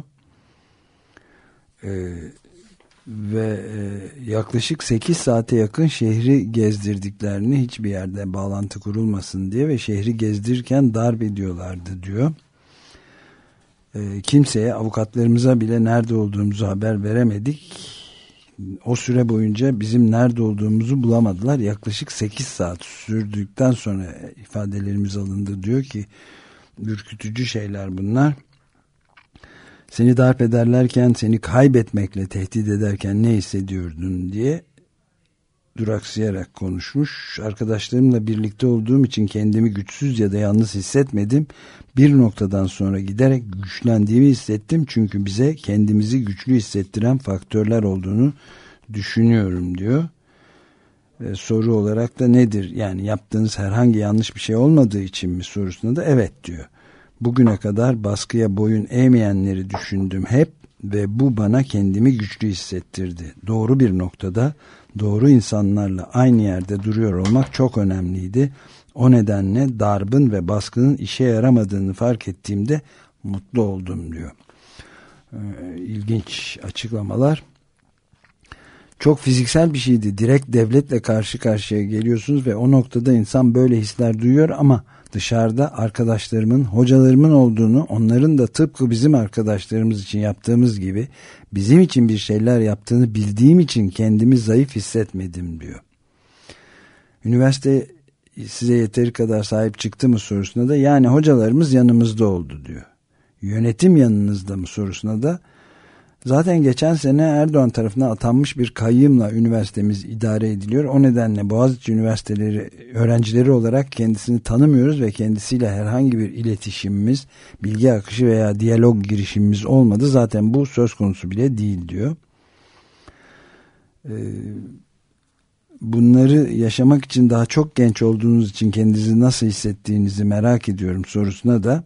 Ee, ve e, yaklaşık sekiz saate yakın şehri gezdirdiklerini, hiçbir yerde bağlantı kurulmasın diye, ve şehri gezdirirken darp ediyorlardı diyor. Ee, kimseye, avukatlarımıza bile nerede olduğumuzu haber veremedik. O süre boyunca bizim nerede olduğumuzu bulamadılar. Yaklaşık sekiz saat sürdükten sonra ifadelerimiz alındı diyor ki, ürkütücü şeyler bunlar. Seni darp ederlerken, seni kaybetmekle tehdit ederken ne hissediyordun diye duraksayarak konuşmuş. Arkadaşlarımla birlikte olduğum için kendimi güçsüz ya da yalnız hissetmedim. Bir noktadan sonra giderek güçlendiğimi hissettim. Çünkü bize kendimizi güçlü hissettiren faktörler olduğunu düşünüyorum diyor. Ve soru olarak da nedir? Yani yaptığınız herhangi yanlış bir şey olmadığı için mi sorusuna da evet diyor. Bugüne kadar baskıya boyun eğmeyenleri düşündüm hep ve bu bana kendimi güçlü hissettirdi. Doğru bir noktada, doğru insanlarla aynı yerde duruyor olmak çok önemliydi. O nedenle darbın ve baskının işe yaramadığını fark ettiğimde mutlu oldum diyor. Ee, ilginç açıklamalar. Çok fiziksel bir şeydi. Direkt devletle karşı karşıya geliyorsunuz ve o noktada insan böyle hisler duyuyor, ama dışarıda arkadaşlarımın, hocalarımın olduğunu, onların da tıpkı bizim arkadaşlarımız için yaptığımız gibi bizim için bir şeyler yaptığını bildiğim için kendimi zayıf hissetmedim diyor. Üniversite size yeteri kadar sahip çıktı mı sorusuna da yani hocalarımız yanımızda oldu diyor. Yönetim yanınızda mı sorusuna da zaten geçen sene Erdoğan tarafından atanmış bir kayyımla üniversitemiz idare ediliyor. O nedenle Boğaziçi Üniversiteleri öğrencileri olarak kendisini tanımıyoruz ve kendisiyle herhangi bir iletişimimiz, bilgi akışı veya diyalog girişimimiz olmadı. Zaten bu söz konusu bile değil diyor. Ee, bunları yaşamak için daha çok genç olduğunuz için kendinizi nasıl hissettiğinizi merak ediyorum sorusuna da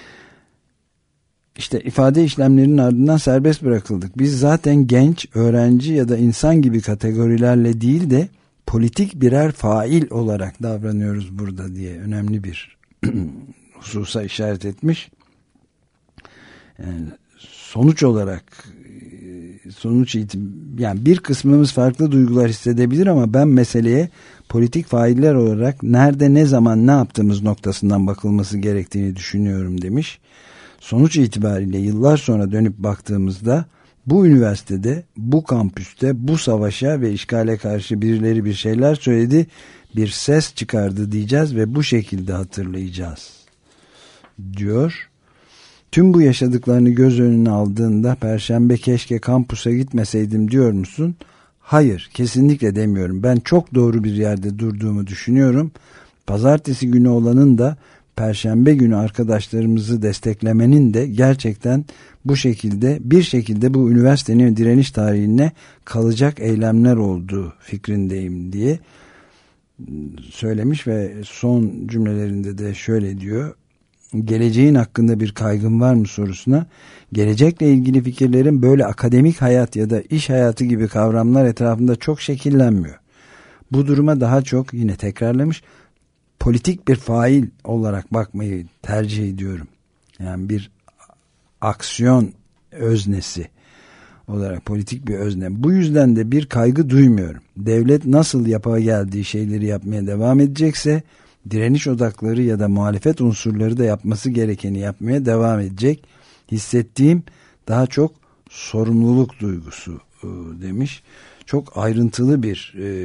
İşte ifade işlemlerinin ardından serbest bırakıldık. Biz zaten genç, öğrenci ya da insan gibi kategorilerle değil de politik birer fail olarak davranıyoruz burada diye önemli bir hususa işaret etmiş. Yani sonuç olarak sonuç itibariyle yani bir kısmımız farklı duygular hissedebilir ama ben meseleye politik failler olarak nerede, ne zaman, ne yaptığımız noktasından bakılması gerektiğini düşünüyorum demiş. Sonuç itibariyle yıllar sonra dönüp baktığımızda bu üniversitede, bu kampüste, bu savaşa ve işgale karşı birileri bir şeyler söyledi, bir ses çıkardı diyeceğiz ve bu şekilde hatırlayacağız diyor. Tüm bu yaşadıklarını göz önüne aldığında Perşembe keşke kampüse gitmeseydim diyor musun? Hayır, kesinlikle demiyorum. Ben çok doğru bir yerde durduğumu düşünüyorum. Pazartesi günü olanın da Perşembe günü arkadaşlarımızı desteklemenin de gerçekten bu şekilde bir şekilde bu üniversitenin direniş tarihine kalacak eylemler olduğu fikrindeyim diye söylemiş ve son cümlelerinde de şöyle diyor. Geleceğin hakkında bir kaygın var mı sorusuna, gelecekle ilgili fikirlerin böyle akademik hayat ya da iş hayatı gibi kavramlar etrafında çok şekillenmiyor. Bu duruma daha çok, yine tekrarlamış, politik bir fail olarak bakmayı tercih ediyorum. Yani bir aksiyon öznesi olarak, politik bir özne. Bu yüzden de bir kaygı duymuyorum. Devlet nasıl yapa geldiği şeyleri yapmaya devam edecekse, direniş odakları ya da muhalefet unsurları da yapması gerekeni yapmaya devam edecek. Hissettiğim daha çok sorumluluk duygusu demiş. Çok ayrıntılı bir e,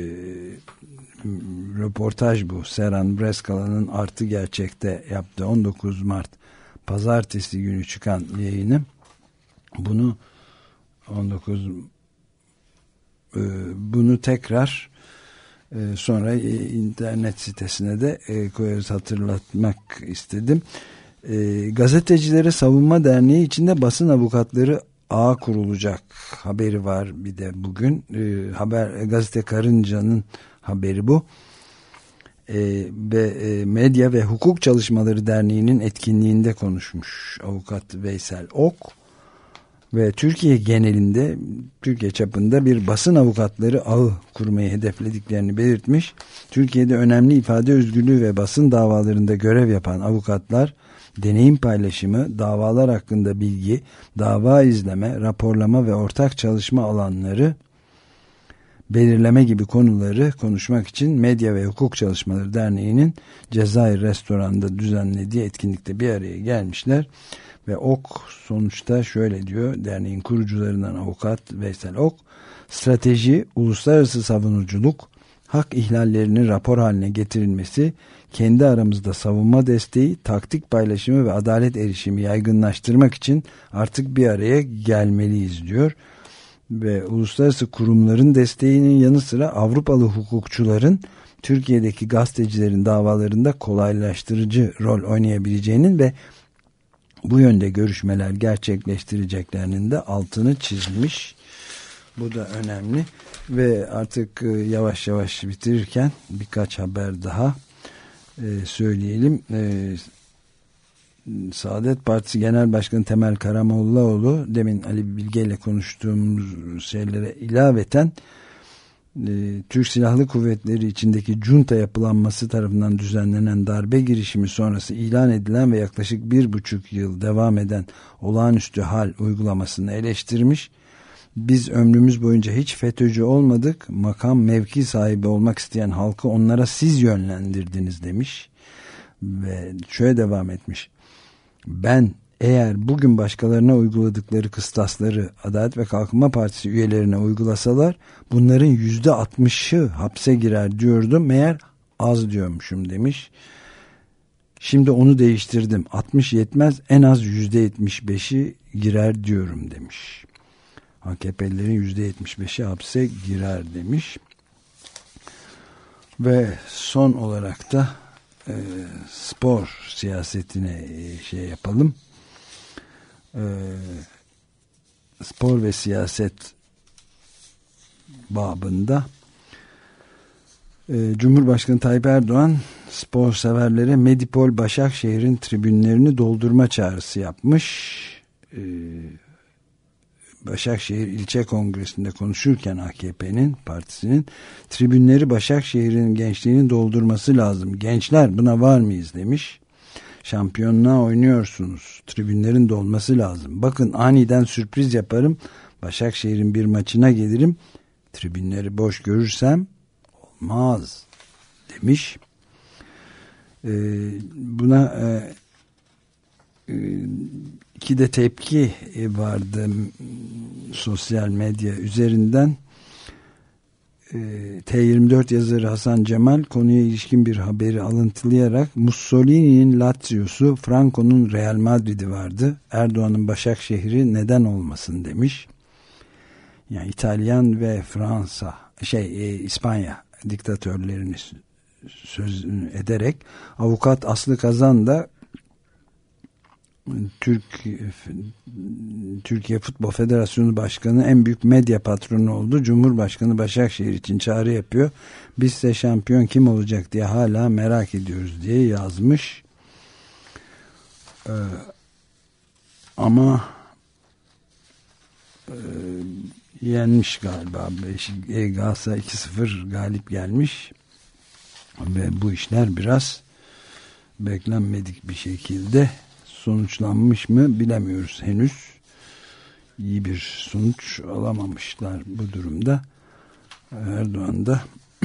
röportaj bu. Seren Breskala'nın Artı Gerçek'te yaptığı on dokuz Mart Pazartesi günü çıkan yayını. Bunu on dokuz e, bunu tekrar e, sonra e, internet sitesine de e, koyarız, hatırlatmak istedim. E, Gazetecilere Savunma Derneği içinde basın avukatları ağı kurulacak haberi var bir de bugün. E, haber Gazete Karınca'nın haberi bu. E, ve e, Medya ve Hukuk Çalışmaları Derneği'nin etkinliğinde konuşmuş avukat Veysel Ok ve Türkiye genelinde, Türkiye çapında bir basın avukatları ağı kurmayı hedeflediklerini belirtmiş. Türkiye'de önemli ifade özgürlüğü ve basın davalarında görev yapan avukatlar deneyim paylaşımı, davalar hakkında bilgi, dava izleme, raporlama ve ortak çalışma alanları belirleme gibi konuları konuşmak için Medya ve Hukuk Çalışmaları Derneği'nin Cezayir Restoran'da düzenlediği etkinlikte bir araya gelmişler. Ve Ok sonuçta şöyle diyor, derneğin kurucularından avukat Veysel Ok, strateji, uluslararası savunuculuk, hak ihlallerinin rapor haline getirilmesi, kendi aramızda savunma desteği, taktik paylaşımı ve adalet erişimi yaygınlaştırmak için artık bir araya gelmeliyiz diyor. Ve uluslararası kurumların desteğinin yanı sıra Avrupalı hukukçuların Türkiye'deki gazetecilerin davalarında kolaylaştırıcı rol oynayabileceğinin ve bu yönde görüşmeler gerçekleştireceklerinin de altını çizmiş. Bu da önemli. Ve artık yavaş yavaş bitirirken birkaç haber daha söyleyelim. Saadet Partisi Genel Başkanı Temel Karamollaoğlu, demin Ali Bilge ile konuştuğumuz şeylere ilaveten e, Türk Silahlı Kuvvetleri içindeki junta yapılanması tarafından düzenlenen darbe girişimi sonrası ilan edilen ve yaklaşık bir buçuk yıl devam eden olağanüstü hal uygulamasını eleştirmiş. Biz ömrümüz boyunca hiç FETÖ'cü olmadık, makam mevki sahibi olmak isteyen halkı onlara siz yönlendirdiniz demiş ve şöyle devam etmiş. Ben eğer bugün başkalarına uyguladıkları kıstasları Adalet ve Kalkınma Partisi üyelerine uygulasalar bunların yüzde altmışı hapse girer diyordum, meğer az diyormuşum demiş. Şimdi onu değiştirdim, altmış yetmez, en az yüzde yetmiş beşi girer diyorum demiş. A K P'lilerin yüzde yetmiş beşi hapse girer demiş. Ve son olarak da e, spor siyasetine e, şey yapalım. E, spor ve siyaset babında e, Cumhurbaşkanı Tayyip Erdoğan spor severlere Medipol Başakşehir'in tribünlerini doldurma çağrısı yapmış. E, Başakşehir İlçe Kongresi'nde konuşurken A K P'nin, partisinin tribünleri Başakşehir'in gençliğini doldurması lazım. Gençler buna var mıyız demiş. Şampiyonluğa oynuyorsunuz. Tribünlerin dolması lazım. Bakın aniden sürpriz yaparım. Başakşehir'in bir maçına gelirim. Tribünleri boş görürsem olmaz demiş. Ee, buna e, e, iki de tepki vardı sosyal medya üzerinden. T yirmi dört yazarı Hasan Cemal konuya ilişkin bir haberi alıntılayarak Mussolini'nin Lazio'su, Franco'nun Real Madrid'i vardı. Erdoğan'ın Başakşehir'i neden olmasın demiş. Yani İtalyan ve Fransa, şey e, İspanya diktatörlerini söz ederek avukat Aslı Kazan da Türk Türkiye Futbol Federasyonu Başkanı en büyük medya patronu oldu. Cumhurbaşkanı Başakşehir için çağrı yapıyor. Biz de şampiyon kim olacak diye hala merak ediyoruz diye yazmış. Ee, ama e, yenmiş galiba. E, Galatasaray iki sıfır galip gelmiş. Ve bu işler biraz beklenmedik bir şekilde sonuçlanmış mı bilemiyoruz henüz. İyi bir sonuç alamamışlar bu durumda. Erdoğan da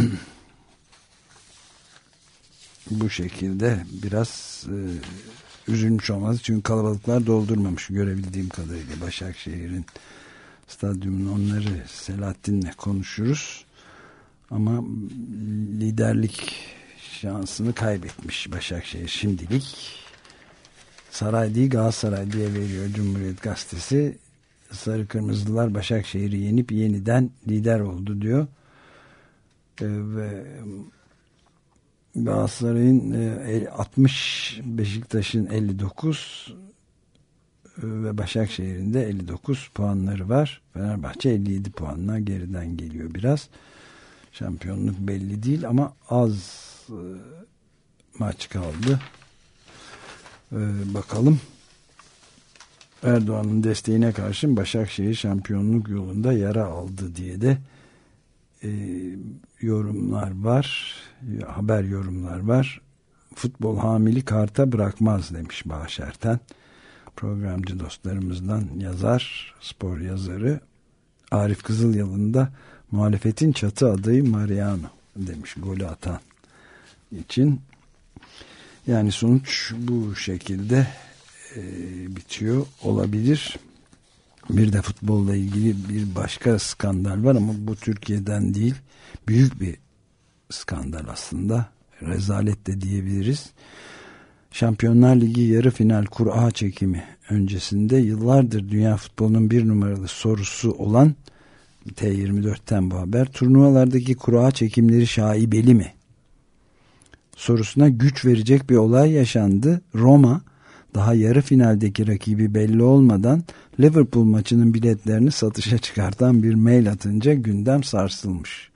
bu şekilde biraz e, üzülmüş olmaz. Çünkü kalabalıklar doldurmamış görebildiğim kadarıyla Başakşehir'in stadyumunu. Onları Selahattin'le konuşuruz. Ama liderlik şansını kaybetmiş Başakşehir şimdilik. Saray değil Galatasaray diye veriyor Cumhuriyet Gazetesi. Sarı Kırmızılar Başakşehir'i yenip yeniden lider oldu diyor. Ee, ve Galatasaray'ın e, altmış, Beşiktaş'ın elli dokuz ve Başakşehir'in de elli dokuz puanları var. Fenerbahçe elli yedi puanla geriden geliyor biraz. Şampiyonluk belli değil ama az e, maç kaldı. Ee, bakalım. Erdoğan'ın desteğine karşın Başakşehir şampiyonluk yolunda yara aldı diye de e, yorumlar var. Haber yorumlar var. Futbol hamili karta bırakmaz demiş Bağış Erten. Programcı dostlarımızdan yazar, spor yazarı. Arif Kızılyalın da muhalefetin çatı adayı Mariano demiş golü atan için. Yani sonuç bu şekilde e, bitiyor olabilir. Bir de futbolla ilgili bir başka skandal var ama bu Türkiye'den değil. Büyük bir skandal aslında. Rezalet de diyebiliriz. Şampiyonlar Ligi yarı final kura çekimi öncesinde yıllardır dünya futbolunun bir numaralı sorusu olan T yirmi dörtten bu haber. Turnuvalardaki kura çekimleri şaibeli mi sorusuna güç verecek bir olay yaşandı. Roma daha yarı finaldeki rakibi belli olmadan Liverpool maçının biletlerini satışa çıkartan bir mail atınca gündem sarsılmış.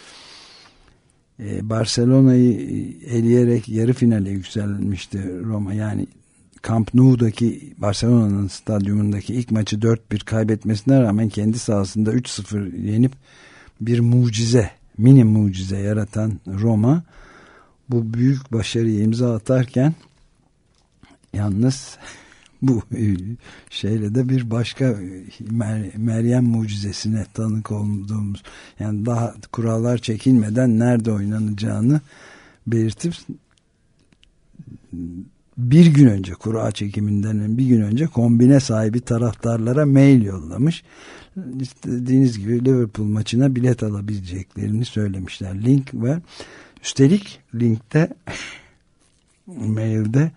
Ee, Barcelona'yı eleyerek yarı finale yükselmişti Roma. Yani Camp Nou'daki Barcelona'nın stadyumundaki ilk maçı dört bir kaybetmesine rağmen kendi sahasında üç sıfır yenip bir mucize, mini mucize yaratan Roma bu büyük başarıyı imza atarken yalnız bu şeyle de bir başka Meryem mucizesine tanık olduğumuz, yani daha kurallar çekilmeden nerede oynanacağını belirtip bir gün önce, kura çekiminden bir gün önce kombine sahibi taraftarlara mail yollamış. İstediğiniz gibi Liverpool maçına bilet alabileceklerini söylemişler. Link var. Üstelik linkte mailde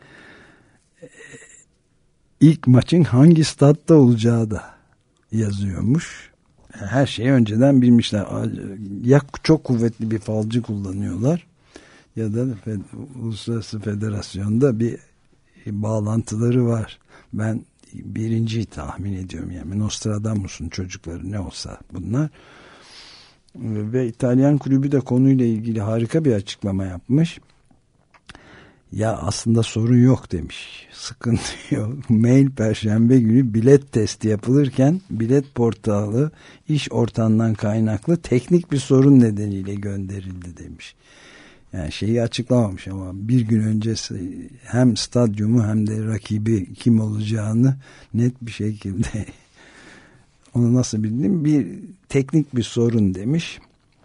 ilk maçın hangi statta olacağı da yazıyormuş. Her şeyi önceden bilmişler. Ya çok kuvvetli bir falcı kullanıyorlar ya da Uluslararası Federasyon'da bir bağlantıları var. Ben birinciyi tahmin ediyorum. Yani Nostradamus'un çocukları ne olsa bunlar. Ve İtalyan kulübü de konuyla ilgili harika bir açıklama yapmış. Ya aslında sorun yok demiş. Sıkıntı yok. Mail Perşembe günü bilet testi yapılırken bilet portalı iş ortağından kaynaklı teknik bir sorun nedeniyle gönderildi demiş. Yani şeyi açıklamamış ama bir gün önce hem stadyumu hem de rakibi kim olacağını net bir şekilde Onu nasıl bildim? Bir teknik bir sorun demiş.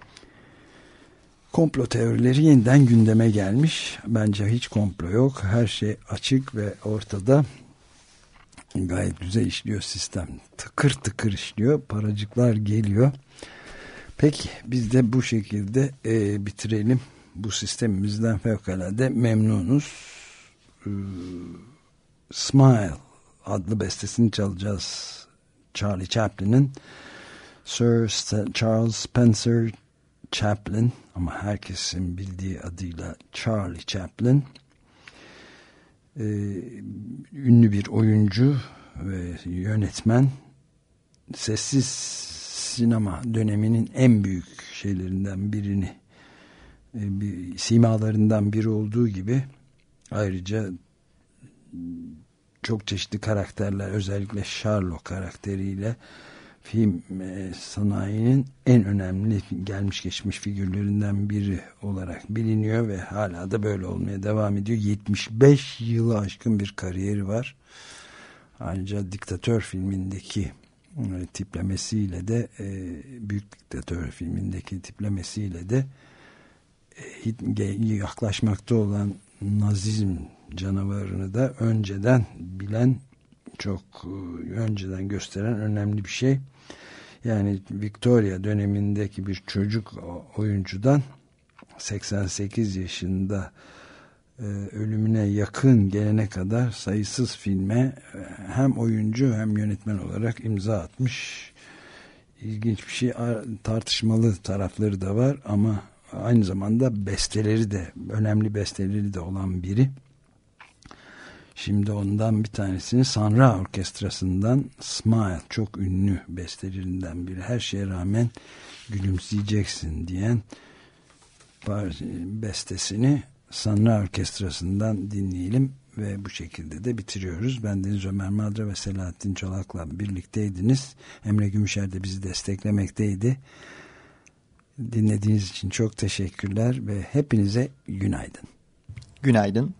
Komplo teorileri yeniden gündeme gelmiş. Bence hiç komplo yok. Her şey açık ve ortada. Gayet güzel işliyor sistem. Tıkır tıkır işliyor. Paracıklar geliyor. Peki biz de bu şekilde e, bitirelim. Bu sistemimizden fevkalade memnunuz. E, Smile adlı bestesini çalacağız. Charlie Chaplin'in. Sir Charles Spencer Chaplin, ama herkesin bildiği adıyla Charlie Chaplin. Ee, ünlü bir oyuncu ve yönetmen. Sessiz sinema döneminin en büyük şeylerinden birini, e, bir simalarından biri olduğu gibi ayrıca çok çeşitli karakterler, özellikle Sherlock karakteriyle film e, sanayinin en önemli gelmiş geçmiş figürlerinden biri olarak biliniyor ve hala da böyle olmaya devam ediyor. yetmiş beş yılı aşkın bir kariyeri var. Ayrıca Diktatör filmindeki e, tiplemesiyle de e, Büyük Diktatör filmindeki tiplemesiyle de e, yaklaşmakta olan Nazizm canavarını da önceden bilen, çok önceden gösteren önemli bir şey. Yani Victoria dönemindeki bir çocuk oyuncudan seksen sekiz yaşında e, ölümüne yakın gelene kadar sayısız filme hem oyuncu hem yönetmen olarak imza atmış. İlginç bir şey, tartışmalı tarafları da var ama aynı zamanda besteleri de, önemli besteleri de olan biri. Şimdi ondan bir tanesini Sanra Orkestrası'ndan Smile, çok ünlü bestelerinden biri. Her şeye rağmen gülümseyeceksin diyen bestesini Sanra Orkestrası'ndan dinleyelim ve bu şekilde de bitiriyoruz. Ben Deniz Ömer Madra ve Selahattin Çolak'la birlikteydiniz. Emre Gümüşer de bizi desteklemekteydi. Dinlediğiniz için çok teşekkürler ve hepinize günaydın. Günaydın.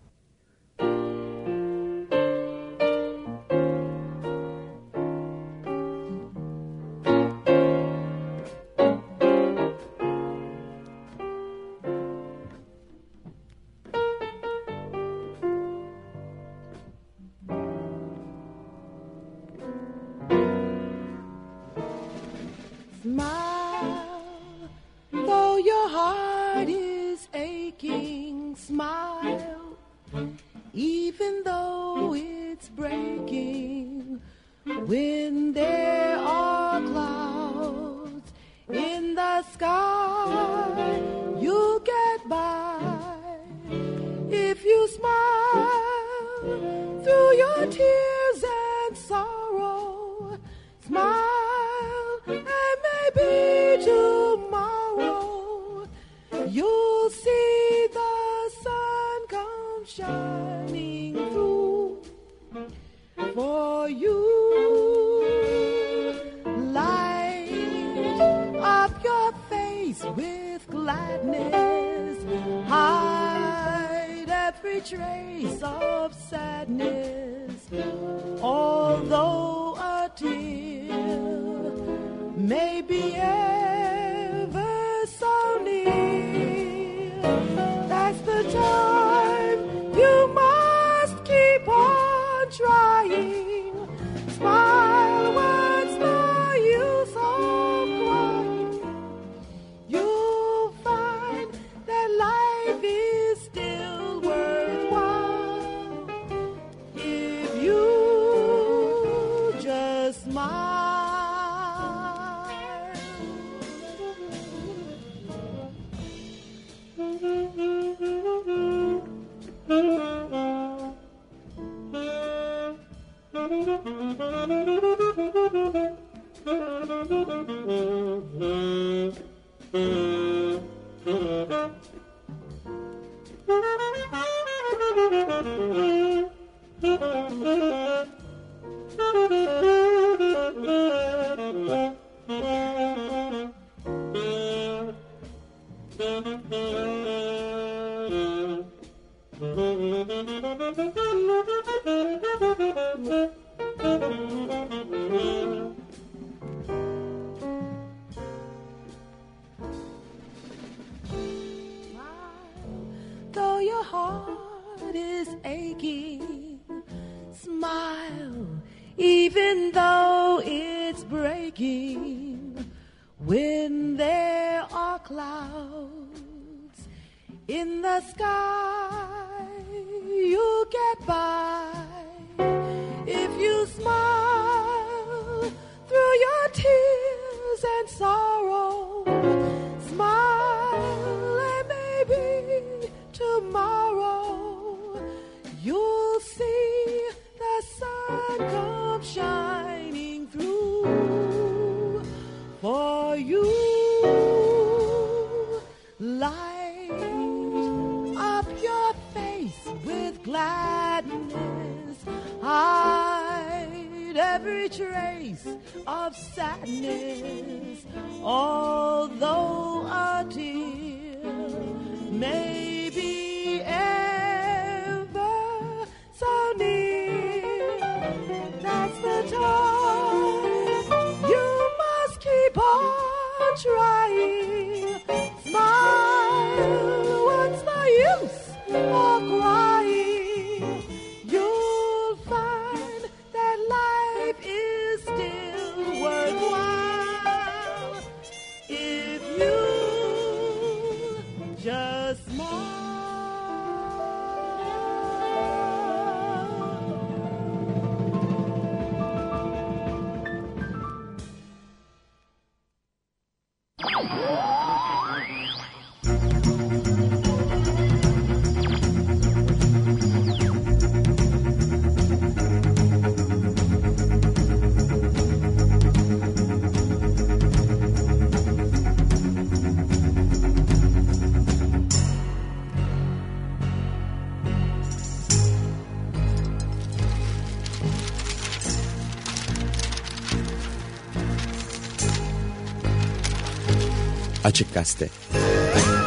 heart is aching. Smile, even though it's breaking. When there are clouds in the sky, you'll get by. If you smile through your tears and sorrow, smile and maybe tomorrow you'll see the sun come shining through for you. Light up your face with gladness, hide every trace of sadness, although a tear may be ever so near. That's the time you must keep on trying. Smile, what's the use of crying? You'll find that life is still worthwhile if you just smile. Açık Gazete.